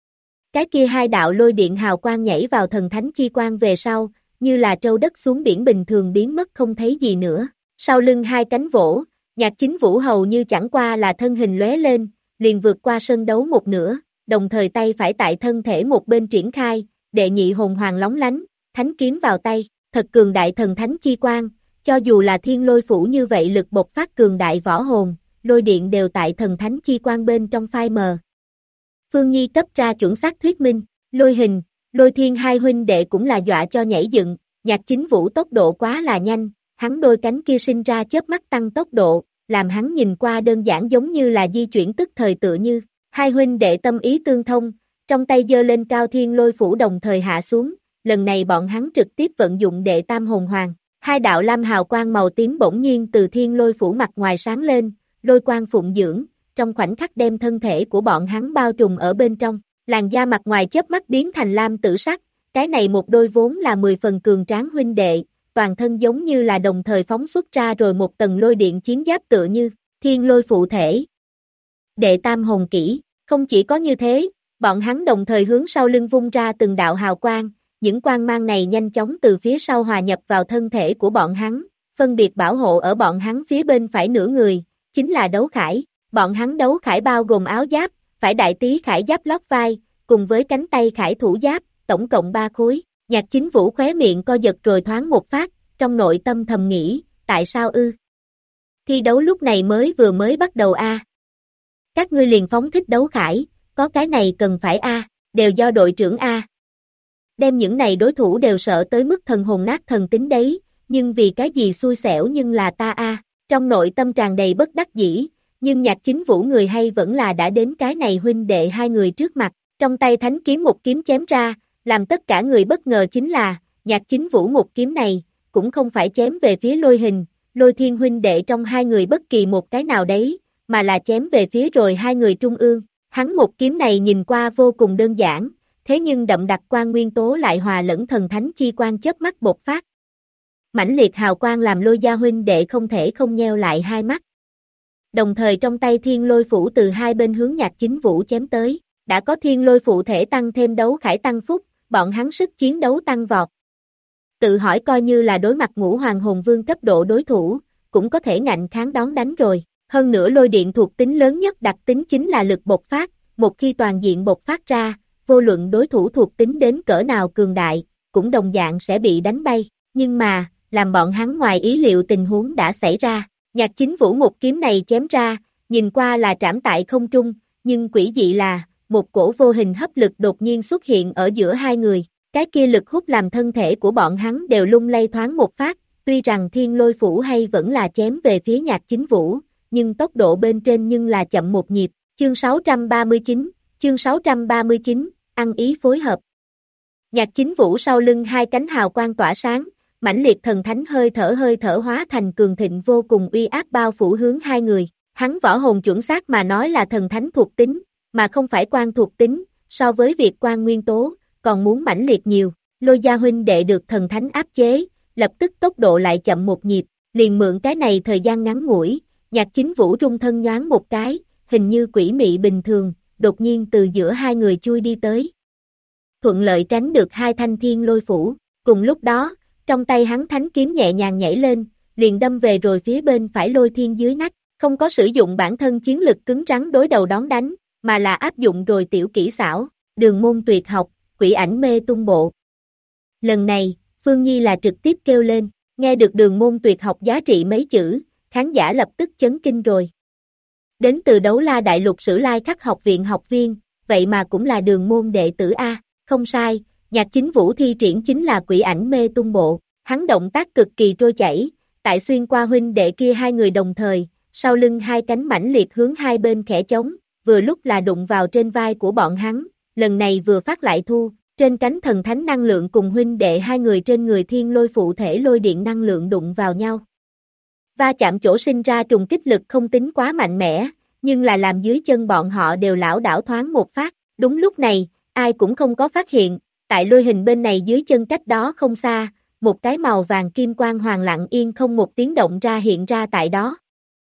Cái kia 2 đạo lôi điện hào quang nhảy vào thần thánh chi quang về sau, như là trâu đất xuống biển bình thường biến mất không thấy gì nữa. Sau lưng 2 cánh vỗ, Nhạc Chính Vũ hầu như chẳng qua là thân hình lóe lên, liền vượt qua sân đấu một nửa, đồng thời tay phải tại thân thể một bên triển khai, đệ nhị hồn hoàng lóng lánh, thánh kiếm vào tay, thật cường đại thần thánh chi quang, cho dù là thiên lôi phủ như vậy lực bộc phát cường đại võ hồn, lôi điện đều tại thần thánh chi quang bên trong phai mờ. Phương Nhi cấp ra chuẩn xác thuyết minh, Lôi Hình, Lôi Thiên hai huynh đệ cũng là dọa cho nhảy dựng, Nhạc Chính Vũ tốc độ quá là nhanh, hắn đôi cánh kia sinh ra chớp mắt tăng tốc độ, làm hắn nhìn qua đơn giản giống như là di chuyển tức thời tựa như, hai huynh đệ tâm ý tương thông, trong tay giơ lên cao thiên lôi phủ đồng thời hạ xuống, lần này bọn hắn trực tiếp vận dụng đệ tam hồn hoàng, 2 đạo lam hào quang màu tím bỗng nhiên từ thiên lôi phủ mặt ngoài sáng lên, lôi quang phụng dưỡng, trong khoảnh khắc đem thân thể của bọn hắn bao trùm ở bên trong, làn da mặt ngoài chớp mắt biến thành lam tử sắc, cái này một đôi vốn là 10 phần cường tráng huynh đệ, toàn thân giống như là đồng thời phóng xuất ra rồi một tầng lôi điện chiến giáp tựa như, thiên lôi phụ thể. Đệ tam hồn kỹ, không chỉ có như thế, bọn hắn đồng thời hướng sau lưng vung ra từng đạo hào quang, những quang mang này nhanh chóng từ phía sau hòa nhập vào thân thể của bọn hắn, phân biệt bảo hộ ở bọn hắn phía bên phải nửa người, chính là đấu khải, bọn hắn đấu khải bao gồm áo giáp, phải đại tý khải giáp lót vai, cùng với cánh tay khải thủ giáp, tổng cộng 3 khối, Nhạc Chính Vũ khóe miệng co giật rồi thoáng một phát, trong nội tâm thầm nghĩ, tại sao ư? Thi đấu lúc này vừa mới bắt đầu a. Các ngươi liền phóng thích đấu khải, có cái này cần phải a, đều do đội trưởng a. Đem những này đối thủ đều sợ tới mức thần hồn nát thần tính đấy, nhưng vì cái gì xui xẻo nhưng là ta a. Trong nội tâm tràn đầy bất đắc dĩ, nhưng Nhạc Chính Vũ người hay vẫn là đã đến cái này huynh đệ hai người trước mặt, trong tay thánh kiếm một kiếm chém ra, làm tất cả người bất ngờ chính là, Nhạc Chính Vũ một kiếm này, cũng không phải chém về phía Lôi Hình, Lôi Thiên huynh đệ trong hai người bất kỳ một cái nào đấy, mà là chém về phía rồi hai người trung ương. Hắn một kiếm này nhìn qua vô cùng đơn giản, thế nhưng đậm đặc quang nguyên tố lại hòa lẫn thần thánh chi quang chớp mắt bộc phát. Mãnh liệt hào quang làm Lôi gia huynh đệ không thể không nheo lại hai mắt. Đồng thời trong tay thiên lôi phủ từ hai bên hướng Nhạc Chính Vũ chém tới, đã có thiên lôi phụ thể tăng thêm đấu khải tăng phúc, bọn hắn sức chiến đấu tăng vọt. Tự hỏi coi như là đối mặt Ngũ Hoàng Hồn Vương cấp độ đối thủ, cũng có thể ngạnh kháng đón đánh rồi. Hơn nữa lôi điện thuộc tính lớn nhất đặc tính chính là lực bộc phát, một khi toàn diện bộc phát ra, vô luận đối thủ thuộc tính đến cỡ nào cường đại, cũng đồng dạng sẽ bị đánh bay. Nhưng mà, làm bọn hắn ngoài ý liệu tình huống đã xảy ra. Nhạc Chính Vũ một kiếm này chém ra, nhìn qua là trảm tại không trung, nhưng quỷ dị là, một cổ vô hình hấp lực đột nhiên xuất hiện ở giữa hai người. Cái kia lực hút làm thân thể của bọn hắn đều lung lay thoáng một phát, tuy rằng thiên lôi phủ hay vẫn là chém về phía Nhạc Chính Vũ, nhưng tốc độ bên trên nhưng là chậm một nhịp. Chương 639, ăn ý phối hợp. Nhạc Chính Vũ sau lưng hai cánh hào quang tỏa sáng, mãnh liệt thần thánh hơi thở hóa thành cường thịnh vô cùng uy áp bao phủ hướng hai người. Hắn võ hồn chuẩn xác mà nói là thần thánh thuộc tính, mà không phải quang thuộc tính, so với việc quang nguyên tố, còn muốn mãnh liệt nhiều. Lôi gia huynh đệ được thần thánh áp chế, lập tức tốc độ lại chậm một nhịp, liền mượn cái này thời gian ngắn ngủi, Nhạc Chính Vũ rung thân nhoáng một cái, hình như quỷ mị bình thường, đột nhiên từ giữa hai người chui đi tới. Thuận lợi tránh được hai thanh thiên lôi phủ, cùng lúc đó, trong tay hắn thánh kiếm nhẹ nhàng nhảy lên, liền đâm về rồi phía bên phải Lôi Thiên dưới nách, không có sử dụng bản thân chiến lực cứng rắn đối đầu đón đánh, mà là áp dụng rồi tiểu kỹ xảo, đường môn tuyệt học, quỷ ảnh mê tung bộ. Lần này, Phương Nhi là trực tiếp kêu lên, nghe được đường môn tuyệt học giá trị mấy chữ, khán giả lập tức chấn kinh rồi. Đến từ Đấu La Đại Lục Sử Lai Khắc học viện học viên, vậy mà cũng là đường môn đệ tử A, không sai, Nhạc Chính Vũ thi triển chính là quỷ ảnh mê tung bộ, hắn động tác cực kỳ trôi chảy, tại xuyên qua huynh đệ kia hai người đồng thời, sau lưng hai cánh mãnh liệt hướng hai bên khẽ chống, vừa lúc là đụng vào trên vai của bọn hắn, lần này vừa phát lại thu, trên cánh thần thánh năng lượng cùng huynh đệ hai người trên người thiên lôi phụ thể lôi điện năng lượng đụng vào nhau. Va chạm chỗ sinh ra trùng kích lực không tính quá mạnh mẽ, nhưng là làm dưới chân bọn họ đều lảo đảo thoáng một phát, đúng lúc này, ai cũng không có phát hiện, tại Lôi Hình bên này dưới chân cách đó không xa, một cái màu vàng kim quang hoàng lặng yên không một tiếng động ra hiện ra tại đó.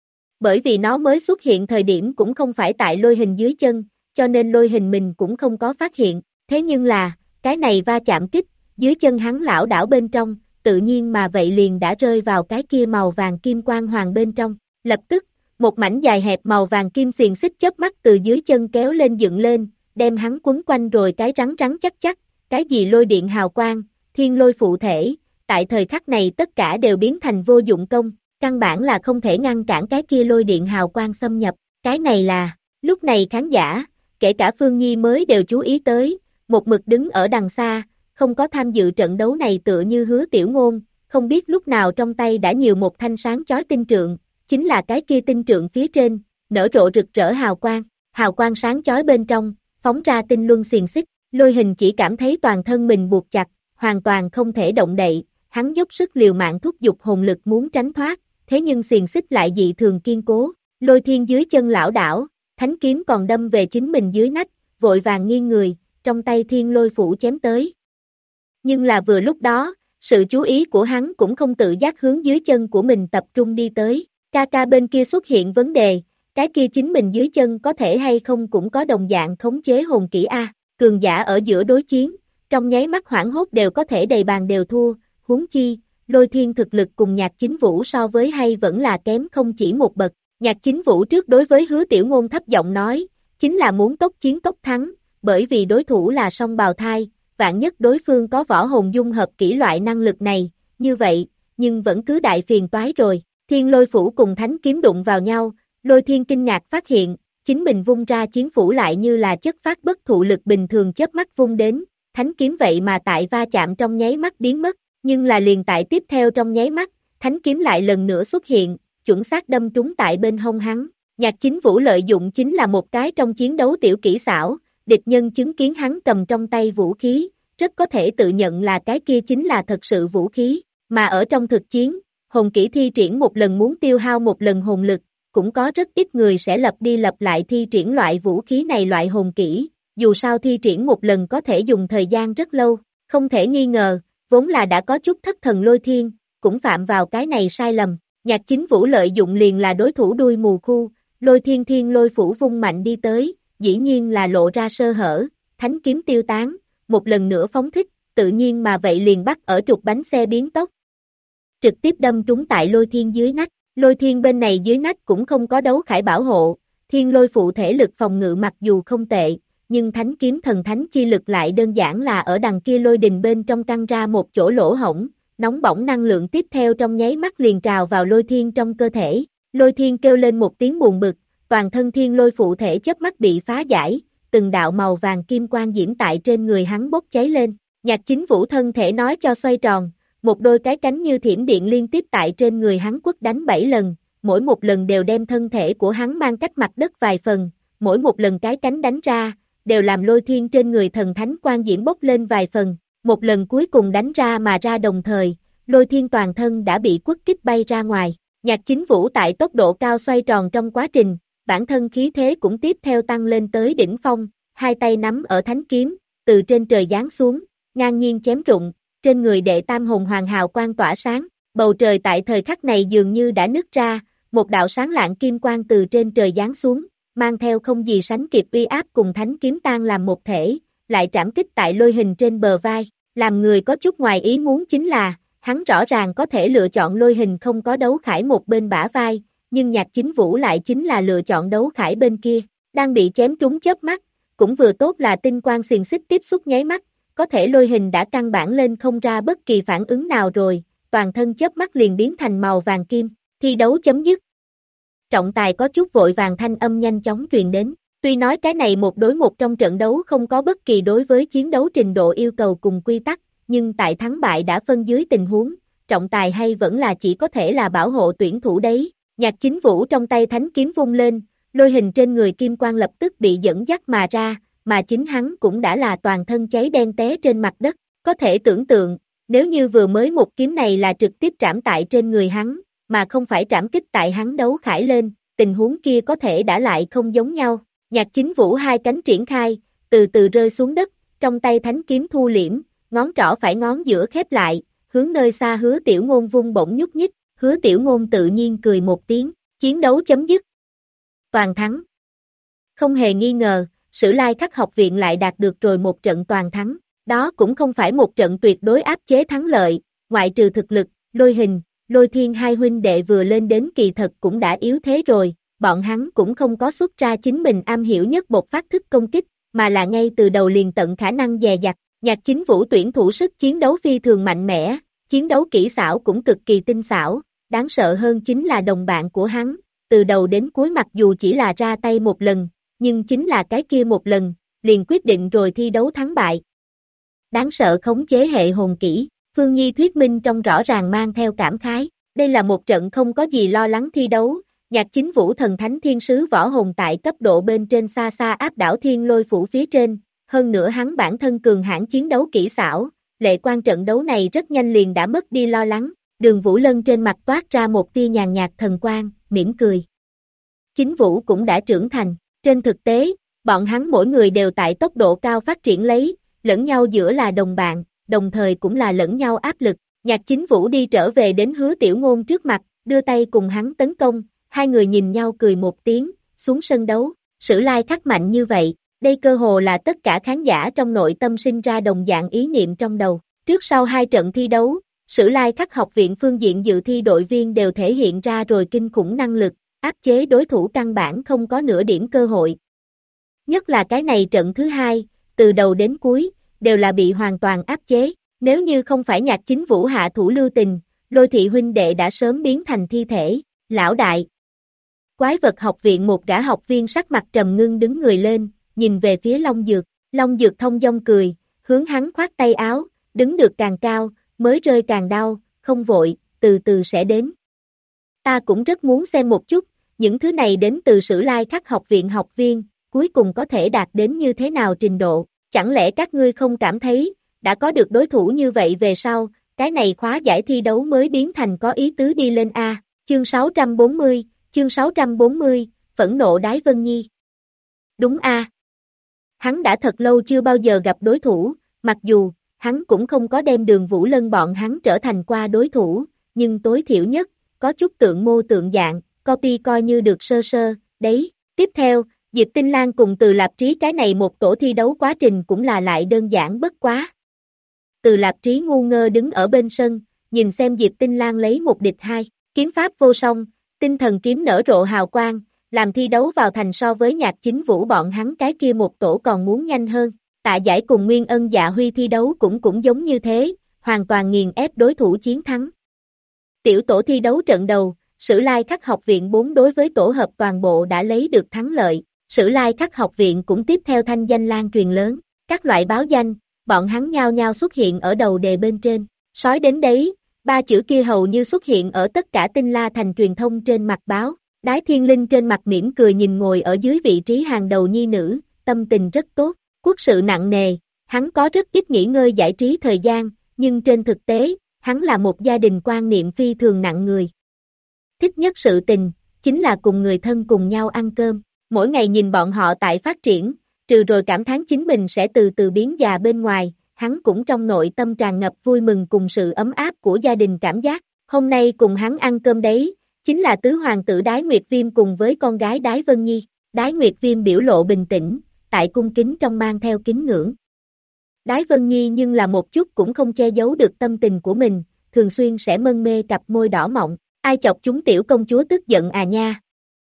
Bởi vì nó mới xuất hiện thời điểm cũng không phải tại Lôi Hình dưới chân, cho nên Lôi Hình mình cũng không có phát hiện, thế nhưng là, cái này va chạm kích, dưới chân hắn lảo đảo bên trong, tự nhiên mà vậy liền đã rơi vào cái kia màu vàng kim quang hoàng bên trong, lập tức, một mảnh dài hẹp màu vàng kim xiềng xích chớp mắt từ dưới chân kéo lên dựng lên, đem hắn quấn quanh rồi cái rắn chắc chắc, cái gì lôi điện hào quang, thiên lôi phụ thể, tại thời khắc này tất cả đều biến thành vô dụng công, căn bản là không thể ngăn cản cái kia lôi điện hào quang xâm nhập, cái này là, lúc này khán giả, kể cả Phương Nhi mới đều chú ý tới, một mực đứng ở đằng xa, không có tham dự trận đấu này tựa như Hứa Tiểu Ngôn, không biết lúc nào trong tay đã nhiều một thanh sáng chói tinh trượng, chính là cái kia tinh trượng phía trên, nở rộ rực rỡ hào quang sáng chói bên trong, phóng ra tinh luân xiềng xích, Lôi Hình chỉ cảm thấy toàn thân mình buộc chặt, hoàn toàn không thể động đậy, hắn dốc sức liều mạng thúc giục hồn lực muốn tránh thoát, thế nhưng xiềng xích lại dị thường kiên cố, Lôi Thiên dưới chân lảo đảo, thánh kiếm còn đâm về chính mình dưới nách, vội vàng nghiêng người, trong tay thiên lôi phủ chém tới. Nhưng là vừa lúc đó, sự chú ý của hắn cũng không tự giác hướng dưới chân của mình tập trung đi tới, ca bên kia xuất hiện vấn đề, cái kia chính mình dưới chân có thể hay không cũng có đồng dạng khống chế hồn kỹ A, cường giả ở giữa đối chiến, trong nháy mắt hoảng hốt đều có thể đầy bàn đều thua, huống chi, Lôi Thiên thực lực cùng Nhạc Chính Vũ so với hay vẫn là kém không chỉ một bậc, Nhạc Chính Vũ trước đối với Hứa Tiểu Ngôn thấp giọng nói, chính là muốn tốc chiến tốc thắng, bởi vì đối thủ là song bào thai, vạn nhất đối phương có võ hồn dung hợp kỹ loại năng lực này, như vậy, nhưng vẫn cứ đại phiền toái rồi, thiên lôi phủ cùng thánh kiếm đụng vào nhau, Lôi Thiên kinh ngạc phát hiện, chính mình vung ra chiến phủ lại như là chất phát bất thụ lực bình thường chớp mắt vung đến, thánh kiếm vậy mà tại va chạm trong nháy mắt biến mất, nhưng là liền tại tiếp theo trong nháy mắt, thánh kiếm lại lần nữa xuất hiện, chuẩn xác đâm trúng tại bên hông hắn. Nhạc Chính Vũ lợi dụng chính là một cái trong chiến đấu tiểu kỹ xảo, địch nhân chứng kiến hắn cầm trong tay vũ khí, rất có thể tự nhận là cái kia chính là thật sự vũ khí, mà ở trong thực chiến, hồn kỹ thi triển một lần muốn tiêu hao một lần hồn lực, cũng có rất ít người sẽ lặp đi lặp lại thi triển loại vũ khí này loại hồn kỹ, dù sao thi triển một lần có thể dùng thời gian rất lâu, không thể nghi ngờ, vốn là đã có chút thất thần Lôi Thiên, cũng phạm vào cái này sai lầm, Nhạc Chính Vũ lợi dụng liền là đối thủ đuôi mù khu, Lôi Thiên Thiên Lôi Phủ vung mạnh đi tới, dĩ nhiên là lộ ra sơ hở, thánh kiếm tiêu tán, một lần nữa phóng thích, tự nhiên mà vậy liền bắt ở trục bánh xe biến tốc. Trực tiếp đâm trúng tại Lôi Thiên dưới nách, Lôi Thiên bên này dưới nách cũng không có đấu khải bảo hộ, Thiên Lôi phụ thể lực phòng ngự mặc dù không tệ, nhưng thánh kiếm thần thánh chi lực lại đơn giản là ở đằng kia lôi đình bên trong căng ra một chỗ lỗ hổng, nóng bỏng năng lượng tiếp theo trong nháy mắt liền trào vào Lôi Thiên trong cơ thể, Lôi Thiên kêu lên một tiếng buồn bực, toàn thân Thiên Lôi phụ thể chớp mắt bị phá giải, từng đạo màu vàng kim quang diễm tại trên người hắn bốc cháy lên, Nhạc Chính Vũ thân thể nói cho xoay tròn, một đôi cái cánh như thiểm điện liên tiếp tại trên người hắn quất đánh 7 lần, mỗi một lần đều đem thân thể của hắn mang cách mặt đất vài phần, mỗi một lần cái cánh đánh ra, đều làm Lôi Thiên trên người thần thánh quang diễm bốc lên vài phần, một lần cuối cùng đánh ra mà ra đồng thời, Lôi Thiên toàn thân đã bị quất kích bay ra ngoài, Nhạc Chính Vũ tại tốc độ cao xoay tròn trong quá trình, bản thân khí thế cũng tiếp theo tăng lên tới đỉnh phong, hai tay nắm ở thánh kiếm, từ trên trời giáng xuống, ngang nhiên chém rụng, trên người đệ tam hồn hoàng hào quang tỏa sáng, bầu trời tại thời khắc này dường như đã nứt ra, một đạo sáng lạng kim quang từ trên trời giáng xuống, mang theo không gì sánh kịp uy áp cùng thánh kiếm tan làm một thể, lại trảm kích tại Lôi Hình trên bờ vai, làm người có chút ngoài ý muốn chính là, hắn rõ ràng có thể lựa chọn Lôi Hình không có đấu khải một bên bả vai, nhưng Nhạc Chính Vũ lại chính là lựa chọn đấu khải bên kia, đang bị chém trúng chớp mắt, cũng vừa tốt là tinh quang xiềng xích tiếp xúc nháy mắt, có thể Lôi Hình đã căn bản lên không ra bất kỳ phản ứng nào rồi, toàn thân chớp mắt liền biến thành màu vàng kim, thi đấu chấm dứt. Trọng tài có chút vội vàng thanh âm nhanh chóng truyền đến, tuy nói cái này một đối một trong trận đấu không có bất kỳ đối với chiến đấu trình độ yêu cầu cùng quy tắc, nhưng tại thắng bại đã phân dưới tình huống, trọng tài hay vẫn là chỉ có thể là bảo hộ tuyển thủ đấy. Nhạc Chính Vũ trong tay thánh kiếm vung lên, Lôi Hình trên người kim quang lập tức bị dẫn dắt mà ra, mà chính hắn cũng đã là toàn thân cháy đen té trên mặt đất, có thể tưởng tượng, nếu như vừa mới một kiếm này là trực tiếp trảm tại trên người hắn, mà không phải trảm kích tại hắn đấu khải lên, tình huống kia có thể đã lại không giống nhau. Nhạc Chính Vũ hai cánh triển khai, từ từ rơi xuống đất, trong tay thánh kiếm thu liễm, ngón trỏ phải ngón giữa khép lại, hướng nơi xa Hứa Tiểu Ngôn vung bổng nhúc nhích, Hứa Tiểu Ngôn tự nhiên cười một tiếng, chiến đấu chấm dứt. Toàn thắng. Không hề nghi ngờ, Sử Lai Khắc học viện lại đạt được rồi một trận toàn thắng, đó cũng không phải một trận tuyệt đối áp chế thắng lợi, ngoại trừ thực lực, Lôi Hình, Lôi Thiên hai huynh đệ vừa lên đến kỳ thật cũng đã yếu thế rồi, bọn hắn cũng không có xuất ra chính mình am hiểu nhất một phát thức công kích, mà là ngay từ đầu liền tận khả năng dè dặt, Nhạc Chính Vũ tuyển thủ sức chiến đấu phi thường mạnh mẽ, chiến đấu kỹ xảo cũng cực kỳ tinh xảo, đáng sợ hơn chính là đồng bạn của hắn, từ đầu đến cuối mặc dù chỉ là ra tay một lần, nhưng chính là cái kia một lần, liền quyết định rồi thi đấu thắng bại. Đáng sợ khống chế hệ hồn kỹ, Phương Nhi thuyết minh trong rõ ràng mang theo cảm khái, đây là một trận không có gì lo lắng thi đấu, Nhạc Chính Vũ thần thánh thiên sứ võ hồn tại cấp độ bên trên xa xa áp đảo Thiên Lôi phủ phía trên, hơn nữa hắn bản thân cường hãn chiến đấu kỹ xảo, lệ quan trận đấu này rất nhanh liền đã mất đi lo lắng, Đường Vũ Lân trên mặt toát ra một tia nhàn nhạt thần quang, mỉm cười. Chính Vũ cũng đã trưởng thành, trên thực tế, bọn hắn mỗi người đều tại tốc độ cao phát triển lấy, lẫn nhau giữa là đồng bạn, đồng thời cũng là lẫn nhau áp lực, Nhạc Chính Vũ đi trở về đến Hứa Tiểu Ngôn trước mặt, đưa tay cùng hắn tấn công, hai người nhìn nhau cười một tiếng, xuống sân đấu, Sử Lai Khắc mạnh như vậy, đây cơ hồ là tất cả khán giả trong nội tâm sinh ra đồng dạng ý niệm trong đầu, trước sau hai trận thi đấu, Sử Lai Khắc học viện phương diện dự thi đội viên đều thể hiện ra rồi kinh khủng năng lực, áp chế đối thủ căn bản không có nửa điểm cơ hội. Nhất là cái này trận thứ hai, từ đầu đến cuối, đều là bị hoàn toàn áp chế, nếu như không phải Nhạc Chính Vũ hạ thủ lưu tình, Lôi thị huynh đệ đã sớm biến thành thi thể, lão đại. Quái vật học viện một gã học viên sắc mặt trầm ngưng đứng người lên, nhìn về phía Long Dược thông dong cười, hướng hắn khoát tay áo, đứng được càng cao, mới rơi càng đau, không vội, từ từ sẽ đến. Ta cũng rất muốn xem một chút, những thứ này đến từ Sử Lai Khắc học viện học viên, cuối cùng có thể đạt đến như thế nào trình độ, chẳng lẽ các ngươi không cảm thấy, đã có được đối thủ như vậy về sau, cái này khóa giải thi đấu mới biến thành có ý tứ đi lên A, chương 640, phẫn nộ Đái Vân Nhi. Đúng A. Hắn đã thật lâu chưa bao giờ gặp đối thủ, mặc dù, hắn cũng không có đem Đường Vũ Lân bọn hắn trở thành qua đối thủ, nhưng tối thiểu nhất, có chút tượng mô tượng dạng, copy coi như được sơ sơ, đấy. Tiếp theo, Diệp Tinh Lan cùng Từ Lạp Trí cái này một tổ thi đấu quá trình cũng là lại đơn giản bất quá. Từ Lạp Trí ngu ngơ đứng ở bên sân, nhìn xem Diệp Tinh Lan lấy một địch hai, kiếm pháp vô song, tinh thần kiếm nở rộ hào quang, làm thi đấu vào thành so với Nhạc Chính Vũ bọn hắn cái kia một tổ còn muốn nhanh hơn. Tạ Giải cùng Nguyên Ân Dạ Huy thi đấu cũng giống như thế, hoàn toàn nghiền ép đối thủ chiến thắng. Tiểu tổ thi đấu trận đầu, Sử Lai Khắc học viện 4 đối với tổ hợp toàn bộ đã lấy được thắng lợi, Sử Lai Khắc học viện cũng tiếp theo thanh danh lan truyền lớn, các loại báo danh, bọn hắn nhao nhao xuất hiện ở đầu đề bên trên, sói đến đấy, ba chữ kia hầu như xuất hiện ở tất cả Tinh La thành truyền thông trên mặt báo, Đái Thiên Linh trên mặt mỉm cười nhìn ngồi ở dưới vị trí hàng đầu nhi nữ, tâm tình rất tốt, quốc sự nặng nề, hắn có rất ít nghỉ ngơi giải trí thời gian, nhưng trên thực tế, hắn là một gia đình quan niệm phi thường nặng người. Thích nhất sự tình, chính là cùng người thân cùng nhau ăn cơm, mỗi ngày nhìn bọn họ tại phát triển, trừ rồi cảm thán chính mình sẽ từ từ biến già bên ngoài, hắn cũng trong nội tâm tràn ngập vui mừng cùng sự ấm áp của gia đình cảm giác, hôm nay cùng hắn ăn cơm đấy, chính là tứ hoàng tử Đái Nguyệt Viêm cùng với con gái Đái Vân Nhi, Đái Nguyệt Viêm biểu lộ bình tĩnh, tại cung kính trong mang theo kính ngưỡng. Đái Vân Nhi nhưng là một chút cũng không che giấu được tâm tình của mình, thường xuyên sẽ mân mê cặp môi đỏ mọng, ai chọc chúng tiểu công chúa tức giận à nha.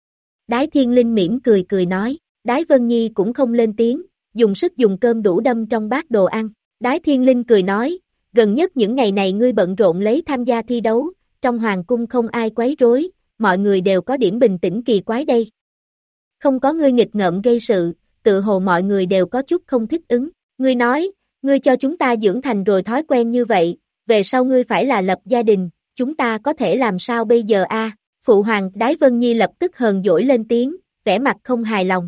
Đái Thiên Linh mỉm cười nói, Đái Vân Nhi cũng không lên tiếng, dùng sức dùng cơm đủ đâm trong bát đồ ăn. Đái Thiên Linh cười nói, gần nhất những ngày này ngươi bận rộn lấy tham gia thi đấu, trong hoàng cung không ai quấy rối, mọi người đều có điểm bình tĩnh kỳ quái đây. Không có ngươi nghịch ngợm gây sự, tự hồ mọi người đều có chút không thích ứng. Ngươi nói, ngươi cho chúng ta dưỡng thành rồi thói quen như vậy, về sau ngươi phải là lập gia đình, chúng ta có thể làm sao bây giờ a? Phụ hoàng Đái Vân Nhi lập tức hờn dỗi lên tiếng, vẻ mặt không hài lòng.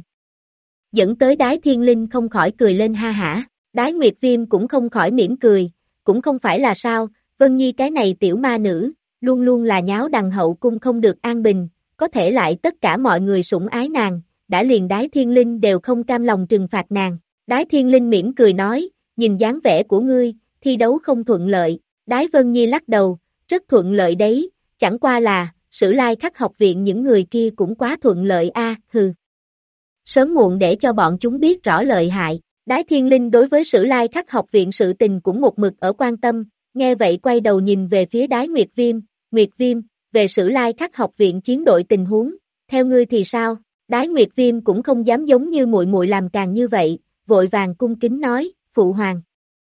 Dẫn tới Đái Thiên Linh không khỏi cười lên ha hả, Đái Nguyệt Viêm cũng không khỏi mỉm cười, cũng không phải là sao, Vân Nhi cái này tiểu ma nữ, luôn luôn là nháo đằng hậu cung không được an bình, có thể lại tất cả mọi người sủng ái nàng, đã liền Đái Thiên Linh đều không cam lòng trừng phạt nàng. Đái Thiên Linh mỉm cười nói, nhìn dáng vẻ của ngươi, thi đấu không thuận lợi, Đái Vân Nhi lắc đầu, rất thuận lợi đấy, chẳng qua là, Sử Lai Khắc học viện những người kia cũng quá thuận lợi a, hừ. Sớm muộn để cho bọn chúng biết rõ lợi hại, Đái Thiên Linh đối với Sử Lai Khắc học viện sự tình cũng một mực ở quan tâm, nghe vậy quay đầu nhìn về phía Đái Nguyệt Viêm, về Sử Lai Khắc học viện chiến đội tình huống, theo ngươi thì sao? Đái Nguyệt Viêm cũng không dám giống như muội muội làm càng như vậy, vội vàng cung kính nói, phụ hoàng.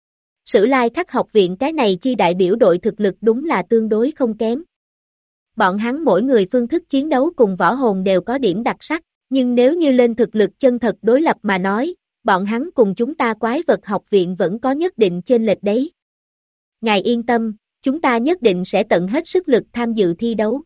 Sử Lai Khắc học viện cái này chi đại biểu đội thực lực đúng là tương đối không kém. Bọn hắn mỗi người phương thức chiến đấu cùng võ hồn đều có điểm đặc sắc, nhưng nếu như lên thực lực chân thật đối lập mà nói, bọn hắn cùng chúng ta quái vật học viện vẫn có nhất định chênh lệch đấy. Ngài yên tâm, chúng ta nhất định sẽ tận hết sức lực tham dự thi đấu.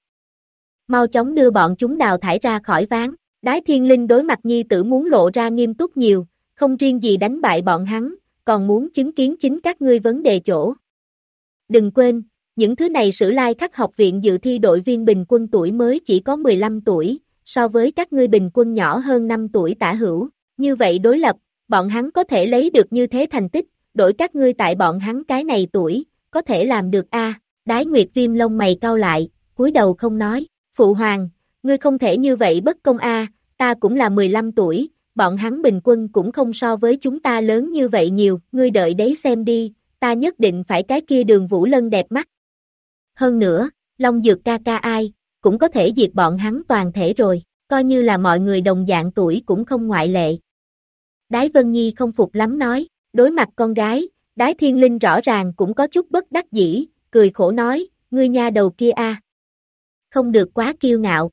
Mau chóng đưa bọn chúng đào thải ra khỏi ván. Đái Thiên Linh đối mặt nhi tử muốn lộ ra nghiêm túc nhiều, không riêng gì đánh bại bọn hắn, còn muốn chứng kiến chính các ngươi vấn đề chỗ. Đừng quên, những thứ này Sử Lai Khắc học viện dự thi đội viên bình quân tuổi mới chỉ có 15 tuổi, so với các ngươi bình quân nhỏ hơn 5 tuổi tả hữu, như vậy đối lập, bọn hắn có thể lấy được như thế thành tích, đổi các ngươi tại bọn hắn cái này tuổi, có thể làm được a? Đái Nguyệt Viêm lông mày cau lại, cúi đầu không nói, phụ hoàng, ngươi không thể như vậy bất công a, ta cũng là 15 tuổi, bọn hắn bình quân cũng không so với chúng ta lớn như vậy nhiều, ngươi đợi đấy xem đi, ta nhất định phải cái kia Đường Vũ Lân đẹp mắt. Hơn nữa, Long Dược ca ca ai, cũng có thể diệt bọn hắn toàn thể rồi, coi như là mọi người đồng dạng tuổi cũng không ngoại lệ. Đái Vân Nhi không phục lắm nói, đối mặt con gái, Đái Thiên Linh rõ ràng cũng có chút bất đắc dĩ, cười khổ nói, ngươi nha đầu kia a, không được quá kiêu ngạo.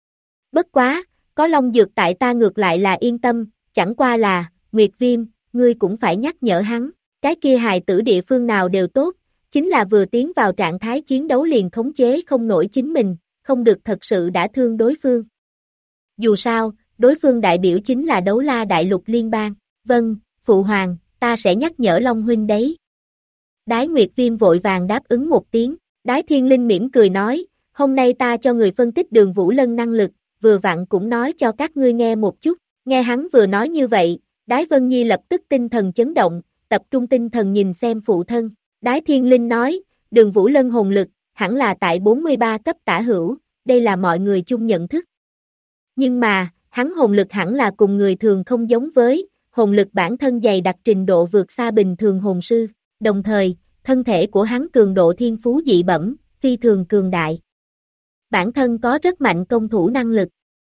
Bất quá, có Long Dược tại ta ngược lại là yên tâm, chẳng qua là, Nguyệt Viêm, ngươi cũng phải nhắc nhở hắn, cái kia hài tử địa phương nào đều tốt, chính là vừa tiến vào trạng thái chiến đấu liền khống chế không nổi chính mình, không được thật sự đả thương đối phương. Dù sao, đối phương đại biểu chính là Đấu La Đại Lục Liên bang. Vâng, Phụ Hoàng, ta sẽ nhắc nhở Long huynh đấy. Đái Nguyệt Viêm vội vàng đáp ứng một tiếng. Đái Thiên Linh mỉm cười nói, hôm nay ta cho người phân tích Đường Vũ Lân năng lực, vừa vặn cũng nói cho các ngươi nghe một chút. Nghe hắn vừa nói như vậy, Đái Vân Nhi lập tức tinh thần chấn động, tập trung tinh thần nhìn xem phụ thân. Đái Thiên Linh nói, Đường Vũ Lân hồn lực, hẳn là tại 43 cấp tả hữu, đây là mọi người chung nhận thức. Nhưng mà, hắn hồn lực hẳn là cùng người thường không giống với, hồn lực bản thân dày đặc trình độ vượt xa bình thường hồn sư, đồng thời, thân thể của hắn cường độ thiên phú dị bẩm, phi thường cường đại. Bản thân có rất mạnh công thủ năng lực.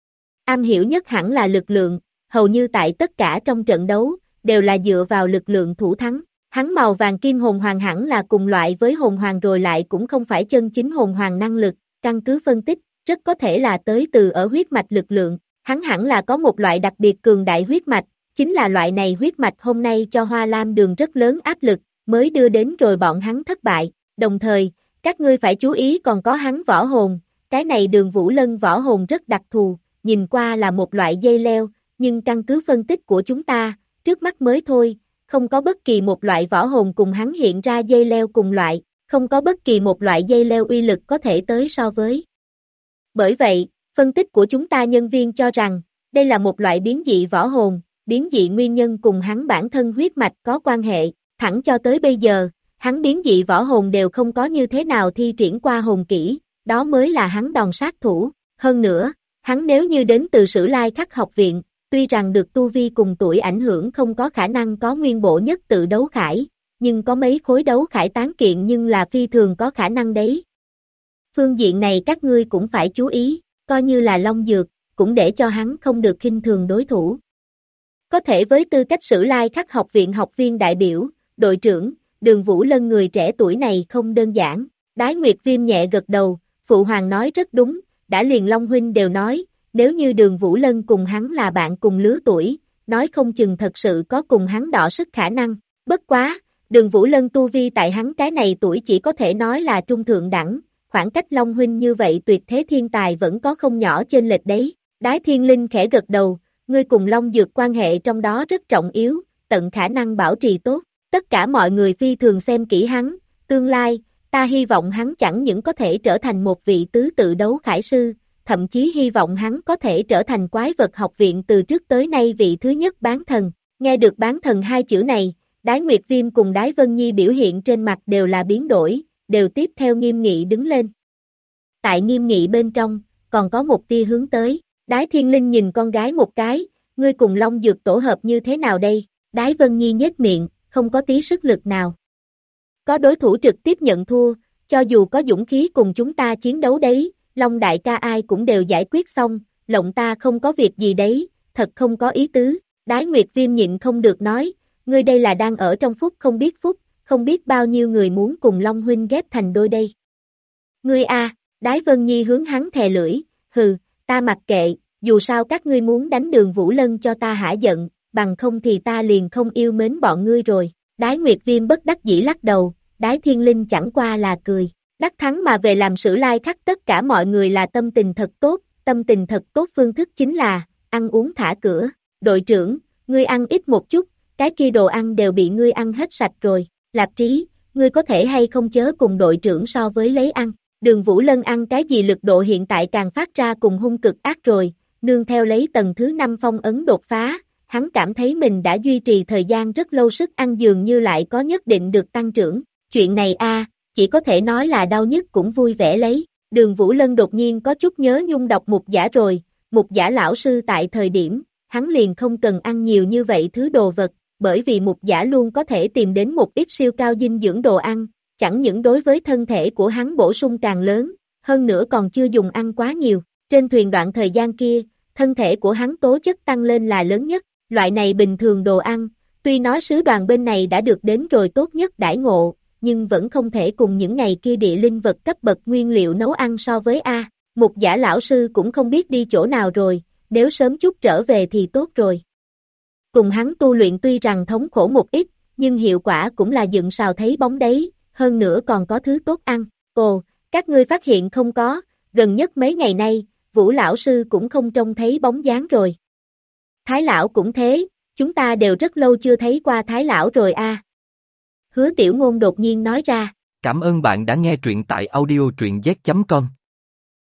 Am hiểu nhất hẳn là lực lượng, hầu như tại tất cả trong trận đấu, đều là dựa vào lực lượng thủ thắng. Hắn màu vàng kim hồn hoàng hẳn là cùng loại với hồn hoàng rồi lại cũng không phải chân chính hồn hoàng năng lực, căn cứ phân tích, rất có thể là tới từ ở huyết mạch lực lượng. Hắn hẳn là có một loại đặc biệt cường đại huyết mạch, chính là loại này huyết mạch hôm nay cho Hoa Lam Đường rất lớn áp lực, mới đưa đến rồi bọn hắn thất bại. Đồng thời, các ngươi phải chú ý còn có hắn võ hồn, cái này Đường Vũ Lân võ hồn rất đặc thù, nhìn qua là một loại dây leo, nhưng căn cứ phân tích của chúng ta, trước mắt mới thôi, không có bất kỳ một loại võ hồn cùng hắn hiện ra dây leo cùng loại, không có bất kỳ một loại dây leo uy lực có thể tới so với. Bởi vậy, phân tích của chúng ta nhân viên cho rằng, đây là một loại biến dị võ hồn, biến dị nguyên nhân cùng hắn bản thân huyết mạch có quan hệ, thẳng cho tới bây giờ, hắn biến dị võ hồn đều không có như thế nào thi triển qua hồn kỹ, đó mới là hắn đòn sát thủ. Hơn nữa, hắn nếu như đến từ Sử Lai Khắc học viện, tuy rằng được tu vi cùng tuổi ảnh hưởng không có khả năng có nguyên bộ nhất tự đấu khải, nhưng có mấy khối đấu khải tán kiện nhưng là phi thường có khả năng đấy. Phương diện này các ngươi cũng phải chú ý, coi như là Long Dược, cũng để cho hắn không được khinh thường đối thủ. Có thể với tư cách Sử Lai Khắc học viện học viên đại biểu, đội trưởng, Đường Vũ Lân người trẻ tuổi này không đơn giản. Đái Nguyệt Viêm nhẹ gật đầu, Phụ Hoàng nói rất đúng, đã liền Long huynh đều nói, nếu như Đường Vũ Lân cùng hắn là bạn cùng lứa tuổi, nói không chừng thật sự có cùng hắn đọ sức khả năng. Bất quá, Đường Vũ Lân tu vi tại hắn cái này tuổi chỉ có thể nói là trung thượng đẳng, khoảng cách Long huynh như vậy tuyệt thế thiên tài vẫn có không nhỏ chênh lệch đấy. Đái Thiên Linh khẽ gật đầu, ngươi cùng Long Dược quan hệ trong đó rất trọng yếu, tận khả năng bảo trì tốt. Tất cả mọi người phi thường xem kỹ hắn, tương lai, ta hy vọng hắn chẳng những có thể trở thành một vị tứ tự đấu khải sư, thậm chí hy vọng hắn có thể trở thành quái vật học viện từ trước tới nay vị thứ nhất bán thần. Nghe được bán thần hai chữ này, Đái Nguyệt Viêm cùng Đái Vân Nhi biểu hiện trên mặt đều là biến đổi, đều tiếp theo nghiêm nghị đứng lên. Tại nghiêm nghị bên trong, còn có một tia hướng tới, Đái Thiên Linh nhìn con gái một cái, ngươi cùng Long Dược tổ hợp như thế nào đây? Đái Vân Nhi nhếch miệng, không có tí sức lực nào. Có đối thủ trực tiếp nhận thua, cho dù có dũng khí cùng chúng ta chiến đấu đấy, Long đại ca ai cũng đều giải quyết xong, lộng ta không có việc gì đấy, thật không có ý tứ. Đái Nguyệt Viêm nhịn không được nói, ngươi đây là đang ở trong phúc, không biết bao nhiêu người muốn cùng Long huynh ghép thành đôi đây. Ngươi a, Đái Vân Nhi hướng hắn thè lưỡi, hừ, ta mặc kệ, dù sao các ngươi muốn đánh Đường Vũ Lân cho ta hả giận, bằng không thì ta liền không yêu mến bọn ngươi rồi. Đái Nguyệt Viêm bất đắc dĩ lắc đầu, Đái Thiên Linh chẳng qua là cười. Đắc thắng mà về làm Sử Lai Khắc tất cả mọi người là tâm tình thật tốt phương thức chính là, ăn uống thả cửa. Đội trưởng, ngươi ăn ít một chút, cái kia đồ ăn đều bị ngươi ăn hết sạch rồi. Lạp Trí, ngươi có thể hay không chớ cùng đội trưởng so với lấy ăn. Đường Vũ Lân ăn cái gì lực độ hiện tại càng phát ra cùng hung cực ác rồi, nương theo lấy tầng thứ 5 phong ấn đột phá, hắn cảm thấy mình đã duy trì thời gian rất lâu sức ăn dường như lại có nhất định được tăng trưởng. Chuyện này chỉ có thể nói là đau nhất cũng vui vẻ lấy. Đường Vũ Lân đột nhiên có chút nhớ nhung đọc Mục Giả rồi, Mục Giả lão sư tại thời điểm, hắn liền không cần ăn nhiều như vậy thứ đồ vật, bởi vì Mục Giả luôn có thể tìm đến một ít siêu cao dinh dưỡng đồ ăn, chẳng những đối với thân thể của hắn bổ sung càng lớn, hơn nữa còn chưa dùng ăn quá nhiều. Trên thuyền đoạn thời gian kia, thân thể của hắn tố chất tăng lên là lớn nhất, loại này bình thường đồ ăn, tuy nói sứ đoàn bên này đã được đến rồi tốt nhất đãi ngộ, nhưng vẫn không thể cùng những ngày kia địa linh vật cấp bậc nguyên liệu nấu ăn so với Mục Giả lão sư cũng không biết đi chỗ nào rồi, nếu sớm chút trở về thì tốt rồi. Cùng hắn tu luyện tuy rằng thống khổ một ít, nhưng hiệu quả cũng là dựng sào thấy bóng đấy, hơn nữa còn có thứ tốt ăn. Ồ, các ngươi phát hiện không có, gần nhất mấy ngày nay, Vũ lão sư cũng không trông thấy bóng dáng rồi. Thái lão cũng thế, chúng ta đều rất lâu chưa thấy qua Thái lão rồi a. Hứa Tiểu Ngôn đột nhiên nói ra. Cảm ơn bạn đã nghe truyện tại audio truyện z.com.